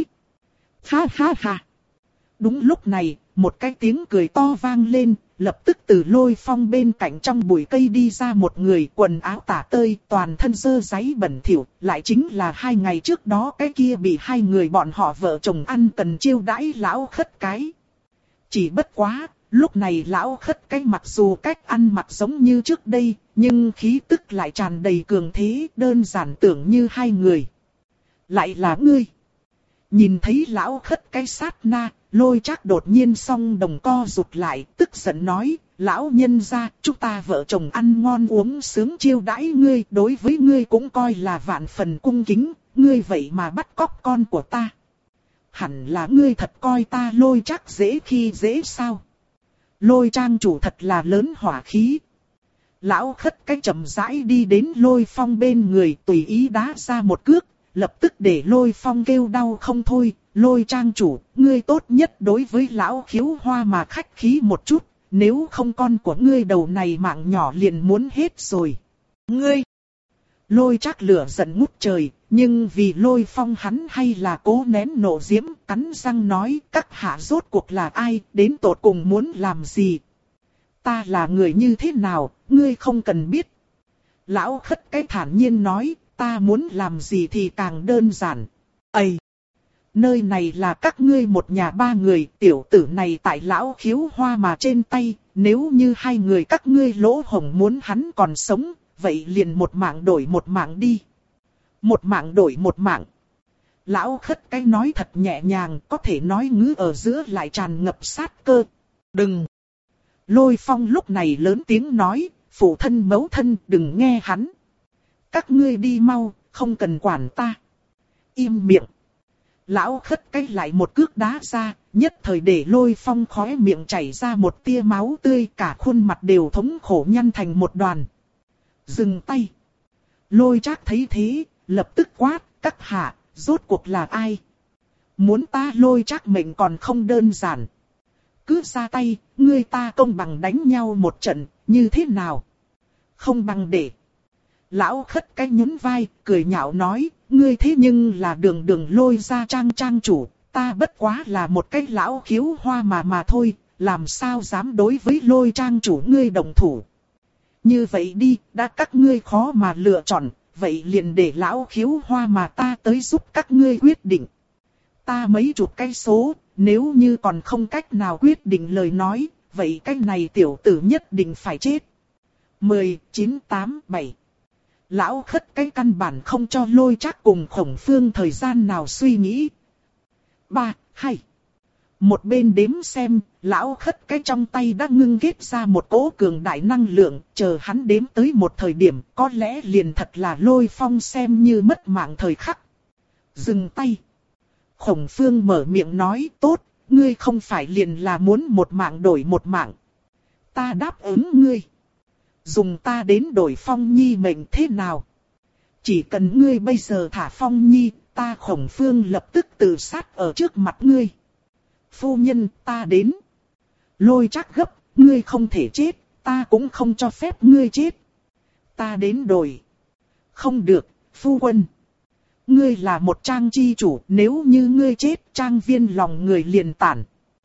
Ha ha ha. Đúng lúc này, một cái tiếng cười to vang lên, lập tức từ Lôi Phong bên cạnh trong bụi cây đi ra một người quần áo tả tơi, toàn thân dơ dáy bẩn thỉu, lại chính là hai ngày trước đó cái kia bị hai người bọn họ vợ chồng ăn cần chiêu đãi lão khất cái. Chỉ bất quá, Lúc này lão khất cái mặc dù cách ăn mặc giống như trước đây, nhưng khí tức lại tràn đầy cường thế, đơn giản tưởng như hai người. Lại là ngươi. Nhìn thấy lão khất cái sát na, Lôi Trác đột nhiên song đồng co rụt lại, tức giận nói, lão nhân gia, chúng ta vợ chồng ăn ngon uống sướng chiêu đãi ngươi, đối với ngươi cũng coi là vạn phần cung kính, ngươi vậy mà bắt cóc con của ta. Hẳn là ngươi thật coi ta Lôi Trác dễ khi dễ sao? Lôi trang chủ thật là lớn hỏa khí. Lão khất cái chậm rãi đi đến Lôi Phong bên người, tùy ý đá ra một cước, lập tức để Lôi Phong kêu đau không thôi. Lôi trang chủ, ngươi tốt nhất đối với lão Khiếu Hoa mà khách khí một chút, nếu không con của ngươi đầu này mạng nhỏ liền muốn hết rồi. Ngươi! Lôi Trác lửa giận ngút trời, nhưng vì Lôi Phong hắn hay là cố nén nộ diễm, cắn răng nói, các hạ rốt cuộc là ai, đến tột cùng muốn làm gì? Ta là người như thế nào, ngươi không cần biết. Lão khất cái thản nhiên nói, ta muốn làm gì thì càng đơn giản. Ây! Nơi này là các ngươi một nhà ba người, tiểu tử này tại lão Khiếu Hoa mà trên tay, nếu như hai người các ngươi lỗ hổng muốn hắn còn sống, vậy liền một mạng đổi một mạng đi. Một mạng đổi một mạng. Lão khất cái nói thật nhẹ nhàng, có thể nói ngữ ở giữa lại tràn ngập sát cơ. Đừng! Lôi Phong lúc này lớn tiếng nói, phụ thân mẫu thân đừng nghe hắn. Các ngươi đi mau, không cần quản ta. Im miệng! Lão khất cái lại một cước đá ra, nhất thời để Lôi Phong khóe miệng chảy ra một tia máu tươi, cả khuôn mặt đều thống khổ nhăn thành một đoàn. Dừng tay! Lôi Trác thấy thế, lập tức quát, các hạ, rốt cuộc là ai? Muốn ta Lôi Trác mệnh còn không đơn giản. Cứ ra tay, ngươi ta công bằng đánh nhau một trận, như thế nào? Không bằng để. Lão khất cái nhún vai, cười nhạo nói, ngươi thế nhưng là đường đường Lôi gia trang trang chủ, ta bất quá là một cái lão Khiếu Hoa mà mà thôi, làm sao dám đối với Lôi trang chủ ngươi đồng thủ. Như vậy đi, đã các ngươi khó mà lựa chọn, vậy liền để lão Khiếu Hoa mà ta tới giúp các ngươi quyết định. Ta mấy chục cái số, nếu như còn không cách nào quyết định lời nói, vậy cái này tiểu tử nhất định phải chết. mười, chín, tám, bảy Lão khất cái căn bản không cho Lôi Trác cùng Khổng Phương thời gian nào suy nghĩ. ba, hai Một bên đếm xem, lão khất cái trong tay đã ngưng kết ra một cỗ cường đại năng lượng, chờ hắn đếm tới một thời điểm, có lẽ liền thật là Lôi Phong xem như mất mạng thời khắc. Dừng tay. Khổng Phương mở miệng nói, tốt, ngươi không phải liền là muốn một mạng đổi một mạng. Ta đáp ứng ngươi. Dùng ta đến đổi Phong Nhi mệnh thế nào? Chỉ cần ngươi bây giờ thả Phong Nhi, ta Khổng Phương lập tức tự sát ở trước mặt ngươi. Phu nhân, ta đến. Lôi Trác gấp, ngươi không thể chết, ta cũng không cho phép ngươi chết. Ta đến đổi. Không được, phu quân. Ngươi là một trang chi chủ, nếu như ngươi chết, trang viên lòng người liền tản.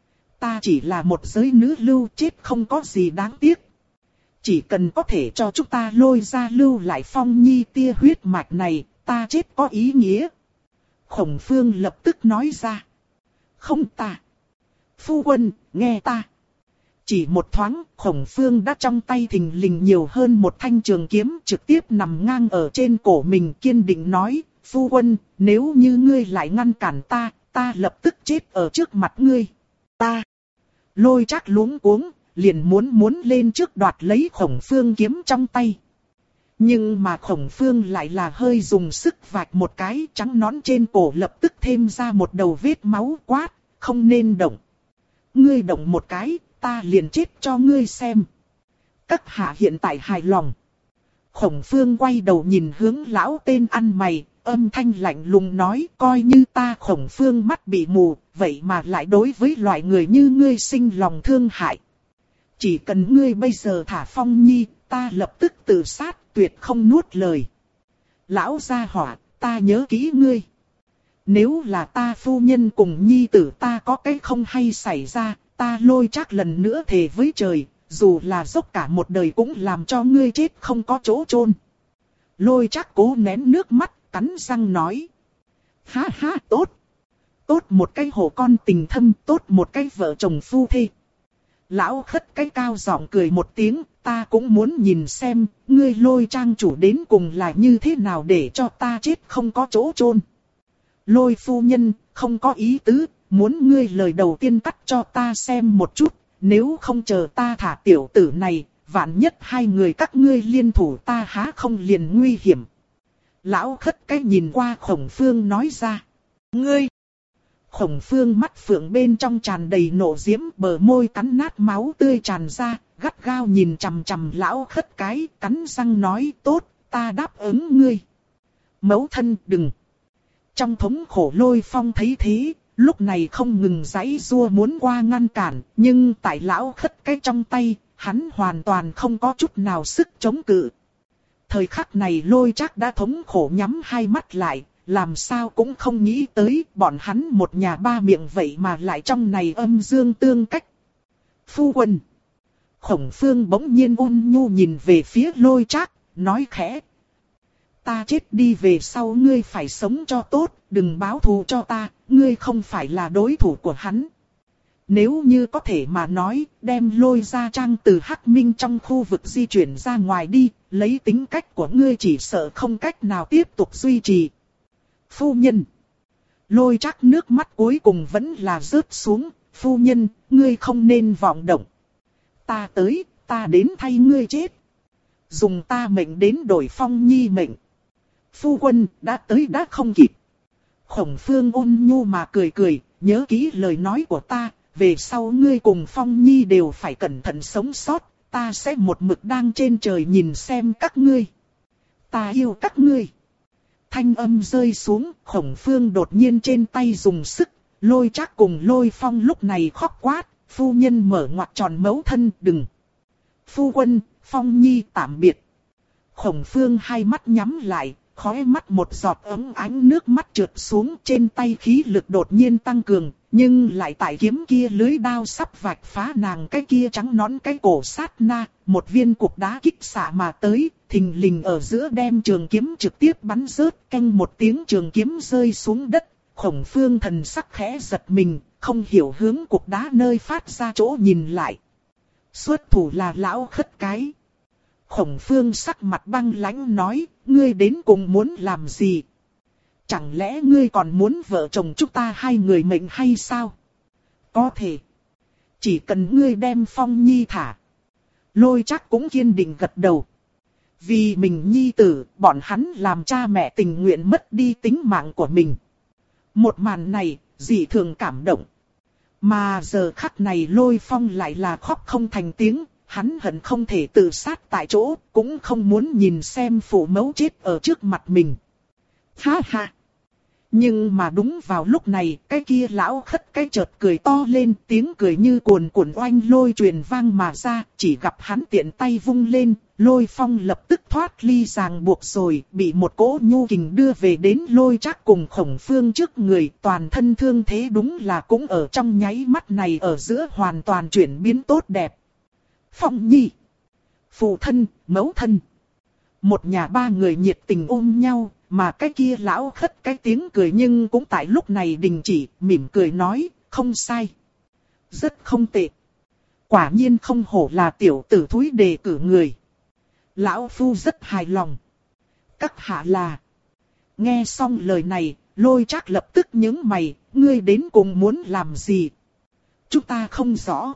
Ta chỉ là một giới nữ lưu, chết không có gì đáng tiếc. Chỉ cần có thể cho chúng ta Lôi ra lưu lại Phong Nhi tia huyết mạch này, ta chết có ý nghĩa. Khổng Phương lập tức nói ra. Không ta. Phu quân, nghe ta. Chỉ một thoáng, Khổng Phương đã trong tay thình lình nhiều hơn một thanh trường kiếm trực tiếp nằm ngang ở trên cổ mình, kiên định nói, phu quân, nếu như ngươi lại ngăn cản ta, ta lập tức chết ở trước mặt ngươi. Ta. Lôi Trác luống cuống, liền muốn muốn lên trước đoạt lấy Khổng Phương kiếm trong tay. Nhưng mà Khổng Phương lại là hơi dùng sức vạch một cái, trắng nõn trên cổ lập tức thêm ra một đầu vết máu, quát, không nên động. Ngươi động một cái, ta liền chết cho ngươi xem. Các hạ hiện tại hài lòng. Khổng Phương quay đầu nhìn hướng lão tên ăn mày, âm thanh lạnh lùng nói, coi như ta Khổng Phương mắt bị mù, vậy mà lại đối với loại người như ngươi sinh lòng thương hại. Chỉ cần ngươi bây giờ thả Phong Nhi, ta lập tức tự sát, tuyệt không nuốt lời. Lão gia hỏa, ta nhớ kỹ ngươi. Nếu là ta phu nhân cùng nhi tử ta có cái không hay xảy ra, ta Lôi Trác lần nữa thề với trời, dù là dốc cả một đời cũng làm cho ngươi chết không có chỗ chôn. Lôi Trác cố nén nước mắt, cắn răng nói. Ha ha, tốt. Tốt một cái hộ con tình thâm, tốt một cái vợ chồng phu thê. Lão khất cái cao giọng cười một tiếng, ta cũng muốn nhìn xem, ngươi Lôi trang chủ đến cùng là như thế nào để cho ta chết không có chỗ chôn. Lôi phu nhân, không có ý tứ, muốn ngươi lời đầu tiên cắt cho ta xem một chút, nếu không chờ ta thả tiểu tử này, vạn nhất hai người các ngươi liên thủ ta há không liền nguy hiểm. Lão khất cái nhìn qua Khổng Phương nói ra. Ngươi! Khổng Phương mắt phượng bên trong tràn đầy nộ diễm, bờ môi cắn nát máu tươi tràn ra, gắt gao nhìn chằm chằm lão khất cái, cắn răng nói tốt, ta đáp ứng ngươi. Mẫu thân đừng! Trong thống khổ Lôi Phong thấy thế, lúc này không ngừng giãy giụa muốn qua ngăn cản, nhưng tại lão khất cái trong tay, hắn hoàn toàn không có chút nào sức chống cự. Thời khắc này Lôi Trác đã thống khổ nhắm hai mắt lại, làm sao cũng không nghĩ tới bọn hắn một nhà ba miệng vậy mà lại trong này âm dương tương cách. Phu quân! Khổng Phương bỗng nhiên ôn nhu nhìn về phía Lôi Trác, nói khẽ. Ta chết đi về sau ngươi phải sống cho tốt, đừng báo thù cho ta, ngươi không phải là đối thủ của hắn. Nếu như có thể mà nói, đem Lôi Gia Trang từ Hắc Minh trong khu vực di chuyển ra ngoài đi, lấy tính cách của ngươi chỉ sợ không cách nào tiếp tục duy trì. Phu nhân! Lôi Trác nước mắt cuối cùng vẫn là rớt xuống, phu nhân, ngươi không nên vọng động. Ta tới, ta đến thay ngươi chết. Dùng ta mệnh đến đổi Phong Nhi mệnh. Phu quân, đã tới đã không kịp. Khổng Phương ôn nhu mà cười cười, nhớ kỹ lời nói của ta, về sau ngươi cùng Phong Nhi đều phải cẩn thận sống sót, ta sẽ một mực đang trên trời nhìn xem các ngươi. Ta yêu các ngươi. Thanh âm rơi xuống, Khổng Phương đột nhiên trên tay dùng sức, Lôi Trác cùng Lôi Phong lúc này khóc quát, phu nhân mở ngoặc tròn mẫu thân, đừng. Phu quân, Phong Nhi tạm biệt. Khổng Phương hai mắt nhắm lại, khóe mắt một giọt ấm ánh nước mắt trượt xuống, trên tay khí lực đột nhiên tăng cường, nhưng lại tại kiếm kia lưới đao sắp vạch phá nàng cái kia trắng nõn cái cổ sát na, một viên cục đá kích xạ mà tới, thình lình ở giữa đem trường kiếm trực tiếp bắn rớt, canh một tiếng trường kiếm rơi xuống đất. Khổng Phương thần sắc khẽ giật mình, không hiểu hướng cục đá nơi phát ra chỗ nhìn lại. Xuất thủ là lão khất cái. Khổng Phương sắc mặt băng lãnh nói, ngươi đến cùng muốn làm gì? Chẳng lẽ ngươi còn muốn vợ chồng chúng ta hai người mệnh hay sao? Có thể. Chỉ cần ngươi đem Phong Nhi thả. Lôi Trác cũng kiên định gật đầu. Vì mình nhi tử, bọn hắn làm cha mẹ tình nguyện mất đi tính mạng của mình. Một màn này, dị thường cảm động. Mà giờ khắc này Lôi Phong lại là khóc không thành tiếng. Hắn hận không thể tự sát tại chỗ, cũng không muốn nhìn xem phụ mẫu chết ở trước mặt mình. Ha ha! Nhưng mà đúng vào lúc này, cái kia lão khất cái chợt cười to lên, tiếng cười như cuồn cuộn oanh lôi truyền vang mà ra, chỉ gặp hắn tiện tay vung lên, Lôi Phong lập tức thoát ly ràng buộc rồi, bị một cỗ nhu kình đưa về đến Lôi Trác cùng Khổng Phương trước người, toàn thân thương thế đúng là cũng ở trong nháy mắt này ở giữa hoàn toàn chuyển biến tốt đẹp. Phong Nhi, phụ thân, mẫu thân. Một nhà ba người nhiệt tình ôm nhau, mà cái kia lão khất cái tiếng cười nhưng cũng tại lúc này đình chỉ, mỉm cười nói, không sai. Rất không tệ. Quả nhiên không hổ là tiểu tử thúi đề cử người. Lão phu rất hài lòng. Các hạ là. Nghe xong lời này, Lôi Trác lập tức nhướng mày, ngươi đến cùng muốn làm gì? Chúng ta không rõ.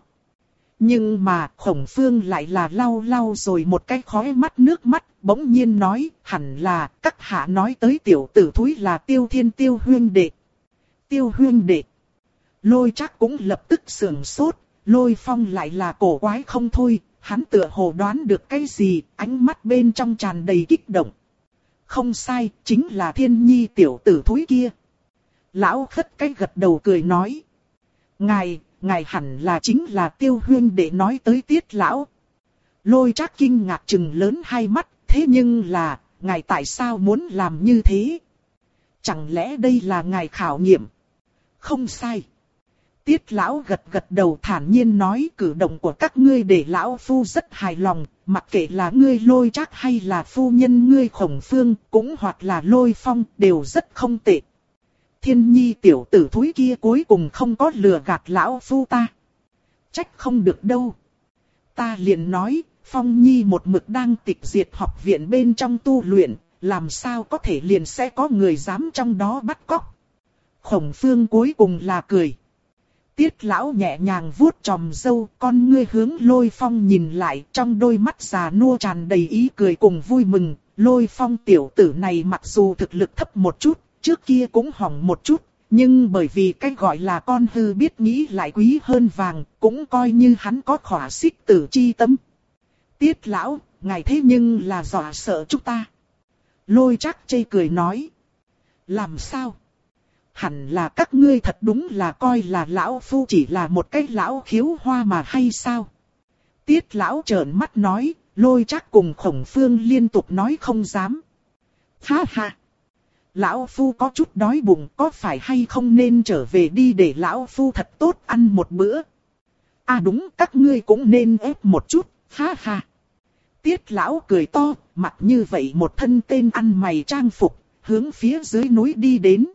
Nhưng mà Khổng Phương lại là lau lau rồi một cái khóe mắt nước mắt, bỗng nhiên nói, hẳn là các hạ nói tới tiểu tử thúi là Tiêu Thiên Tiêu huyên đệ. Tiêu huyên đệ. Lôi Trác cũng lập tức sưởng sốt, Lôi Phong lại là cổ quái không thôi, hắn tựa hồ đoán được cái gì, ánh mắt bên trong tràn đầy kích động. Không sai, chính là Thiên Nhi tiểu tử thúi kia. Lão khất cái gật đầu cười nói. Ngài, ngài hẳn là chính là Tiêu huyên đệ nói tới Tiết lão. Lôi Trác kinh ngạc trừng lớn hai mắt, thế nhưng là, ngài tại sao muốn làm như thế? Chẳng lẽ đây là ngài khảo nghiệm? Không sai. Tiết lão gật gật đầu thản nhiên nói, cử động của các ngươi để lão phu rất hài lòng, mặc kệ là ngươi Lôi Trác hay là phu nhân ngươi Khổng Phương, cũng hoặc là Lôi Phong, đều rất không tệ. Thiên Nhi tiểu tử thúi kia cuối cùng không có lừa gạt lão phu ta. Trách không được đâu. Ta liền nói, Phong Nhi một mực đang tịch diệt học viện bên trong tu luyện, làm sao có thể liền sẽ có người dám trong đó bắt cóc. Khổng Phương cuối cùng là cười. Tiết lão nhẹ nhàng vuốt chòm râu, con ngươi hướng Lôi Phong nhìn lại, trong đôi mắt già nua tràn đầy ý cười cùng vui mừng. Lôi Phong tiểu tử này mặc dù thực lực thấp một chút, trước kia cũng hỏng một chút, nhưng bởi vì cái gọi là con hư biết nghĩ lại quý hơn vàng, cũng coi như hắn có khỏa xích tử chi tâm. Tiết lão, ngài thế nhưng là dọa sợ chúng ta. Lôi Trác chê cười nói. Làm sao? Hẳn là các ngươi thật đúng là coi là lão phu chỉ là một cái lão khiếu hoa mà hay sao? Tiết lão trợn mắt nói, Lôi Trác cùng Khổng Phương liên tục nói không dám. Ha ha! Lão phu có chút đói bụng, có phải hay không nên trở về đi để lão phu thật tốt ăn một bữa? À đúng, các ngươi cũng nên ép một chút, ha ha! Tiết lão cười to, mặc như vậy một thân tên ăn mày trang phục, hướng phía dưới núi đi đến.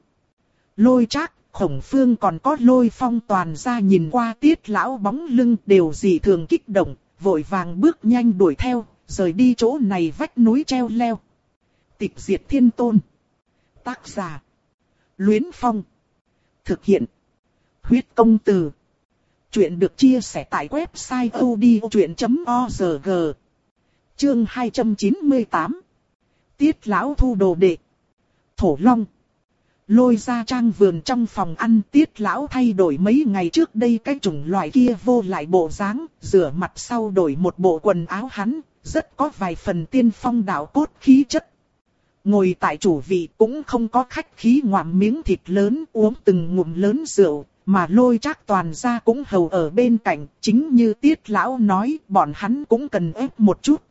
Lôi Trác, Khổng Phương còn có Lôi Phong toàn ra nhìn qua Tiết lão bóng lưng đều dị thường kích động, vội vàng bước nhanh đuổi theo, rời đi chỗ này vách núi treo leo. Tịch diệt thiên tôn. Tác giả. Luyến Phong. Thực hiện. Huyết công từ. Chuyện được chia sẻ tại website odchuyện chấm org. Chương hai trăm chín mươi tám. Tiết lão thu đồ đệ. Thổ Long. Lôi ra trang vườn trong phòng ăn, Tiết lão thay đổi mấy ngày trước đây cái chủng loại kia vô lại bộ dáng, rửa mặt sau đổi một bộ quần áo hắn, rất có vài phần tiên phong đạo cốt khí chất. Ngồi tại chủ vị cũng không có khách khí ngoạm miếng thịt lớn, uống từng ngụm lớn rượu, mà Lôi Trác toàn ra cũng hầu ở bên cạnh, chính như Tiết lão nói, bọn hắn cũng cần ép một chút.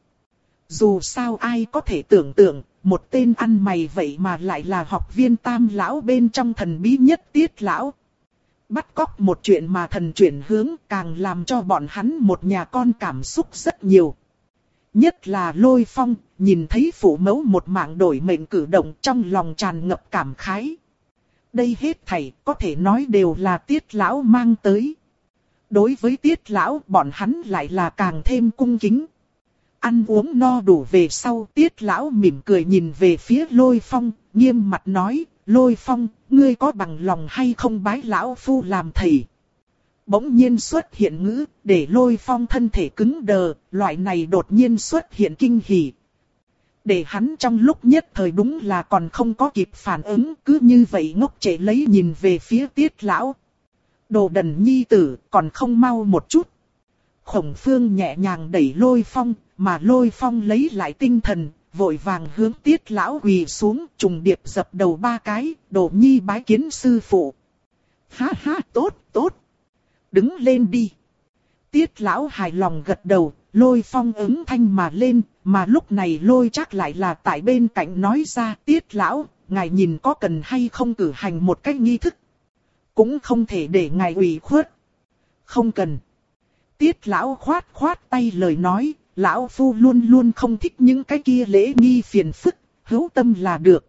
Dù sao ai có thể tưởng tượng, một tên ăn mày vậy mà lại là học viên Tam lão bên trong thần bí nhất Tiết lão. Bắt cóc một chuyện mà thần chuyển hướng càng làm cho bọn hắn một nhà con cảm xúc rất nhiều. Nhất là Lôi Phong, nhìn thấy phụ mẫu một mạng đổi mệnh cử động trong lòng tràn ngập cảm khái. Đây hết thảy có thể nói đều là Tiết lão mang tới. Đối với Tiết lão bọn hắn lại là càng thêm cung kính. Ăn uống no đủ về sau, Tiết lão mỉm cười nhìn về phía Lôi Phong, nghiêm mặt nói, Lôi Phong, ngươi có bằng lòng hay không bái lão phu làm thầy? Bỗng nhiên xuất hiện ngữ, để Lôi Phong thân thể cứng đờ, loại này đột nhiên xuất hiện kinh hỉ. Để hắn trong lúc nhất thời đúng là còn không có kịp phản ứng, cứ như vậy ngốc trệ lấy nhìn về phía Tiết lão. Đồ đần nhi tử, còn không mau một chút. Khổng Phương nhẹ nhàng đẩy Lôi Phong, mà Lôi Phong lấy lại tinh thần, vội vàng hướng Tiết lão quỳ xuống, trùng điệp dập đầu ba cái, Đồ nhi bái kiến sư phụ. Ha ha, tốt, tốt. Đứng lên đi. Tiết lão hài lòng gật đầu, Lôi Phong ứng thanh mà lên, mà lúc này Lôi Trác lại là tại bên cạnh nói ra, Tiết lão, ngài nhìn có cần hay không cử hành một cách nghi thức. Cũng không thể để ngài ủy khuất. Không cần. Tiết lão khoát khoát tay lời nói, lão phu luôn luôn không thích những cái kia lễ nghi phiền phức, hữu tâm là được.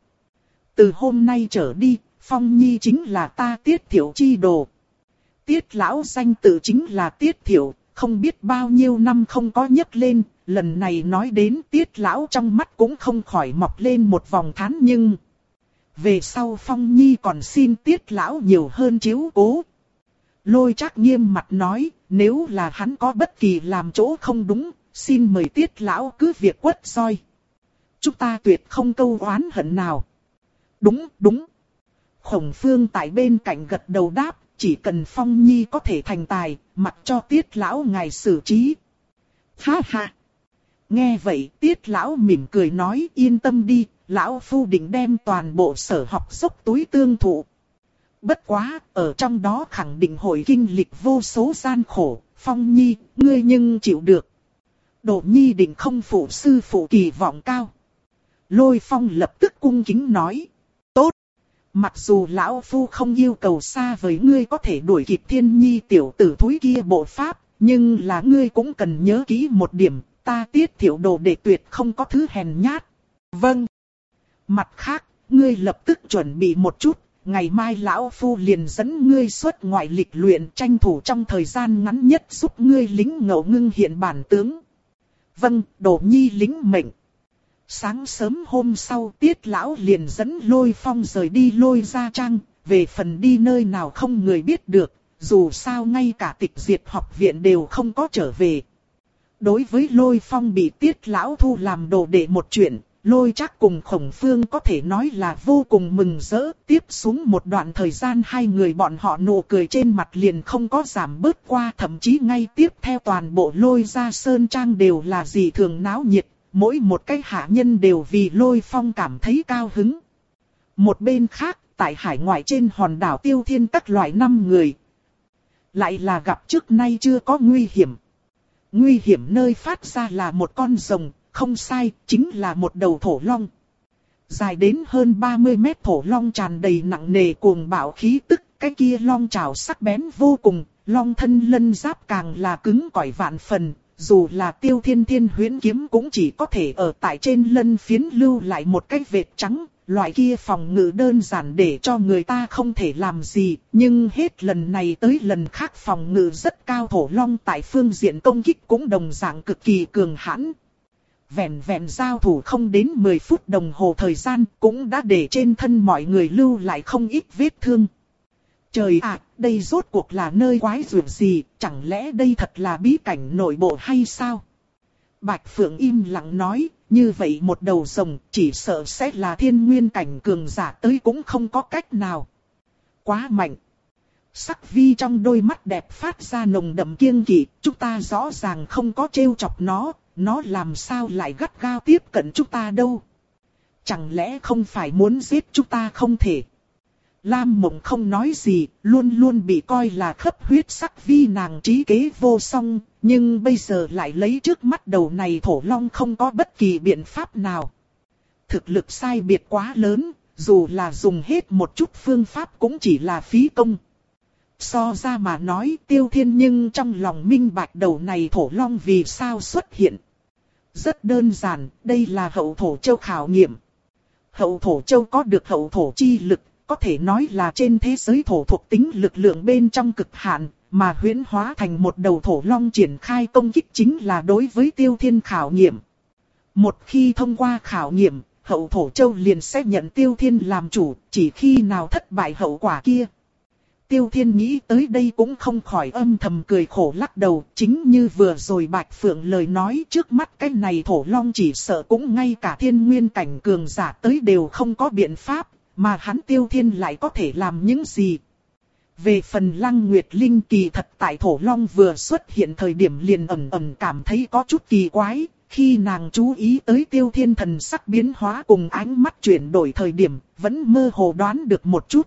Từ hôm nay trở đi, Phong Nhi chính là ta Tiết Thiệu chi đồ. Tiết lão danh tự chính là Tiết Thiệu, không biết bao nhiêu năm không có nhắc lên, lần này nói đến Tiết lão trong mắt cũng không khỏi mọc lên một vòng thán nhưng. Về sau Phong Nhi còn xin Tiết lão nhiều hơn chiếu cố. Lôi Trác nghiêm mặt nói, nếu là hắn có bất kỳ làm chỗ không đúng, xin mời Tiết lão cứ việc quất roi. Chúng ta tuyệt không câu oán hận nào. Đúng, đúng. Khổng Phương tại bên cạnh gật đầu đáp, chỉ cần Phong Nhi có thể thành tài, mặc cho Tiết lão ngài xử trí. Ha ha. Nghe vậy Tiết lão mỉm cười nói, yên tâm đi, lão phu định đem toàn bộ sở học dốc túi tương thụ. Bất quá, ở trong đó khẳng định hội kinh lịch vô số gian khổ, Phong Nhi, ngươi nhưng chịu được. Đồ Nhi định không phụ sư phụ kỳ vọng cao. Lôi Phong lập tức cung kính nói, tốt. Mặc dù lão phu không yêu cầu xa với ngươi có thể đuổi kịp Thiên Nhi tiểu tử thúi kia bộ pháp, nhưng là ngươi cũng cần nhớ kỹ một điểm, ta Tiết Thiệu đồ đệ tuyệt không có thứ hèn nhát. Vâng. Mặt khác, ngươi lập tức chuẩn bị một chút, ngày mai lão phu liền dẫn ngươi xuất ngoại lịch luyện, tranh thủ trong thời gian ngắn nhất giúp ngươi lính ngẫu ngưng hiện bản tướng. Vâng, Đồ Nhi lính mệnh. Sáng sớm hôm sau, Tiết lão liền dẫn Lôi Phong rời đi Lôi Gia Trang, về phần đi nơi nào không người biết được, dù sao ngay cả Tịch Diệt học viện đều không có trở về. Đối với Lôi Phong bị Tiết lão thu làm đồ đệ một chuyện, Lôi Trác cùng Khổng Phương có thể nói là vô cùng mừng rỡ. Tiếp xuống một đoạn thời gian hai người bọn họ nụ cười trên mặt liền không có giảm bớt qua, thậm chí ngay tiếp theo toàn bộ Lôi Gia Sơn Trang đều là dị thường náo nhiệt, mỗi một cái hạ nhân đều vì Lôi Phong cảm thấy cao hứng. Một bên khác, tại hải ngoại trên hòn đảo Tiêu Thiên các loại năm người, lại là gặp trước nay chưa có nguy hiểm. Nguy hiểm nơi phát ra là một con rồng, không sai, chính là một đầu thổ long. Dài đến hơn ba mươi mét thổ long tràn đầy nặng nề cuồng bạo khí tức, cái kia long trảo sắc bén vô cùng, long thân lân giáp càng là cứng cỏi vạn phần, dù là Tiêu Thiên Thiên huyễn kiếm cũng chỉ có thể ở tại trên lân phiến lưu lại một cái vệt trắng. Loại kia phòng ngự đơn giản để cho người ta không thể làm gì, nhưng hết lần này tới lần khác phòng ngự rất cao, thổ long tại phương diện công kích cũng đồng dạng cực kỳ cường hãn. Vẹn vẹn giao thủ không đến mười phút đồng hồ thời gian cũng đã để trên thân mọi người lưu lại không ít vết thương. Trời ạ, đây rốt cuộc là nơi quái dược gì, chẳng lẽ đây thật là bí cảnh nội bộ hay sao? Bạch Phượng im lặng nói, như vậy một đầu rồng chỉ sợ sẽ là thiên nguyên cảnh cường giả tới cũng không có cách nào. Quá mạnh. Sắc Vi trong đôi mắt đẹp phát ra nồng đậm kiêng kỵ, chúng ta rõ ràng không có trêu chọc nó, nó làm sao lại gắt gao tiếp cận chúng ta đâu. Chẳng lẽ không phải muốn giết chúng ta không thể. Lam Mộng không nói gì, luôn luôn bị coi là khấp huyết Sắc Vi nàng trí kế vô song, nhưng bây giờ lại lấy trước mắt đầu này thổ long không có bất kỳ biện pháp nào. Thực lực sai biệt quá lớn, dù là dùng hết một chút phương pháp cũng chỉ là phí công. So ra mà nói Tiêu Thiên nhưng trong lòng minh bạch đầu này thổ long vì sao xuất hiện. Rất đơn giản, đây là hậu thổ châu khảo nghiệm. Hậu thổ châu có được hậu thổ chi lực, có thể nói là trên thế giới thổ thuộc tính lực lượng bên trong cực hạn, mà huyễn hóa thành một đầu thổ long triển khai công kích chính là đối với Tiêu Thiên khảo nghiệm. Một khi thông qua khảo nghiệm, hậu thổ châu liền sẽ nhận Tiêu Thiên làm chủ, chỉ khi nào thất bại hậu quả kia. Tiêu Thiên nghĩ tới đây cũng không khỏi âm thầm cười khổ lắc đầu, chính như vừa rồi Bạch Phượng lời nói, trước mắt cái này thổ long chỉ sợ cũng ngay cả thiên nguyên cảnh cường giả tới đều không có biện pháp, mà hắn Tiêu Thiên lại có thể làm những gì. Về phần Lăng Nguyệt Linh kỳ thật tại thổ long vừa xuất hiện thời điểm liền ẩn ẩn cảm thấy có chút kỳ quái, khi nàng chú ý tới Tiêu Thiên thần sắc biến hóa cùng ánh mắt chuyển đổi thời điểm, vẫn mơ hồ đoán được một chút.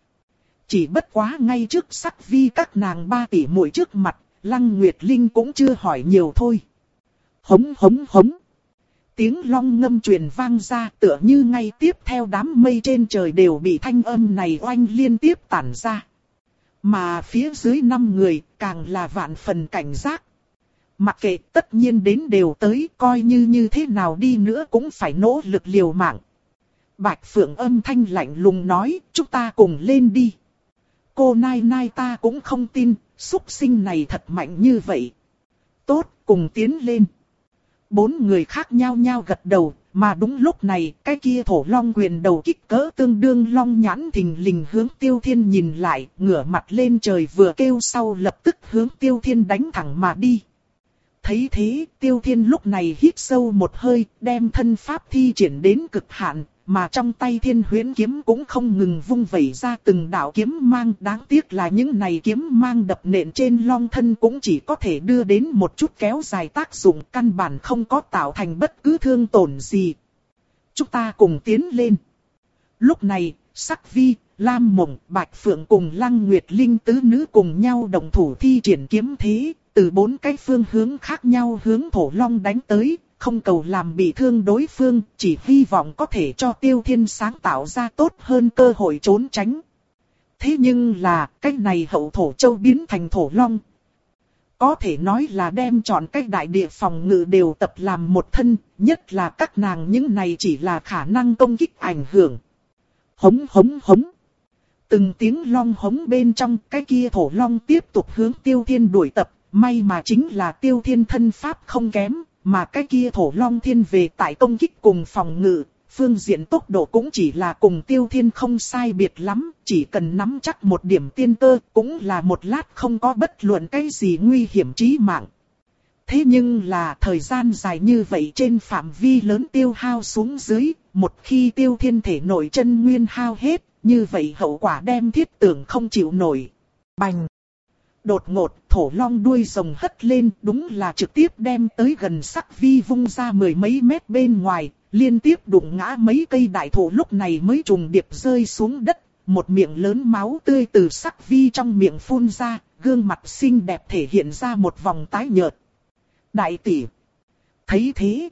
Chỉ bất quá ngay trước Sắc Vi các nàng ba tỷ muội trước mặt, Lăng Nguyệt Linh cũng chưa hỏi nhiều thôi. Hống hống hống. Tiếng long ngâm truyền vang ra, tựa như ngay tiếp theo đám mây trên trời đều bị thanh âm này oanh liên tiếp tản ra. Mà phía dưới năm người càng là vạn phần cảnh giác. Mặc kệ tất nhiên đến đều tới, coi như như thế nào đi nữa cũng phải nỗ lực liều mạng. Bạch Phượng âm thanh lạnh lùng nói, chúng ta cùng lên đi. Cô Nai Nai ta cũng không tin, súc sinh này thật mạnh như vậy. Tốt, cùng tiến lên. Bốn người khác nhau nhau gật đầu, mà đúng lúc này, cái kia thổ long quyền đầu kích cỡ tương đương long nhãn thình lình hướng Tiêu Thiên nhìn lại, ngửa mặt lên trời vừa kêu sau lập tức hướng Tiêu Thiên đánh thẳng mà đi. Thấy thế, Tiêu Thiên lúc này hít sâu một hơi, đem thân pháp thi triển đến cực hạn, mà trong tay Thiên Huyễn kiếm cũng không ngừng vung vẩy ra từng đạo kiếm mang. Đáng tiếc là những này kiếm mang đập nện trên long thân cũng chỉ có thể đưa đến một chút kéo dài tác dụng, căn bản không có tạo thành bất cứ thương tổn gì. Chúng ta cùng tiến lên. Lúc này, Sắc Vi, Lam Mộng, Bạch Phượng cùng Lăng Nguyệt Linh tứ nữ cùng nhau đồng thủ thi triển kiếm thế, từ bốn cái phương hướng khác nhau hướng thổ long đánh tới. Không cầu làm bị thương đối phương, chỉ hy vọng có thể cho Tiêu Thiên sáng tạo ra tốt hơn cơ hội trốn tránh. Thế nhưng là, cái này hậu thổ châu biến thành thổ long. Có thể nói là đem chọn cái đại địa phòng ngự đều tập làm một thân, nhất là các nàng những này chỉ là khả năng công kích ảnh hưởng. Hống hống hống. Từng tiếng long hống bên trong, cái kia thổ long tiếp tục hướng Tiêu Thiên đuổi tập, may mà chính là Tiêu Thiên thân pháp không kém, mà cái kia thổ long thiên về tại công kích cùng phòng ngự, phương diện tốc độ cũng chỉ là cùng Tiêu Thiên không sai biệt lắm, chỉ cần nắm chắc một điểm tiên cơ, cũng là một lát không có bất luận cái gì nguy hiểm chí mạng. Thế nhưng là thời gian dài như vậy trên phạm vi lớn tiêu hao xuống dưới, một khi Tiêu Thiên thể nội chân nguyên hao hết, như vậy hậu quả đem thiết tưởng không chịu nổi. Bành! Đột ngột, thổ long đuôi rồng hất lên, đúng là trực tiếp đem tới gần Sắc Vi vung ra mười mấy mét bên ngoài, liên tiếp đụng ngã mấy cây đại thụ, lúc này mới trùng điệp rơi xuống đất, một miệng lớn máu tươi từ Sắc Vi trong miệng phun ra, gương mặt xinh đẹp thể hiện ra một vòng tái nhợt. Đại tỷ! Thấy thế,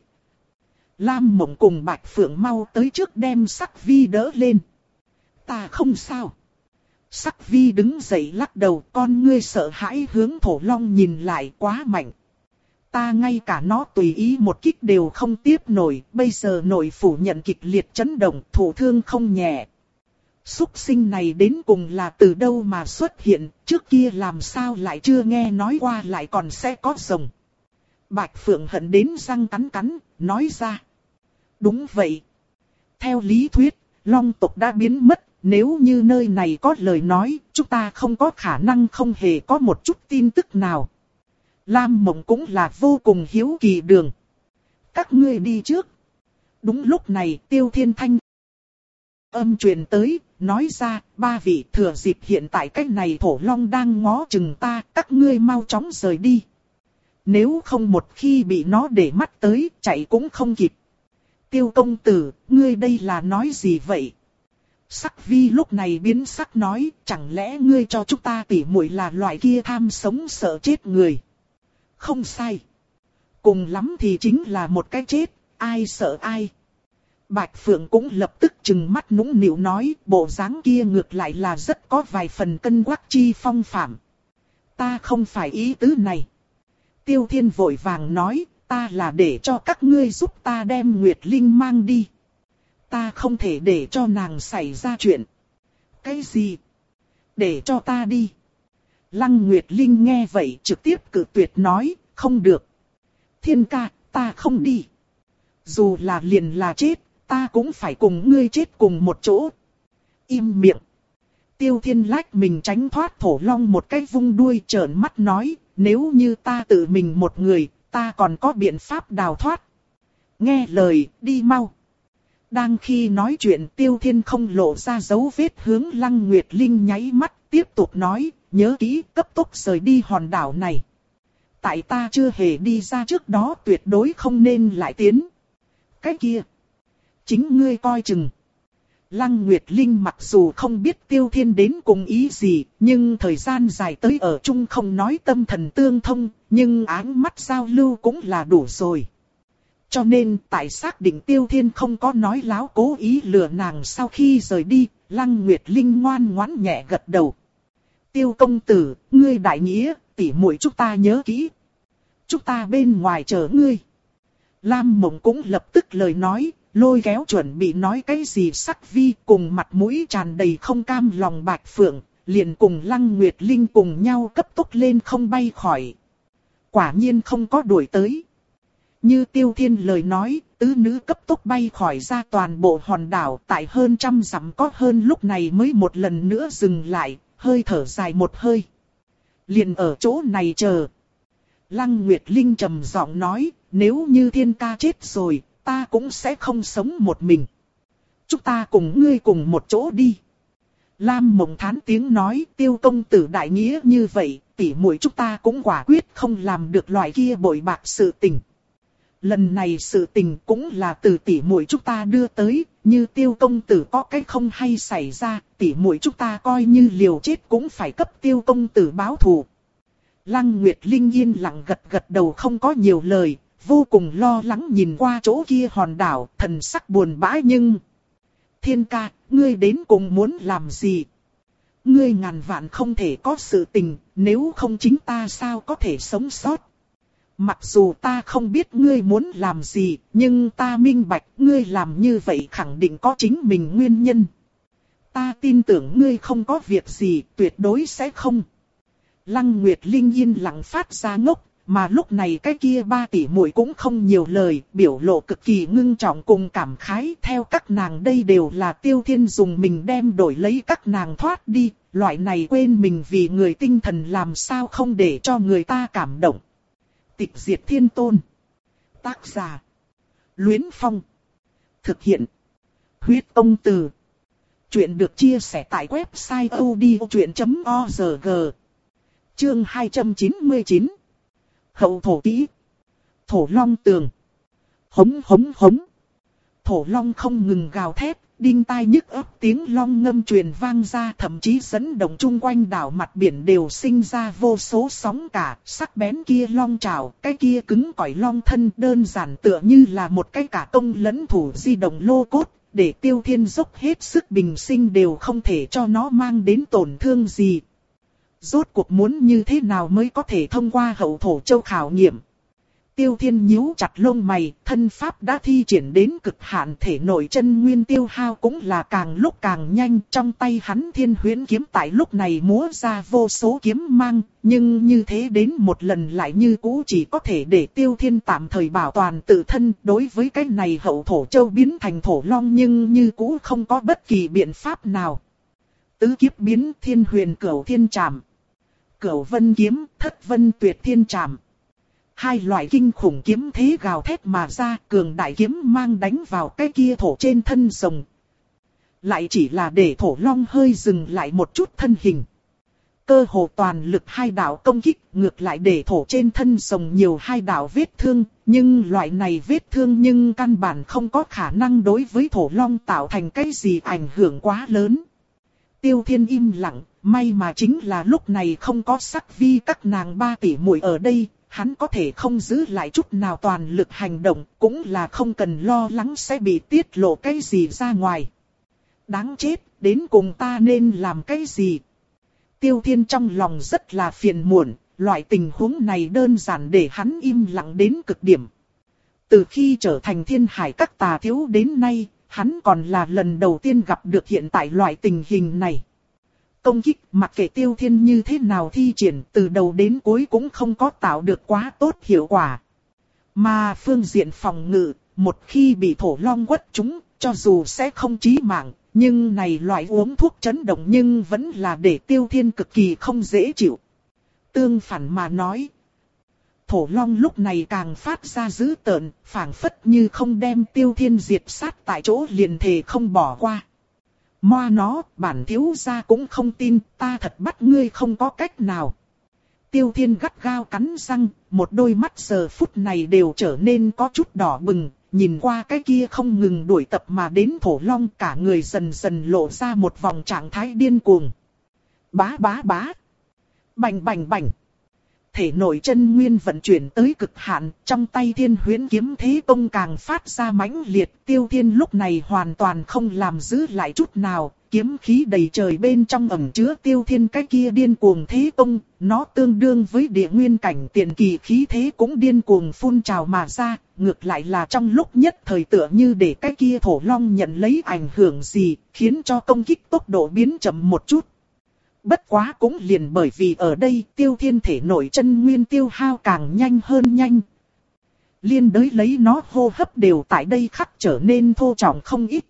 Lam Mộng cùng Bạch Phượng mau tới trước đem Sắc Vi đỡ lên. Ta không sao. Sắc Vi đứng dậy lắc đầu, con ngươi sợ hãi hướng thổ long nhìn lại, quá mạnh. Ta ngay cả nó tùy ý một kích đều không tiếp nổi, bây giờ nội phủ nhận kịch liệt chấn động, thổ thương không nhẹ. Súc sinh này đến cùng là từ đâu mà xuất hiện, trước kia làm sao lại chưa nghe nói qua lại còn sẽ có rồng. Bạch Phượng hận đến răng cắn cắn, nói ra. Đúng vậy. Theo lý thuyết, long tộc đã biến mất. Nếu như nơi này có lời nói, chúng ta không có khả năng không hề có một chút tin tức nào. Lam Mộng cũng là vô cùng hiếu kỳ đường. Các ngươi đi trước. Đúng lúc này Tiêu Thiên thanh âm truyền tới, nói ra, ba vị thừa dịp hiện tại cách này thổ long đang ngó chừng ta, các ngươi mau chóng rời đi. Nếu không một khi bị nó để mắt tới, chạy cũng không kịp. Tiêu công tử, ngươi đây là nói gì vậy? Sắc Vi lúc này biến sắc nói, chẳng lẽ ngươi cho chúng ta tỉ muội là loại kia tham sống sợ chết người? Không sai. Cùng lắm thì chính là một cái chết, ai sợ ai. Bạch Phượng cũng lập tức trừng mắt nũng nịu nói, bộ dáng kia ngược lại là rất có vài phần cân quắc chi phong phạm. Ta không phải ý tứ này. Tiêu Thiên vội vàng nói, ta là để cho các ngươi giúp ta đem Nguyệt Linh mang đi. Ta không thể để cho nàng xảy ra chuyện. Cái gì? Để cho ta đi. Lăng Nguyệt Linh nghe vậy trực tiếp cự tuyệt nói, không được. Thiên ca, ta không đi. Dù là liền là chết, ta cũng phải cùng ngươi chết cùng một chỗ. Im miệng. Tiêu Thiên lách mình tránh thoát thổ long một cái vung đuôi trợn mắt nói, nếu như ta tự mình một người, ta còn có biện pháp đào thoát. Nghe lời, đi mau. Đang khi nói chuyện Tiêu Thiên không lộ ra dấu vết hướng Lăng Nguyệt Linh nháy mắt, tiếp tục nói, nhớ kỹ cấp tốc rời đi hòn đảo này. Tại ta chưa hề đi ra trước đó tuyệt đối không nên lại tiến. Cái kia, chính ngươi coi chừng. Lăng Nguyệt Linh mặc dù không biết Tiêu Thiên đến cùng ý gì, nhưng thời gian dài tới ở chung không nói tâm thần tương thông, nhưng áng mắt giao lưu cũng là đủ rồi. Cho nên, tại xác định Tiêu Thiên không có nói láo cố ý lừa nàng sau khi rời đi, Lăng Nguyệt Linh ngoan ngoãn nhẹ gật đầu. Tiêu công tử, ngươi đại nghĩa, tỉ muội chúng ta nhớ kỹ. Chúng ta bên ngoài chờ ngươi. Lam Mộng cũng lập tức lời nói, lôi kéo chuẩn bị nói cái gì Sắc Vi cùng mặt mũi tràn đầy không cam lòng Bạch Phượng, liền cùng Lăng Nguyệt Linh cùng nhau cấp tốc lên không bay khỏi. Quả nhiên không có đuổi tới. Như Tiêu Thiên lời nói, tứ nữ cấp tốc bay khỏi ra toàn bộ hòn đảo, tại hơn trăm dặm có hơn lúc này mới một lần nữa dừng lại, hơi thở dài một hơi. Liền ở chỗ này chờ. Lăng Nguyệt Linh trầm giọng nói, nếu như Thiên ca chết rồi, ta cũng sẽ không sống một mình. Chúng ta cùng ngươi cùng một chỗ đi. Lam Mộng thán tiếng nói, Tiêu công tử đại nghĩa như vậy, tỉ muội chúng ta cũng quả quyết không làm được loại kia bội bạc sự tình. Lần này sự tình cũng là từ tỉ muội chúng ta đưa tới, như Tiêu công tử có cái không hay xảy ra, tỉ muội chúng ta coi như liều chết cũng phải cấp Tiêu công tử báo thù. Lăng Nguyệt Linh yên lặng gật gật đầu không có nhiều lời, vô cùng lo lắng nhìn qua chỗ kia hòn đảo, thần sắc buồn bã nhưng... Thiên ca, ngươi đến cùng muốn làm gì? Ngươi ngàn vạn không thể có sự tình, nếu không chính ta sao có thể sống sót? Mặc dù ta không biết ngươi muốn làm gì, nhưng ta minh bạch ngươi làm như vậy khẳng định có chính mình nguyên nhân. Ta tin tưởng ngươi không có việc gì, tuyệt đối sẽ không. Lăng Nguyệt Linh yên lặng phát ra ngốc, mà lúc này cái kia ba tỷ muội cũng không nhiều lời, biểu lộ cực kỳ ngưng trọng cùng cảm khái. Theo các nàng đây đều là Tiêu Thiên dùng mình đem đổi lấy các nàng thoát đi, loại này quên mình vì người tinh thần làm sao không để cho người ta cảm động. Tịch diệt thiên tôn. Tác giả. Luyến Phong. Thực hiện. Huyết Công Từ. Chuyện được chia sẻ tại website odchuyện chấm org. Chương hai trăm chín mươi chín. Hậu thổ kỹ. Thổ long tường. Hống hống hống. Thổ long không ngừng gào thét, đinh tai nhức óc tiếng long ngâm truyền vang ra, thậm chí dẫn động chung quanh đảo mặt biển đều sinh ra vô số sóng cả. Sắc bén kia long trảo, cái kia cứng cỏi long thân đơn giản tựa như là một cái cả công lẫn thủ di động lô cốt, để Tiêu Thiên dốc hết sức bình sinh đều không thể cho nó mang đến tổn thương gì. Rốt cuộc muốn như thế nào mới có thể thông qua hậu thổ châu khảo nghiệm? Tiêu Thiên nhíu chặt lông mày, thân pháp đã thi triển đến cực hạn, thể nội chân nguyên tiêu hao cũng là càng lúc càng nhanh. Trong tay hắn thiên huyễn kiếm tại lúc này múa ra vô số kiếm mang, nhưng như thế đến một lần lại như cũ chỉ có thể để Tiêu Thiên tạm thời bảo toàn tự thân. Đối với cái này hậu thổ châu biến thành thổ long nhưng như cũ không có bất kỳ biện pháp nào. Tứ kiếp biến thiên huyền cửu thiên trảm. Cửu vân kiếm, thất vân tuyệt thiên trảm. Hai loại kinh khủng kiếm thế gào thét mà ra, cường đại kiếm mang đánh vào cái kia thổ trên thân rồng. Lại chỉ là để thổ long hơi dừng lại một chút thân hình. Cơ hồ toàn lực hai đạo công kích, ngược lại để thổ trên thân rồng nhiều hai đạo vết thương, nhưng loại này vết thương nhưng căn bản không có khả năng đối với thổ long tạo thành cái gì ảnh hưởng quá lớn. Tiêu Thiên im lặng, may mà chính là lúc này không có Sắc Vi các nàng ba tỷ muội ở đây, hắn có thể không giữ lại chút nào toàn lực hành động, cũng là không cần lo lắng sẽ bị tiết lộ cái gì ra ngoài. Đáng chết, đến cùng ta nên làm cái gì? Tiêu Thiên trong lòng rất là phiền muộn, loại tình huống này đơn giản để hắn im lặng đến cực điểm. Từ khi trở thành Thiên Hải các tà thiếu đến nay, hắn còn là lần đầu tiên gặp được hiện tại loại tình hình này. Công kích mặc kệ Tiêu Thiên như thế nào thi triển, từ đầu đến cuối cũng không có tạo được quá tốt hiệu quả. Mà phương diện phòng ngự, một khi bị thổ long quất trúng, cho dù sẽ không chí mạng, nhưng này loại uống thuốc chấn động nhưng vẫn là để Tiêu Thiên cực kỳ không dễ chịu. Tương phản mà nói, thổ long lúc này càng phát ra dữ tợn, phảng phất như không đem Tiêu Thiên diệt sát tại chỗ liền thề không bỏ qua. Moa nó, bản thiếu gia cũng không tin, ta thật bắt ngươi không có cách nào. Tiêu Thiên gắt gao cắn răng, một đôi mắt giờ phút này đều trở nên có chút đỏ bừng, nhìn qua cái kia không ngừng đuổi tập mà đến thổ long, cả người dần dần lộ ra một vòng trạng thái điên cuồng. Bá bá bá. Bành bành bành. Thể nội chân nguyên vận chuyển tới cực hạn, trong tay thiên huyễn kiếm thế công càng phát ra mãnh liệt. Tiêu Thiên lúc này hoàn toàn không làm giữ lại chút nào, kiếm khí đầy trời bên trong ẩn chứa Tiêu Thiên cái kia điên cuồng thế công, nó tương đương với địa nguyên cảnh tiền kỳ khí thế cũng điên cuồng phun trào mà ra, ngược lại là trong lúc nhất thời tựa như để cái kia thổ long nhận lấy ảnh hưởng gì, khiến cho công kích tốc độ biến chậm một chút. Bất quá cũng liền bởi vì ở đây Tiêu Thiên thể nội chân nguyên tiêu hao càng nhanh hơn nhanh. Liên đới lấy nó hô hấp đều tại đây khắc trở nên thô trọng không ít.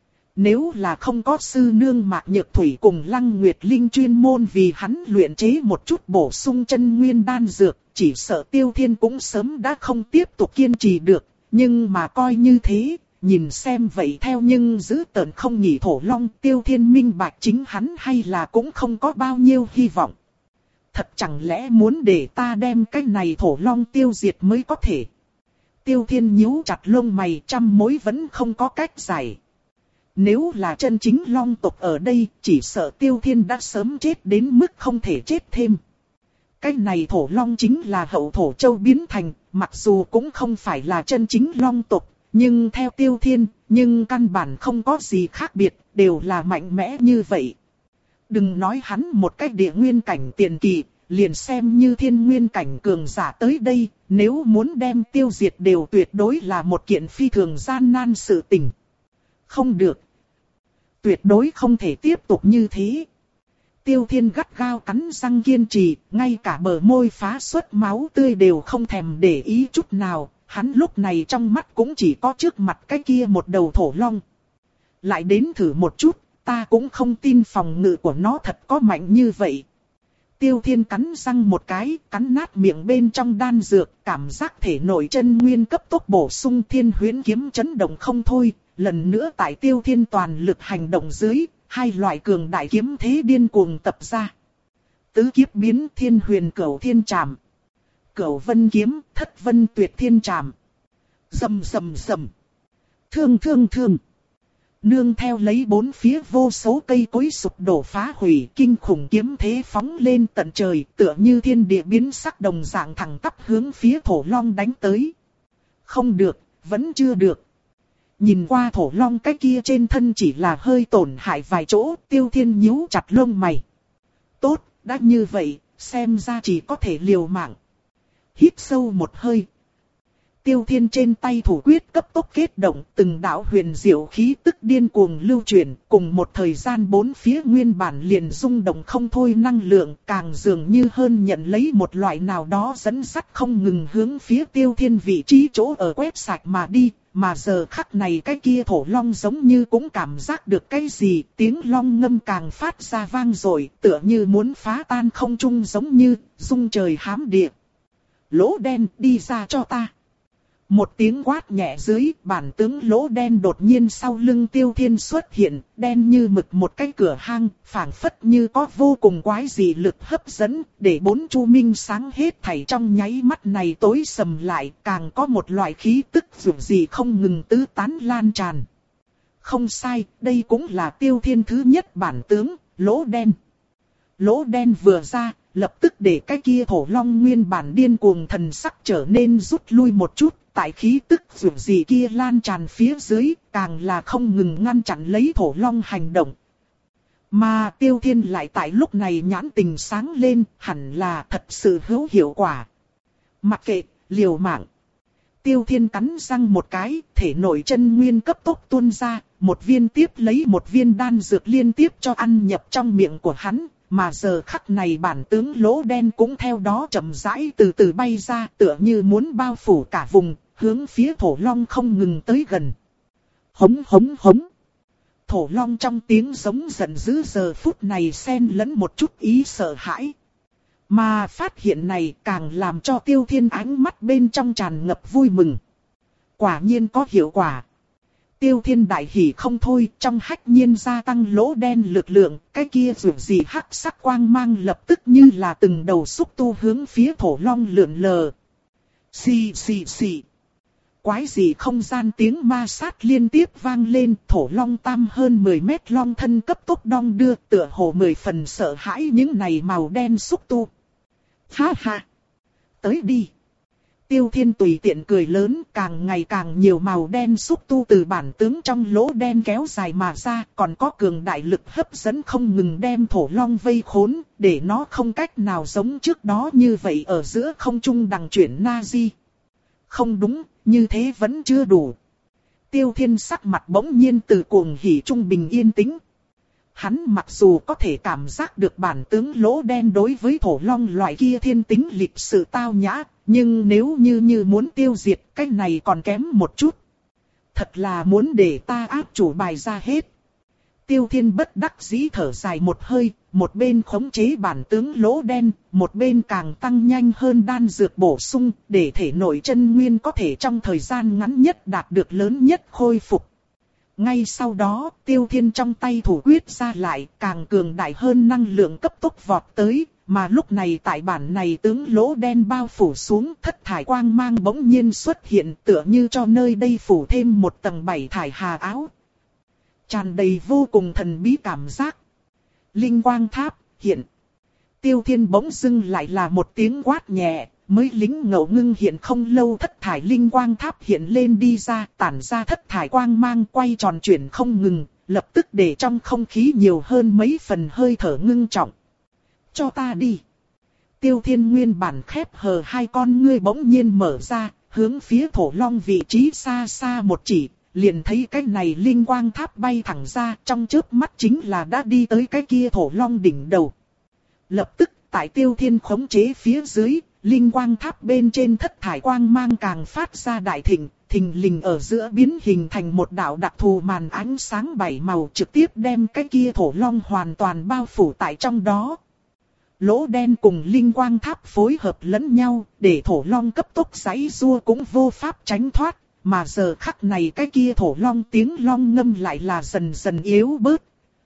Nếu là không có sư nương Mạc Nhược Thủy cùng Lăng Nguyệt Linh chuyên môn vì hắn luyện chế một chút bổ sung chân nguyên đan dược, chỉ sợ Tiêu Thiên cũng sớm đã không tiếp tục kiên trì được. Nhưng mà coi như thế, nhìn xem vậy theo nhưng giữ tợn không nghỉ thổ long, Tiêu Thiên minh bạch chính hắn hay là cũng không có bao nhiêu hy vọng. Thật chẳng lẽ muốn để ta đem cái này thổ long tiêu diệt mới có thể? Tiêu Thiên nhíu chặt lông mày, trăm mối vẫn không có cách giải. Nếu là chân chính long tộc ở đây, chỉ sợ Tiêu Thiên đã sớm chết đến mức không thể chết thêm. Cái này thổ long chính là hậu thổ châu biến thành, mặc dù cũng không phải là chân chính long tộc, nhưng theo Tiêu Thiên, nhưng căn bản không có gì khác biệt, đều là mạnh mẽ như vậy. Đừng nói hắn một cách địa nguyên cảnh tiền kỳ, liền xem như thiên nguyên cảnh cường giả tới đây, nếu muốn đem tiêu diệt đều tuyệt đối là một kiện phi thường gian nan sự tình. Không được. Tuyệt đối không thể tiếp tục như thế. Tiêu Thiên gắt gao cắn răng kiên trì, ngay cả bờ môi phá xuất máu tươi đều không thèm để ý chút nào. Hắn lúc này trong mắt cũng chỉ có trước mặt cái kia một đầu thổ long. Lại đến thử một chút, ta cũng không tin phòng ngự của nó thật có mạnh như vậy. Tiêu Thiên cắn răng một cái, cắn nát miệng bên trong đan dược, cảm giác thể nội chân nguyên cấp tốc bổ sung thiên huyễn kiếm chấn động không thôi. Lần nữa tại Tiêu Thiên toàn lực hành động dưới, hai loại cường đại kiếm thế điên cuồng tập ra. Tứ kiếp biến thiên huyền cửu thiên trảm. Cửu vân kiếm, thất vân tuyệt thiên trảm. Rầm rầm rầm. Thương thương thương. Nương theo lấy bốn phía vô số cây cối sụp đổ phá hủy, kinh khủng kiếm thế phóng lên tận trời, tựa như thiên địa biến sắc đồng dạng thẳng tắp hướng phía thổ long đánh tới. Không được, vẫn chưa được. Nhìn qua thổ long cái kia trên thân chỉ là hơi tổn hại vài chỗ, Tiêu Thiên nhíu chặt lông mày. Tốt, đã như vậy, xem ra chỉ có thể liều mạng. Hít sâu một hơi. Tiêu Thiên trên tay thủ quyết cấp tốc kết động, từng đạo huyền diệu khí tức điên cuồng lưu chuyển, cùng một thời gian bốn phía nguyên bản liền rung động không thôi năng lượng, càng dường như hơn nhận lấy một loại nào đó dẫn sắt không ngừng hướng phía Tiêu Thiên vị trí chỗ ở quét sạch mà đi, mà giờ khắc này cái kia thổ long giống như cũng cảm giác được cái gì, tiếng long ngâm càng phát ra vang dội, tựa như muốn phá tan không trung giống như rung trời hám địa. Lỗ đen, đi ra cho ta. Một tiếng quát nhẹ dưới, bản tướng lỗ đen đột nhiên sau lưng Tiêu Thiên xuất hiện, đen như mực một cái cửa hang, phảng phất như có vô cùng quái dị lực hấp dẫn, để bốn chu minh sáng hết thảy trong nháy mắt này tối sầm lại, càng có một loại khí tức dù gì không ngừng tứ tán lan tràn. Không sai, đây cũng là Tiêu Thiên thứ nhất bản tướng, lỗ đen. Lỗ đen vừa ra, lập tức để cái kia thổ long nguyên bản điên cuồng thần sắc trở nên rút lui một chút, tại khí tức dù gì kia lan tràn phía dưới, càng là không ngừng ngăn chặn lấy thổ long hành động. Mà Tiêu Thiên lại tại lúc này nhãn tình sáng lên, hẳn là thật sự hữu hiệu quả. Mặc kệ, liều mạng. Tiêu Thiên cắn răng một cái, thể nội chân nguyên cấp tốc tuôn ra, một viên tiếp lấy một viên đan dược liên tiếp cho ăn nhập trong miệng của hắn. Mà giờ khắc này bản tướng lỗ đen cũng theo đó chậm rãi từ từ bay ra, tựa như muốn bao phủ cả vùng, hướng phía thổ long không ngừng tới gần. Hống hống hống. Thổ long trong tiếng giống giận dữ giờ phút này xen lẫn một chút ý sợ hãi. Mà phát hiện này càng làm cho Tiêu Thiên ánh mắt bên trong tràn ngập vui mừng. Quả nhiên có hiệu quả. Tiêu Thiên đại hỉ không thôi, trong hách nhiên gia tăng lỗ đen lực lượng, cái kia dù gì hắc sắc quang mang lập tức như là từng đầu xúc tu hướng phía thổ long lượn lờ. Xì xì xì. Quái gì không gian tiếng ma sát liên tiếp vang lên, thổ long tam hơn mười mét long thân cấp tốc đong đưa, tựa hồ mười phần sợ hãi những này màu đen xúc tu. Ha ha! Tới đi! Tiêu Thiên tùy tiện cười lớn, càng ngày càng nhiều màu đen xúc tu từ bản tướng trong lỗ đen kéo dài mà ra, còn có cường đại lực hấp dẫn không ngừng đem thổ long vây khốn, để nó không cách nào giống trước đó như vậy ở giữa không trung đằng chuyển Nazi. Không đúng, như thế vẫn chưa đủ. Tiêu Thiên sắc mặt bỗng nhiên từ cuồng hỉ trung bình yên tĩnh. Hắn mặc dù có thể cảm giác được bản tướng lỗ đen đối với thổ long loại kia thiên tính lịch sự tao nhã, nhưng nếu như như muốn tiêu diệt, cái này còn kém một chút. Thật là muốn để ta áp chủ bài ra hết. Tiêu Thiên bất đắc dĩ thở dài một hơi, một bên khống chế bản tướng lỗ đen, một bên càng tăng nhanh hơn đan dược bổ sung, để thể nội chân nguyên có thể trong thời gian ngắn nhất đạt được lớn nhất khôi phục. Ngay sau đó, Tiêu Thiên trong tay thủ quyết ra lại, càng cường đại hơn năng lượng cấp tốc vọt tới, mà lúc này tại bản này tướng lỗ đen bao phủ xuống, thất thải quang mang bỗng nhiên xuất hiện, tựa như cho nơi đây phủ thêm một tầng bảy thải hà áo. Tràn đầy vô cùng thần bí cảm giác. Linh quang tháp, hiện. Tiêu Thiên bỗng dưng lại là một tiếng quát nhẹ, mới lính ngẫu ngưng hiện không lâu thất thải linh quang tháp hiện lên đi ra, tản ra thất thải quang mang quay tròn chuyển không ngừng, lập tức để trong không khí nhiều hơn mấy phần hơi thở ngưng trọng. Cho ta đi. Tiêu Thiên nguyên bản khép hờ hai con ngươi bỗng nhiên mở ra, hướng phía thổ long vị trí xa xa một chỉ, liền thấy cái này linh quang tháp bay thẳng ra, trong chớp mắt chính là đã đi tới cái kia thổ long đỉnh đầu. Lập tức, tại Tiêu Thiên khống chế phía dưới, linh quang tháp bên trên thất thải quang mang càng phát ra đại thịnh, thình lình ở giữa biến hình thành một đạo đặc thù màn ánh sáng bảy màu, trực tiếp đem cái kia thổ long hoàn toàn bao phủ tại trong đó. Lỗ đen cùng linh quang tháp phối hợp lẫn nhau, để thổ long cấp tốc giãy giụa cũng vô pháp tránh thoát, mà giờ khắc này cái kia thổ long tiếng long ngâm lại là dần dần yếu bớt.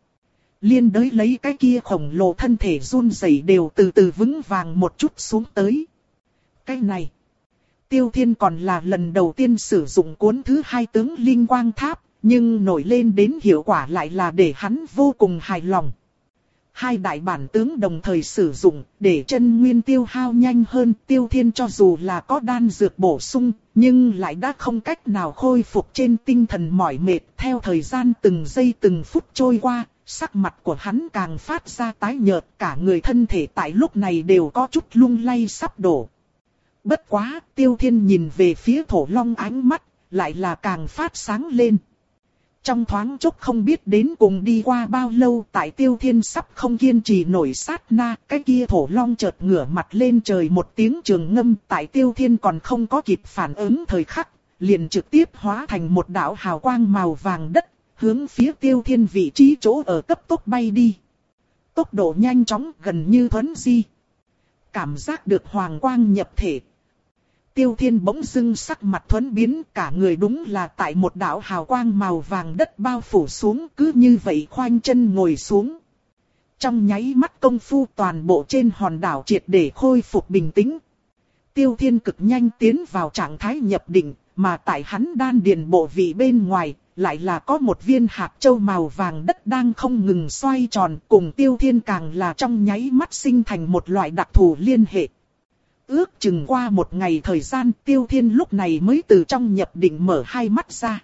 Liên đới lấy cái kia khổng lồ thân thể run rẩy đều từ từ vững vàng một chút xuống tới. Cái này, Tiêu Thiên còn là lần đầu tiên sử dụng cuốn thứ hai tướng linh quang tháp, nhưng nổi lên đến hiệu quả lại là để hắn vô cùng hài lòng. Hai đại bản tướng đồng thời sử dụng, để chân nguyên tiêu hao nhanh hơn. Tiêu Thiên cho dù là có đan dược bổ sung, nhưng lại đã không cách nào khôi phục trên tinh thần mỏi mệt. Theo thời gian từng giây từng phút trôi qua, sắc mặt của hắn càng phát ra tái nhợt, cả người thân thể tại lúc này đều có chút lung lay sắp đổ. Bất quá, Tiêu Thiên nhìn về phía thổ long ánh mắt, lại là càng phát sáng lên. Trong thoáng chốc không biết đến cùng đi qua bao lâu, tại Tiêu Thiên sắp không kiên trì nổi sát na, cái kia thổ long chợt ngửa mặt lên trời một tiếng trường ngâm, tại Tiêu Thiên còn không có kịp phản ứng thời khắc, liền trực tiếp hóa thành một đạo hào quang màu vàng đất, hướng phía Tiêu Thiên vị trí chỗ ở cấp tốc bay đi. Tốc độ nhanh chóng gần như thuấn di. Cảm giác được hoàng quang nhập thể. Tiêu Thiên bỗng dưng sắc mặt thuấn biến, cả người đúng là tại một đạo hào quang màu vàng đất bao phủ xuống, cứ như vậy khoanh chân ngồi xuống. Trong nháy mắt công phu toàn bộ trên hòn đảo triệt để khôi phục bình tĩnh. Tiêu Thiên cực nhanh tiến vào trạng thái nhập định, mà tại hắn đan điền bộ vị bên ngoài, lại là có một viên hạt châu màu vàng đất đang không ngừng xoay tròn, cùng Tiêu Thiên càng là trong nháy mắt sinh thành một loại đặc thù liên hệ. Ước chừng qua một ngày thời gian, Tiêu Thiên lúc này mới từ trong nhập định mở hai mắt ra.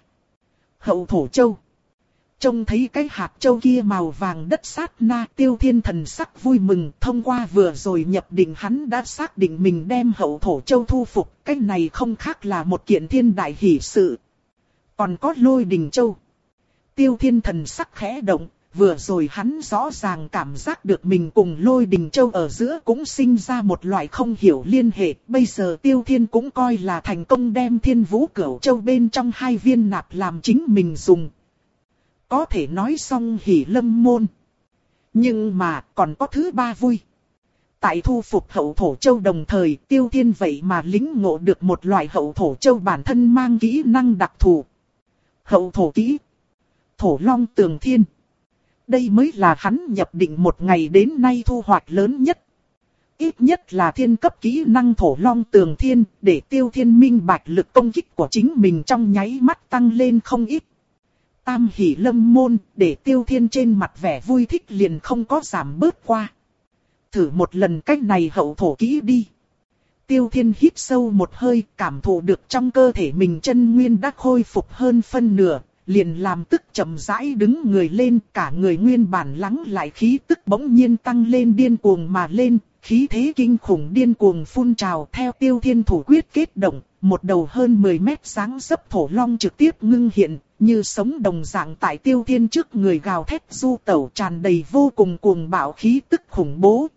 Hậu thổ châu. Trông thấy cái hạt châu kia màu vàng đất sát na, Tiêu Thiên thần sắc vui mừng. Thông qua vừa rồi nhập định hắn đã xác định mình đem hậu thổ châu thu phục. Cái này không khác là một kiện thiên đại hỷ sự. Còn có lôi đình châu. Tiêu Thiên thần sắc khẽ động. Vừa rồi hắn rõ ràng cảm giác được mình cùng lôi đình châu ở giữa cũng sinh ra một loại không hiểu liên hệ. Bây giờ Tiêu Thiên cũng coi là thành công đem thiên vũ cửu châu bên trong hai viên nạp làm chính mình dùng. Có thể nói xong hỉ lâm môn. Nhưng mà còn có thứ ba vui. Tại thu phục hậu thổ châu đồng thời, Tiêu Thiên vậy mà lính ngộ được một loại hậu thổ châu bản thân mang kỹ năng đặc thù. Hậu thổ kỹ. Thổ long tường thiên. Đây mới là hắn nhập định một ngày đến nay thu hoạch lớn nhất. Ít nhất là thiên cấp kỹ năng thổ long tường thiên, để Tiêu Thiên minh bạch lực công kích của chính mình trong nháy mắt tăng lên không ít. Tam hỷ lâm môn, để Tiêu Thiên trên mặt vẻ vui thích liền không có giảm bớt qua. Thử một lần cách này hậu thổ kỹ đi. Tiêu Thiên hít sâu một hơi, cảm thụ được trong cơ thể mình chân nguyên đã khôi phục hơn phân nửa. Liền làm tức chậm rãi đứng người lên, cả người nguyên bản lắng lại khí tức bỗng nhiên tăng lên điên cuồng mà lên, khí thế kinh khủng điên cuồng phun trào theo Tiêu Thiên thủ quyết kết động, một đầu hơn mười mét dáng dấp thổ long trực tiếp ngưng hiện, như sống đồng dạng tại Tiêu Thiên trước người gào thét du tẩu tràn đầy vô cùng cuồng bạo khí tức khủng bố.